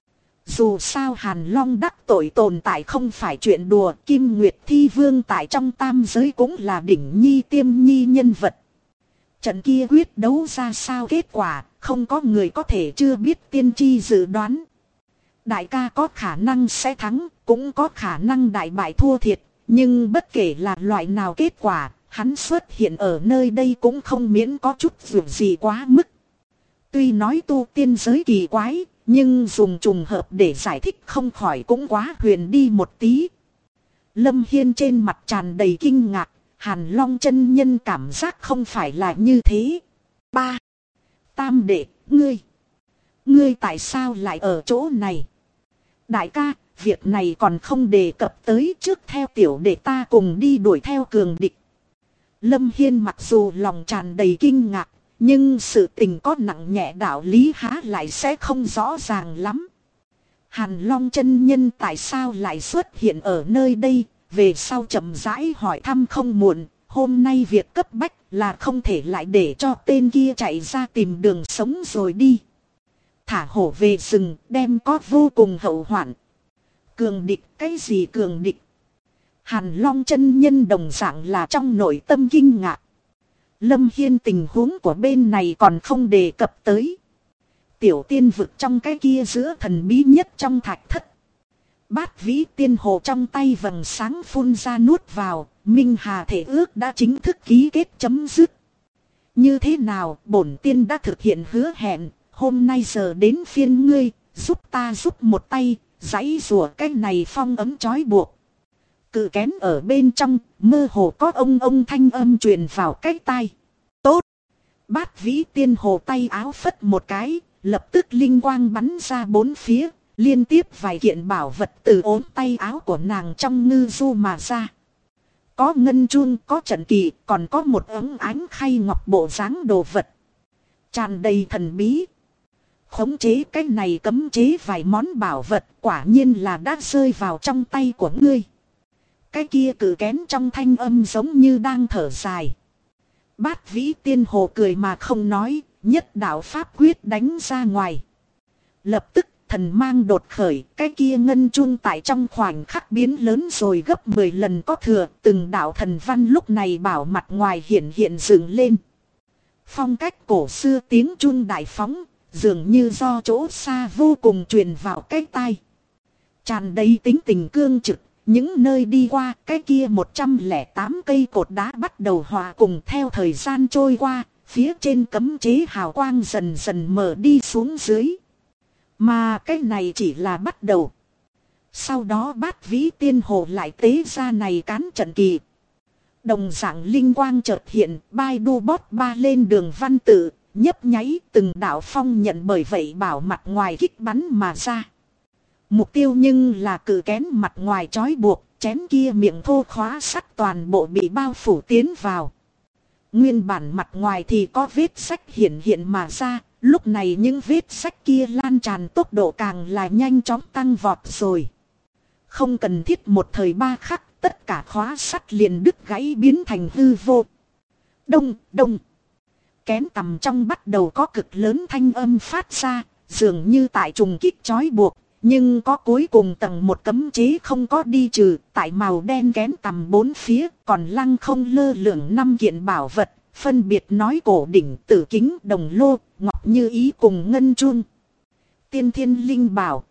Dù sao Hàn Long đắc tội tồn tại không phải chuyện đùa, Kim Nguyệt Thi Vương tại trong tam giới cũng là đỉnh nhi tiêm nhi nhân vật. Trận kia quyết đấu ra sao kết quả, không có người có thể chưa biết tiên tri dự đoán. Đại ca có khả năng sẽ thắng, cũng có khả năng đại bại thua thiệt, nhưng bất kể là loại nào kết quả, hắn xuất hiện ở nơi đây cũng không miễn có chút việc gì quá mức. Tuy nói tu tiên giới kỳ quái, nhưng dùng trùng hợp để giải thích không khỏi cũng quá huyền đi một tí. Lâm Hiên trên mặt tràn đầy kinh ngạc, Hàn Long chân nhân cảm giác không phải là như thế. Ba, Tam đệ, ngươi tại sao lại ở chỗ này? Đại ca, việc này còn không đề cập tới, trước theo tiểu đệ ta cùng đi đuổi theo cường địch. Lâm Hiên mặc dù lòng tràn đầy kinh ngạc, nhưng sự tình có nặng nhẹ đạo lý há lại sẽ không rõ ràng lắm. Hàn Long chân nhân tại sao lại xuất hiện ở nơi đây, về sau chậm rãi hỏi thăm không muộn. Hôm nay việc cấp bách là không thể lại để cho tên kia chạy ra tìm đường sống rồi đi. Thả hổ về rừng đem có vô cùng hậu hoạn. Cường địch, cái gì cường địch? Hàn Long chân nhân đồng dạng là trong nội tâm kinh ngạc. Lâm Hiên tình huống của bên này còn không đề cập tới. Tiểu tiên vực trong cái kia giữa thần bí nhất trong thạch thất. Bát vĩ tiên hồ trong tay vầng sáng phun ra nuốt vào, Minh Hà thể ước đã chính thức ký kết chấm dứt. Như thế nào, bổn tiên đã thực hiện hứa hẹn, hôm nay giờ đến phiên ngươi, giúp ta giúp một tay, giãy rùa cái này phong ấm trói buộc. Cự kén ở bên trong, mơ hồ có ông thanh âm truyền vào cái tai. Tốt! Bát vĩ tiên hồ tay áo phất một cái, lập tức linh quang bắn ra bốn phía, liên tiếp vài kiện bảo vật từ ốm tay áo của nàng trong ngư du mà ra. Có ngân chuông, có trận kỳ, còn có một ống ánh khay ngọc bộ dáng đồ vật. Tràn đầy thần bí. Khống chế cái này cấm chế vài món bảo vật, quả nhiên là đã rơi vào trong tay của ngươi. Cái kia cử kén trong thanh âm giống như đang thở dài. Bát Vĩ Tiên Hồ cười mà không nói, nhất đạo pháp quyết đánh ra ngoài. Lập tức thần mang đột khởi, cái kia ngân chuông tại trong khoảnh khắc biến lớn rồi gấp 10 lần có thừa, từng đạo thần văn lúc này bảo mặt ngoài hiện dựng lên. Phong cách cổ xưa tiếng chuông đại phóng, dường như do chỗ xa vô cùng truyền vào cái tai. Tràn đầy tính tình cương trực, những nơi đi qua cái kia 108 cây cột đá bắt đầu hòa cùng theo thời gian trôi qua, phía trên cấm chế hào quang dần dần mở đi xuống dưới. Mà cái này chỉ là bắt đầu. Sau đó Bát Vĩ Tiên Hồ lại tế ra này cán trận kỳ. Đồng dạng linh quang chợt hiện, bai đu bót ba lên đường văn tự, nhấp nháy từng đạo phong nhận bởi vậy bảo mặt ngoài kích bắn mà ra. Mục tiêu nhưng là cử kén mặt ngoài trói buộc, chén kia miệng thô khóa sắt toàn bộ bị bao phủ tiến vào. Nguyên bản mặt ngoài thì có vết sách hiện mà ra, lúc này những vết sách kia lan tràn tốc độ càng là nhanh chóng tăng vọt rồi. Không cần thiết một thời ba khắc, tất cả khóa sắt liền đứt gãy biến thành hư vô. Đông, đông. Kén tầm trong bắt đầu có cực lớn thanh âm phát ra, dường như tại trùng kích trói buộc. Nhưng có cuối cùng tầng một cấm chế không có đi trừ, tại màu đen kén tầm bốn phía, còn lăng không lơ lửng 5 kiện bảo vật, phân biệt nói cổ đỉnh, tử kính, đồng lô, ngọc như ý cùng ngân chuông. Tiên thiên linh bảo.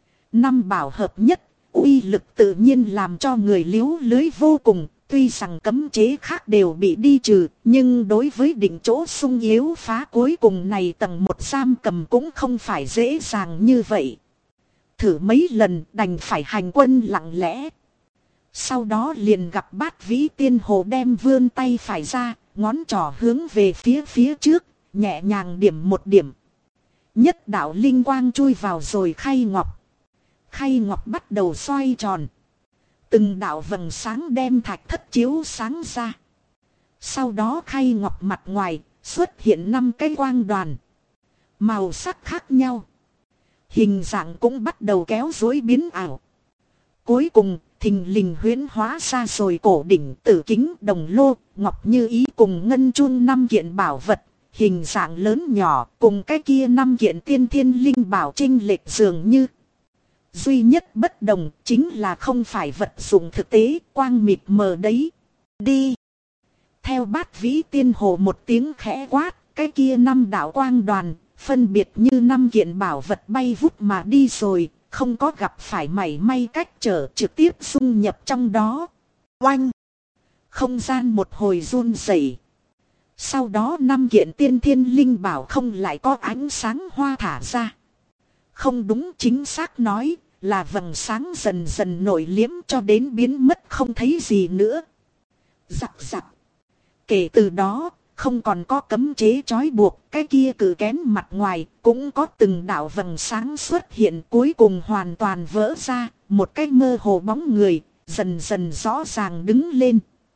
5 bảo hợp nhất, uy lực tự nhiên làm cho người liếu lưới vô cùng, tuy rằng cấm chế khác đều bị đi trừ, nhưng đối với đỉnh chỗ sung yếu phá cuối cùng này tầng một giam cầm cũng không phải dễ dàng như vậy. Thử mấy lần đành phải hành quân lặng lẽ. Sau đó liền gặp Bát Vĩ Tiên Hồ đem vươn tay phải ra, ngón trỏ hướng về phía trước, nhẹ nhàng điểm một điểm. Nhất đạo linh quang chui vào rồi khay ngọc. Khay ngọc bắt đầu xoay tròn. Từng đạo vầng sáng đem thạch thất chiếu sáng ra. Sau đó khay ngọc mặt ngoài xuất hiện 5 cái quang đoàn. Màu sắc khác nhau. Hình dạng cũng bắt đầu kéo rối biến ảo. Cuối cùng, thình lình huyễn hóa ra rồi cổ đỉnh, tử kính, đồng lô, ngọc như ý cùng ngân chuông 5 kiện bảo vật, hình dạng lớn nhỏ, cùng cái kia 5 kiện tiên thiên linh bảo chênh lệch dường như. Duy nhất bất đồng chính là không phải vật dụng thực tế, quang mịt mờ đấy. Đi! Theo Bát Vĩ Tiên Hồ một tiếng khẽ quát, cái kia 5 đạo quang đoàn, phân biệt như 5 kiện bảo vật bay vút mà đi rồi, không có gặp phải mảy may cách trở, trực tiếp dung nhập trong đó. Oanh! Không gian một hồi run rẩy. Sau đó 5 kiện tiên thiên linh bảo không lại có ánh sáng hoa thả ra. Không đúng, chính xác nói là vầng sáng dần dần nổi liếm cho đến biến mất không thấy gì nữa. Rặc rặc. Kể từ đó, không còn có cấm chế trói buộc, cái kia cử kén mặt ngoài cũng có từng đạo vầng sáng xuất hiện, cuối cùng hoàn toàn vỡ ra, một cái mơ hồ bóng người, dần dần rõ ràng đứng lên.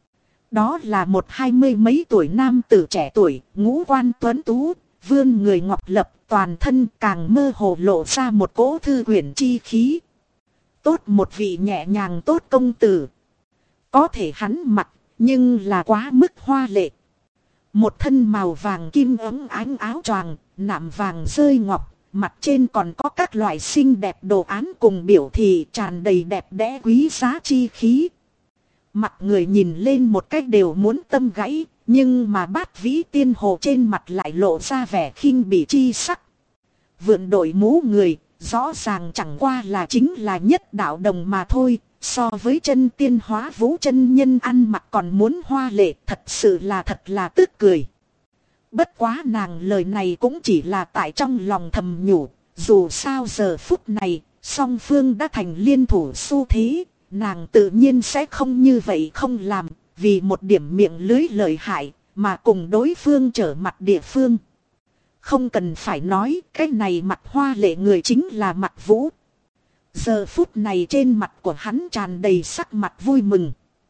Đó là một 20 mấy tuổi nam tử trẻ tuổi, ngũ quan tuấn tú, vươn người ngọc lập, toàn thân càng mơ hồ lộ ra một cỗ thư quyển chi khí. Tốt một vị nhẹ nhàng tốt công tử. Có thể hắn mặc, nhưng là quá mức hoa lệ. Một thân màu vàng kim ấm ánh áo choàng, nạm vàng rơi ngọc, mặt trên còn có các loại xinh đẹp đồ án cùng biểu thị tràn đầy đẹp đẽ quý giá chi khí. Mặt người nhìn lên một cách đều muốn tâm gãy, nhưng mà Bát Vĩ Tiên Hồ trên mặt lại lộ ra vẻ khinh bỉ chi sắc. Vượn đội mũ người, rõ ràng chẳng qua là chính là nhất đạo đồng mà thôi, so với chân tiên hóa vũ chân nhân ăn mặc còn muốn hoa lệ, thật sự là thật là tức cười. Bất quá nàng lời này cũng chỉ là tại trong lòng thầm nhủ, dù sao giờ phút này, song phương đã thành liên thủ xu thế, nàng tự nhiên sẽ không như vậy không làm, vì một điểm miệng lưới lợi hại, mà cùng đối phương trở mặt địa phương. Không cần phải nói, cái này mặt hoa lệ người chính là Mặc Vũ. Giờ phút này trên mặt của hắn tràn đầy sắc mặt vui mừng.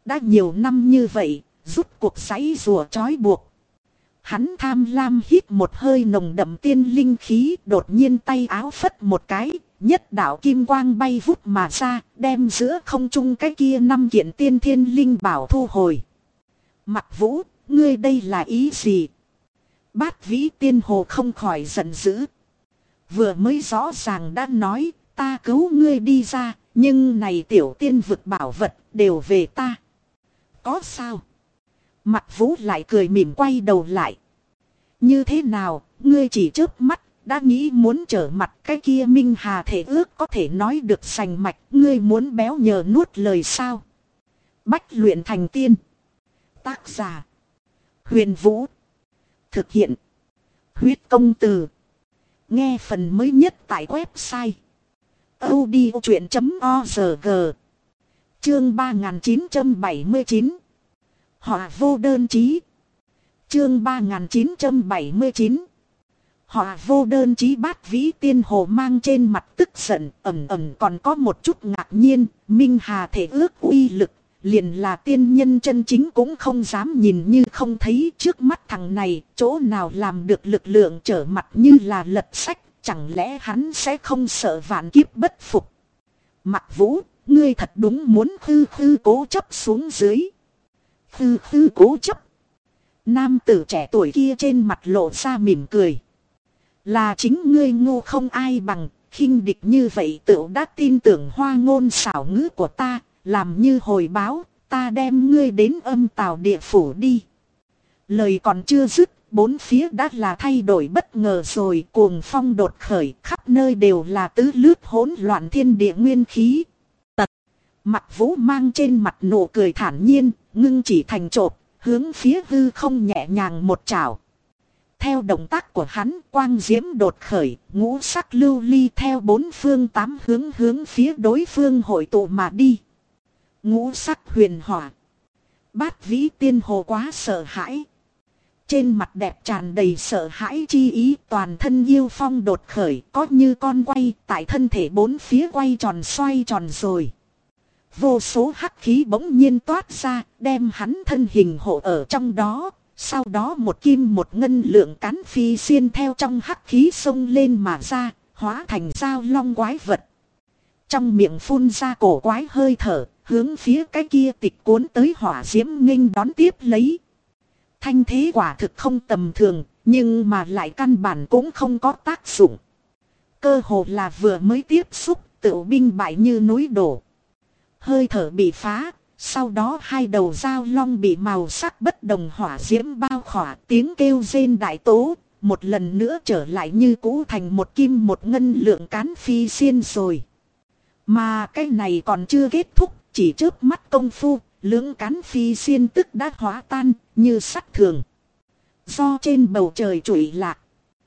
Đã nhiều năm như vậy, rút cuộc giãy rùa trói buộc. Hắn tham lam hít một hơi nồng đậm tiên linh khí, đột nhiên tay áo phất một cái, nhất đạo kim quang bay vút mà ra, đem giữa không trung cái kia 5 kiện tiên thiên linh bảo thu hồi. Mặc Vũ, ngươi đây là ý gì? Bát Vĩ Tiên Hồ không khỏi giận dữ. Vừa mới rõ ràng đã nói, ta cứu ngươi đi ra, nhưng này tiểu tiên vực bảo vật đều về ta. Có sao? Mặc Vũ lại cười mỉm quay đầu lại. Như thế nào, ngươi chỉ chớp mắt, đã nghĩ muốn trở mặt cái kia Minh Hà thể ước có thể nói được sành mạch, ngươi muốn béo nhờ nuốt lời sao? Bách luyện thành tiên. Tác giả: Huyền Vũ. Thực hiện: Huyết Công Từ. Nghe phần mới nhất tại website audiochuyện.org. Chương 3979. Họa vô đơn chí. Chương 3979. Họa vô đơn chí. Bát Vĩ Tiên Hồ mang trên mặt tức giận, ẩn ẩn còn có một chút ngạc nhiên. Minh Hà thể ước uy lực, liền là tiên nhân chân chính cũng không dám nhìn như không thấy. Trước mắt thằng này, chỗ nào làm được lực lượng trở mặt như là lật sách, chẳng lẽ hắn sẽ không sợ vạn kiếp bất phục? Mặc Vũ, ngươi thật đúng muốn khư cố chấp xuống dưới. Khư cố chấp. Nam tử trẻ tuổi kia trên mặt lộ ra mỉm cười. Là chính ngươi ngu không ai bằng, khinh địch như vậy tựu đã tin tưởng hoa ngôn xảo ngữ của ta, làm như hồi báo, ta đem ngươi đến âm tào địa phủ đi. Lời còn chưa dứt, bốn phía đã là thay đổi bất ngờ rồi, cuồng phong đột khởi, khắp nơi đều là tứ lướt hỗn loạn thiên địa nguyên khí. Mặc Vũ mang trên mặt nụ cười thản nhiên, ngưng chỉ thành chộp, hướng phía hư không nhẹ nhàng một chảo. Theo động tác của hắn, quang diễm đột khởi, ngũ sắc lưu ly theo bốn phương tám hướng phía đối phương hội tụ mà đi. Ngũ sắc huyền hỏa. Bát Vĩ Tiên Hồ quá sợ hãi. Trên mặt đẹp tràn đầy sợ hãi chi ý, toàn thân yêu phong đột khởi, có như con quay, tại thân thể bốn phía quay tròn xoay tròn rồi. Vô số hắc khí bỗng nhiên toát ra, đem hắn thân hình hộ ở trong đó. Sau đó một kim một ngân lượng cán phi xiên theo trong hắc khí xông lên mà ra, hóa thành dao long quái vật. Trong miệng phun ra cổ quái hơi thở, hướng phía cái kia tịch cuốn tới hỏa diễm nghênh đón tiếp lấy. Thanh thế quả thực không tầm thường, nhưng mà lại căn bản cũng không có tác dụng. Cơ hồ là vừa mới tiếp xúc, tự binh bại như núi đổ. Hơi thở bị phá, sau đó hai đầu dao long bị màu sắc bất đồng hỏa diễm bao khỏa, tiếng kêu rên đại tố, một lần nữa trở lại như cũ thành một kim một ngân lượng cán phi xiên rồi. Mà cái này còn chưa kết thúc, chỉ chớp mắt công phu, lưỡng cán phi xiên tức đã hóa tan như sắt thường. Do trên bầu trời trụi lạc.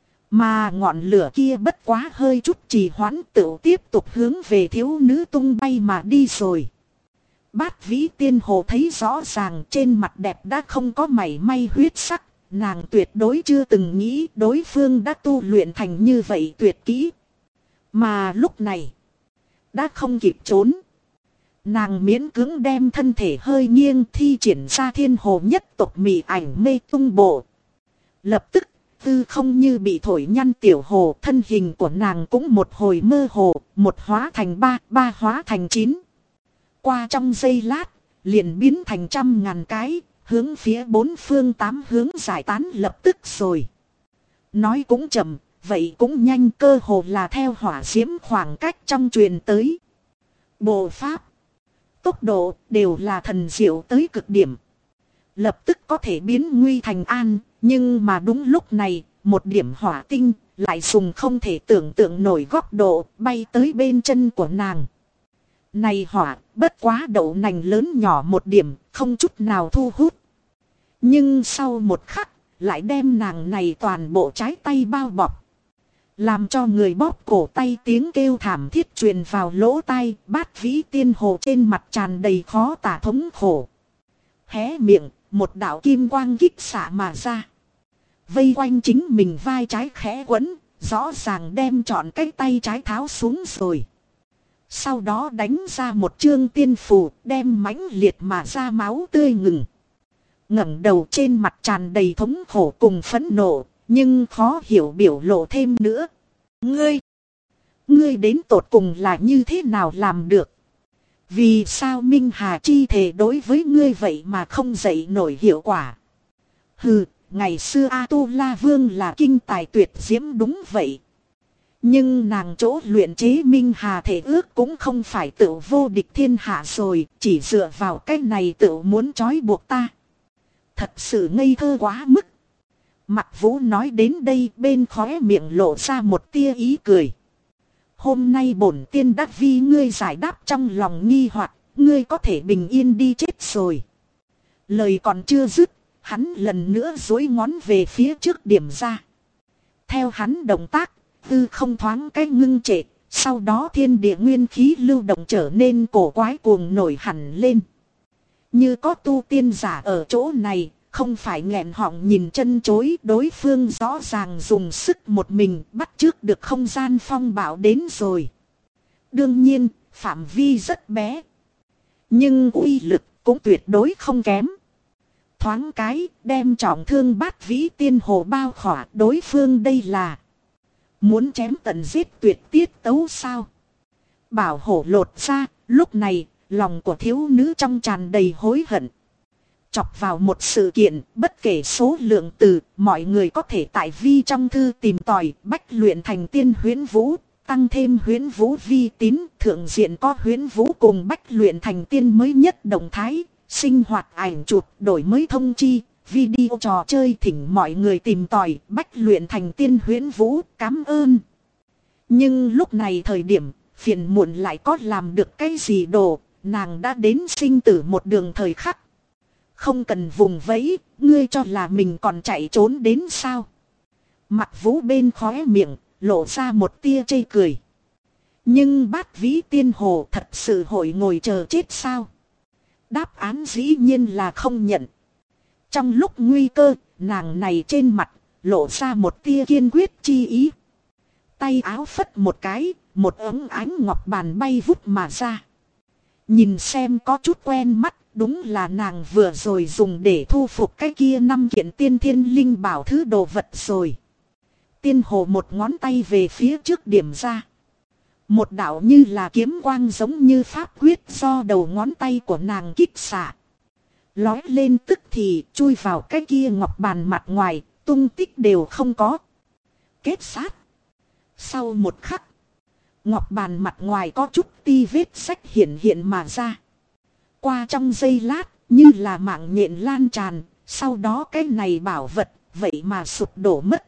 Mà ngọn lửa kia bất quá hơi chút trì hoãn, tự tiếp tục hướng về thiếu nữ tung bay mà đi rồi. Bát Vĩ Tiên Hồ thấy rõ ràng trên mặt đẹp đã không có mảy may huyết sắc. Nàng tuyệt đối chưa từng nghĩ đối phương đã tu luyện thành như vậy tuyệt kỹ. Mà lúc này đã không kịp trốn. Nàng miễn cưỡng đem thân thể hơi nghiêng thi triển ra thiên hồ nhất tộc mị ảnh mê tung bộ. Lập tức, tư không như bị thổi nhăn tiểu hồ, thân hình của nàng cũng một hồi mơ hồ, một hóa thành ba, ba hóa thành 9. Qua trong giây lát, liền biến thành trăm ngàn cái, hướng phía bốn phương tám hướng giải tán lập tức rồi. Nói cũng chậm, vậy cũng nhanh, cơ hồ là theo hỏa diễm khoảng cách trong truyền tới. Bộ pháp, tốc độ đều là thần diệu tới cực điểm. Lập tức có thể biến nguy thành an, nhưng mà đúng lúc này, một điểm hỏa tinh lại dùng không thể tưởng tượng nổi góc độ bay tới bên chân của nàng. Này hỏa bất quá đậu nành lớn nhỏ một điểm, không chút nào thu hút. Nhưng sau một khắc, lại đem nàng này toàn bộ trái tay bao bọc. Làm cho người bóp cổ tay tiếng kêu thảm thiết truyền vào lỗ tai. Bát Vĩ Tiên Hồ trên mặt tràn đầy khó tả thống khổ. Hé miệng, một đạo kim quang kích xạ mà ra. Vây quanh chính mình vai trái khẽ quấn, rõ ràng đem trọn cái tay trái tháo xuống rồi. Sau đó đánh ra một chương tiên phù, đem mãnh liệt mà ra máu tươi ngừng. Ngẩng đầu, trên mặt tràn đầy thống khổ cùng phẫn nộ, nhưng khó hiểu biểu lộ thêm nữa. Ngươi đến tột cùng là như thế nào làm được? Vì sao Minh Hà chi thể đối với ngươi vậy mà không dậy nổi hiệu quả? Hừ, ngày xưa A-tu-la vương là kinh tài tuyệt diễm đúng vậy. Nhưng nàng chỗ luyện chế Minh Hà thể ước cũng không phải tự vô địch thiên hạ rồi, chỉ dựa vào cái này tự muốn trói buộc ta. Thật sự ngây thơ quá mức. Mặc Vũ nói đến đây, bên khóe miệng lộ ra một tia ý cười. Hôm nay bổn tiên đã vì ngươi giải đáp trong lòng nghi hoặc, ngươi có thể bình yên đi chết rồi. Lời còn chưa dứt, hắn lần nữa duỗi ngón về phía trước điểm ra. Theo hắn động tác, tư không thoáng cái ngưng trệ, sau đó thiên địa nguyên khí lưu động trở nên cổ quái cuồng nổi hẳn lên. Như có tu tiên giả ở chỗ này, không phải nghẹn họng nhìn chân chối, đối phương rõ ràng dùng sức một mình bắt chước được không gian phong bạo đến rồi. Đương nhiên, phạm vi rất bé, nhưng uy lực cũng tuyệt đối không kém. Thoáng cái, đem trọng thương Bát Vĩ Tiên Hồ bao khỏa, đối phương đây là muốn chém tận giết tuyệt tiết tấu sao? Bảo hổ lột ra, lúc này, lòng của thiếu nữ trong tràn đầy hối hận. Chọc vào một sự kiện, bất kể số lượng từ, mọi người có thể tại vi trong thư tìm tòi, bách luyện thành tiên huyễn vũ, tăng thêm huyễn vũ vi tín, thượng diện có huyễn vũ cùng bách luyện thành tiên mới nhất động thái, sinh hoạt ảnh chụp, đổi mới thông chi, video trò chơi, thỉnh mọi người tìm tòi, bách luyện thành tiên huyễn vũ, cảm ơn. Nhưng lúc này thời điểm, phiền muộn lại có làm được cái gì đồ, nàng đã đến sinh tử một đường thời khắc. Không cần vùng vẫy, ngươi cho là mình còn chạy trốn đến sao? Mặc Vũ bên khóe miệng, lộ ra một tia chây cười. Nhưng Bát Vĩ Tiên Hồ thật sự hội ngồi chờ chết sao? Đáp án dĩ nhiên là không nhận. Trong lúc nguy cơ, nàng này trên mặt, lộ ra một tia kiên quyết chi ý. Tay áo phất một cái, một ống ánh ngọc bàn bay vút mà ra. Nhìn xem có chút quen mắt. Đúng là nàng vừa rồi dùng để thu phục cái kia 5 kiện tiên thiên linh bảo thứ đồ vật rồi. Tiên hồ một ngón tay về phía trước điểm ra. Một đạo như là kiếm quang giống như pháp quyết do đầu ngón tay của nàng kích xạ. Lói lên tức thì chui vào cái kia ngọc bàn mặt ngoài, tung tích đều không có. Kết sát. Sau một khắc, ngọc bàn mặt ngoài có chút ti vết sách hiện mà ra. Qua trong giây lát, như là mạng nhện lan tràn, sau đó cái này bảo vật, vậy mà sụp đổ mất.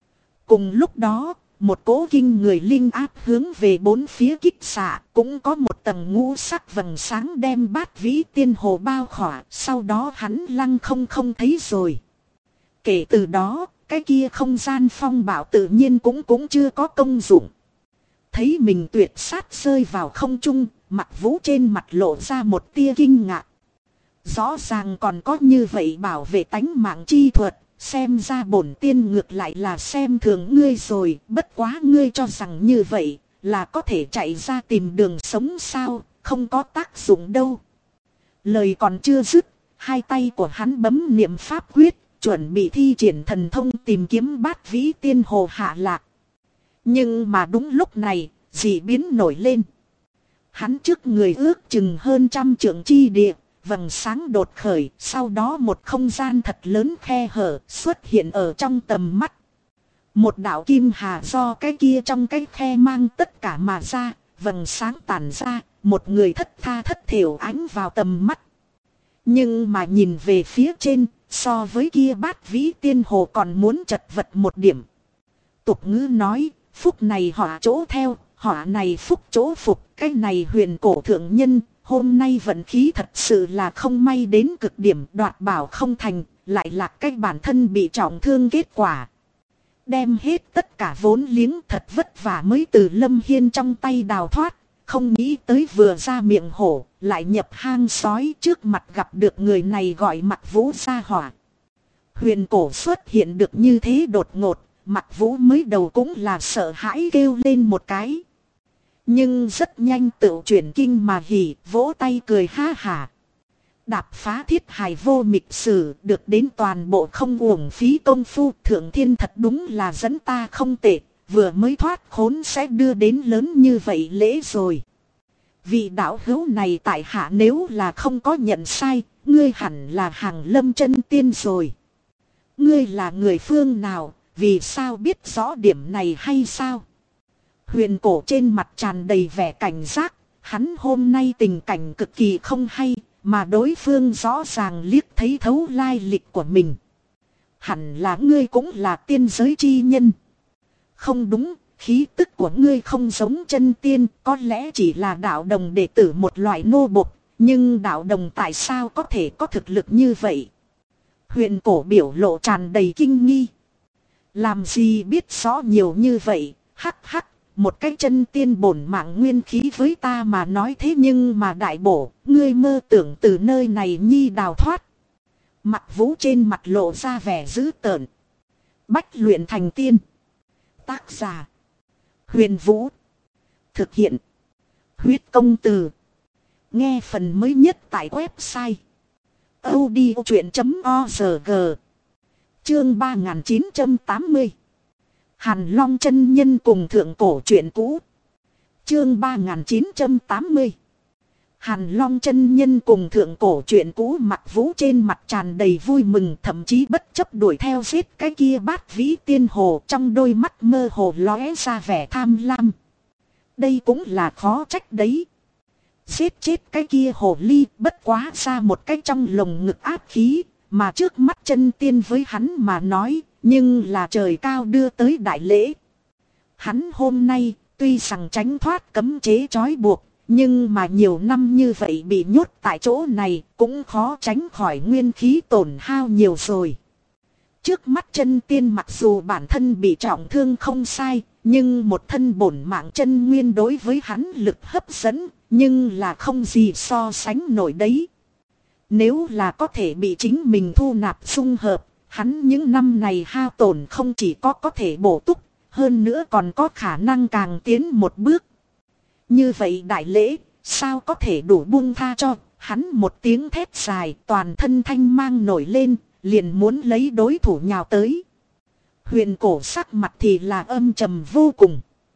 Cùng lúc đó, một cỗ kinh người linh áp hướng về bốn phía kích xạ, cũng có một tầng ngũ sắc vầng sáng đem Bát Vĩ Tiên Hồ bao khỏa, sau đó hắn lăng không thấy rồi. Kể từ đó, cái kia không gian phong bạo tự nhiên cũng chưa có công dụng. Thấy mình tuyệt sát rơi vào không trung, Mặc Vũ trên mặt lộ ra một tia kinh ngạc. Rõ ràng còn có như vậy bảo vệ tánh mạng chi thuật, xem ra bổn tiên ngược lại là xem thường ngươi rồi, bất quá ngươi cho rằng như vậy là có thể chạy ra tìm đường sống sao, không có tác dụng đâu. Lời còn chưa dứt, hai tay của hắn bấm niệm pháp quyết, chuẩn bị thi triển thần thông tìm kiếm Bát Vĩ Tiên Hồ hạ lạc. Nhưng mà đúng lúc này, dị biến nổi lên. Hắn trước người ước chừng hơn 100 trượng chi địa, vầng sáng đột khởi, sau đó một không gian thật lớn khe hở xuất hiện ở trong tầm mắt. Một đạo kim hà do cái kia trong cái khe mang tất cả mà ra, vầng sáng tản ra, một người thất tha thất thểu ánh vào tầm mắt. Nhưng mà nhìn về phía trên, so với kia Bát Vĩ Tiên Hồ còn muốn chật vật một điểm. Tục ngữ nói, phúc này họa chỗ theo, họa này phúc chỗ phục, cái này huyền cổ thượng nhân, hôm nay vận khí thật sự là không may đến cực điểm, đoạt bảo không thành, lại là cái bản thân bị trọng thương kết quả. Đem hết tất cả vốn liếng thật vất vả mới từ Lâm Hiên trong tay đào thoát, không nghĩ tới vừa ra miệng hổ, lại nhập hang sói, trước mặt gặp được người này gọi Mặc Vũ ra hỏa. Huyền cổ xuất hiện được như thế đột ngột, Mặc Vũ mới đầu cũng là sợ hãi kêu lên một cái. Nhưng rất nhanh tự chuyển kinh mà hỉ, vỗ tay cười ha hả. Đạp phá thiết hài vô mịch sử, được đến toàn bộ không uổng phí công phu. Thượng thiên thật đúng là dẫn ta không tệ, vừa mới thoát khốn sẽ đưa đến lớn như vậy lễ rồi. Vị đạo hữu này tại hạ nếu là không có nhận sai, ngươi hẳn là Hàng Lâm chân tiên rồi. Ngươi là người phương nào, vì sao biết rõ điểm này hay sao? Huyền cổ trên mặt tràn đầy vẻ cảnh giác, hắn hôm nay tình cảnh cực kỳ không hay, mà đối phương rõ ràng liếc thấy thấu lai lịch của mình. Hẳn là ngươi cũng là tiên giới chi nhân. Không đúng, khí tức của ngươi không giống chân tiên, có lẽ chỉ là đạo đồng đệ tử một loại nô bộc, nhưng đạo đồng tại sao có thể có thực lực như vậy? Huyền cổ biểu lộ tràn đầy kinh nghi. Làm gì biết rõ nhiều như vậy, hắc hắc. Một cái chân tiên bổn mạng nguyên khí với ta mà nói thế nhưng mà đại bổ, ngươi mơ tưởng từ nơi này nhi đào thoát. Mặt Vũ trên mặt lộ ra vẻ dữ tợn. Bách luyện thành tiên. Tác giả. Huyền Vũ. Thực hiện. Huyết công từ. Nghe phần mới nhất tại website. audiochuyện.org. Chương 3980. Hàn Long chân nhân cùng thượng cổ chuyện cũ. Chương 3980. Hàn Long chân nhân cùng thượng cổ chuyện cũ. Mặc Vũ trên mặt tràn đầy vui mừng, thậm chí bất chấp đuổi theo giết cái kia bát vĩ tiên hồ, trong đôi mắt mơ hồ lóe ra vẻ tham lam. Đây cũng là khó trách đấy. Giết chết cái kia hồ ly bất quá ra một cái trong lồng ngực áp khí, mà trước mắt chân tiên với hắn mà nói, nhưng là trời cao đưa tới đại lễ. Hắn hôm nay tuy rằng tránh thoát cấm chế trói buộc, nhưng mà nhiều năm như vậy bị nhốt tại chỗ này cũng khó tránh khỏi nguyên khí tổn hao nhiều rồi. Trước mắt chân tiên mặc dù bản thân bị trọng thương không sai, nhưng một thân bổn mạng chân nguyên đối với hắn lực hấp dẫn, nhưng là không gì so sánh nổi đấy. Nếu là có thể bị chính mình thu nạp xung hợp, hắn những năm này hao tổn không chỉ có thể bổ túc, hơn nữa còn có khả năng càng tiến một bước. Như vậy đại lễ, sao có thể đủ buông tha cho, hắn một tiếng thét dài, toàn thân thanh mang nổi lên, liền muốn lấy đối thủ nhào tới. Huyền cổ sắc mặt thì là âm trầm vô cùng.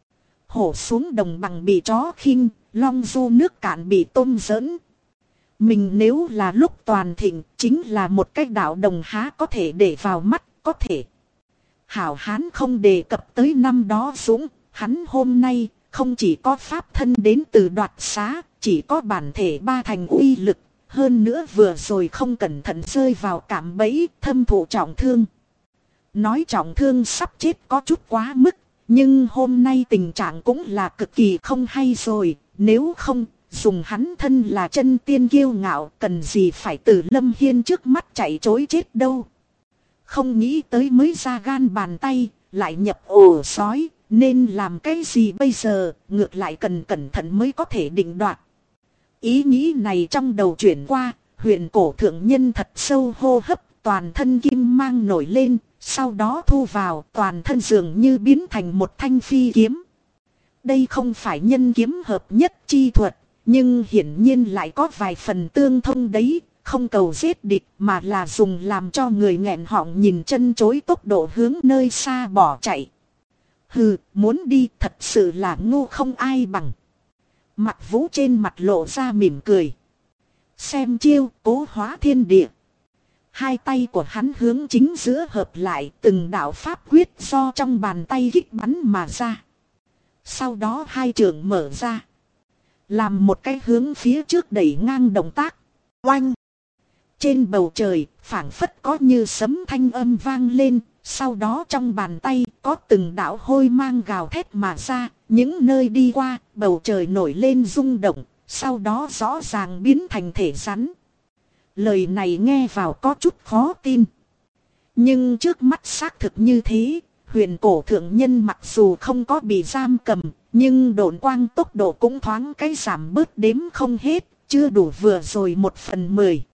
Hổ xuống đồng bằng bị chó khinh, long du nước cạn bị tôm giỡn. Mình nếu là lúc toàn thịnh, chính là một cái đạo đồng há có thể để vào mắt, có thể. Hảo hán không đề cập tới năm đó Dũng, hắn hôm nay không chỉ có pháp thân đến từ đoạt xá, chỉ có bản thể ba thành uy lực, hơn nữa vừa rồi không cẩn thận rơi vào cạm bẫy, thâm thụ trọng thương. Nói trọng thương sắp chết có chút quá mức, nhưng hôm nay tình trạng cũng là cực kỳ không hay rồi, nếu không, dùng hắn thân là chân tiên kiêu ngạo, cần gì phải từ Lâm Hiên trước mắt chạy trối chết đâu. Không nghĩ tới mới ra gan bàn tay, lại nhập ổ sói, nên làm cái gì bây giờ, ngược lại cần cẩn thận mới có thể định đoạt. Ý nghĩ này trong đầu chuyển qua, huyền cổ thượng nhân thật sâu hô hấp, toàn thân kim mang nổi lên, sau đó thu vào, toàn thân dường như biến thành một thanh phi kiếm. Đây không phải nhân kiếm hợp nhất chi thuật, nhưng hiển nhiên lại có vài phần tương thông đấy, không cầu giết địch mà là dùng làm cho người nghẹn họng nhìn chân chối tốc độ hướng nơi xa bỏ chạy. Hừ, muốn đi thật sự là ngu không ai bằng. Mặc Vũ trên mặt lộ ra mỉm cười. Xem chiêu cố hóa thiên địa. Hai tay của hắn hướng chính giữa hợp lại, từng đạo pháp quyết do trong bàn tay kích bắn mà ra. Sau đó hai trường mở ra, làm một cái hướng phía trước đẩy ngang động tác. Oanh! Trên bầu trời, phảng phất có như sấm thanh âm vang lên, sau đó trong bàn tay có từng đạo hôi mang gào thét mà ra, những nơi đi qua, bầu trời nổi lên rung động, sau đó rõ ràng biến thành thể rắn. Lời này nghe vào có chút khó tin. Nhưng trước mắt xác thực như thế, huyền cổ thượng nhân mặc dù không có bị giam cầm, nhưng độn quang tốc độ cũng thoáng cái giảm bớt đếm không hết, chưa đủ vừa rồi 1/10.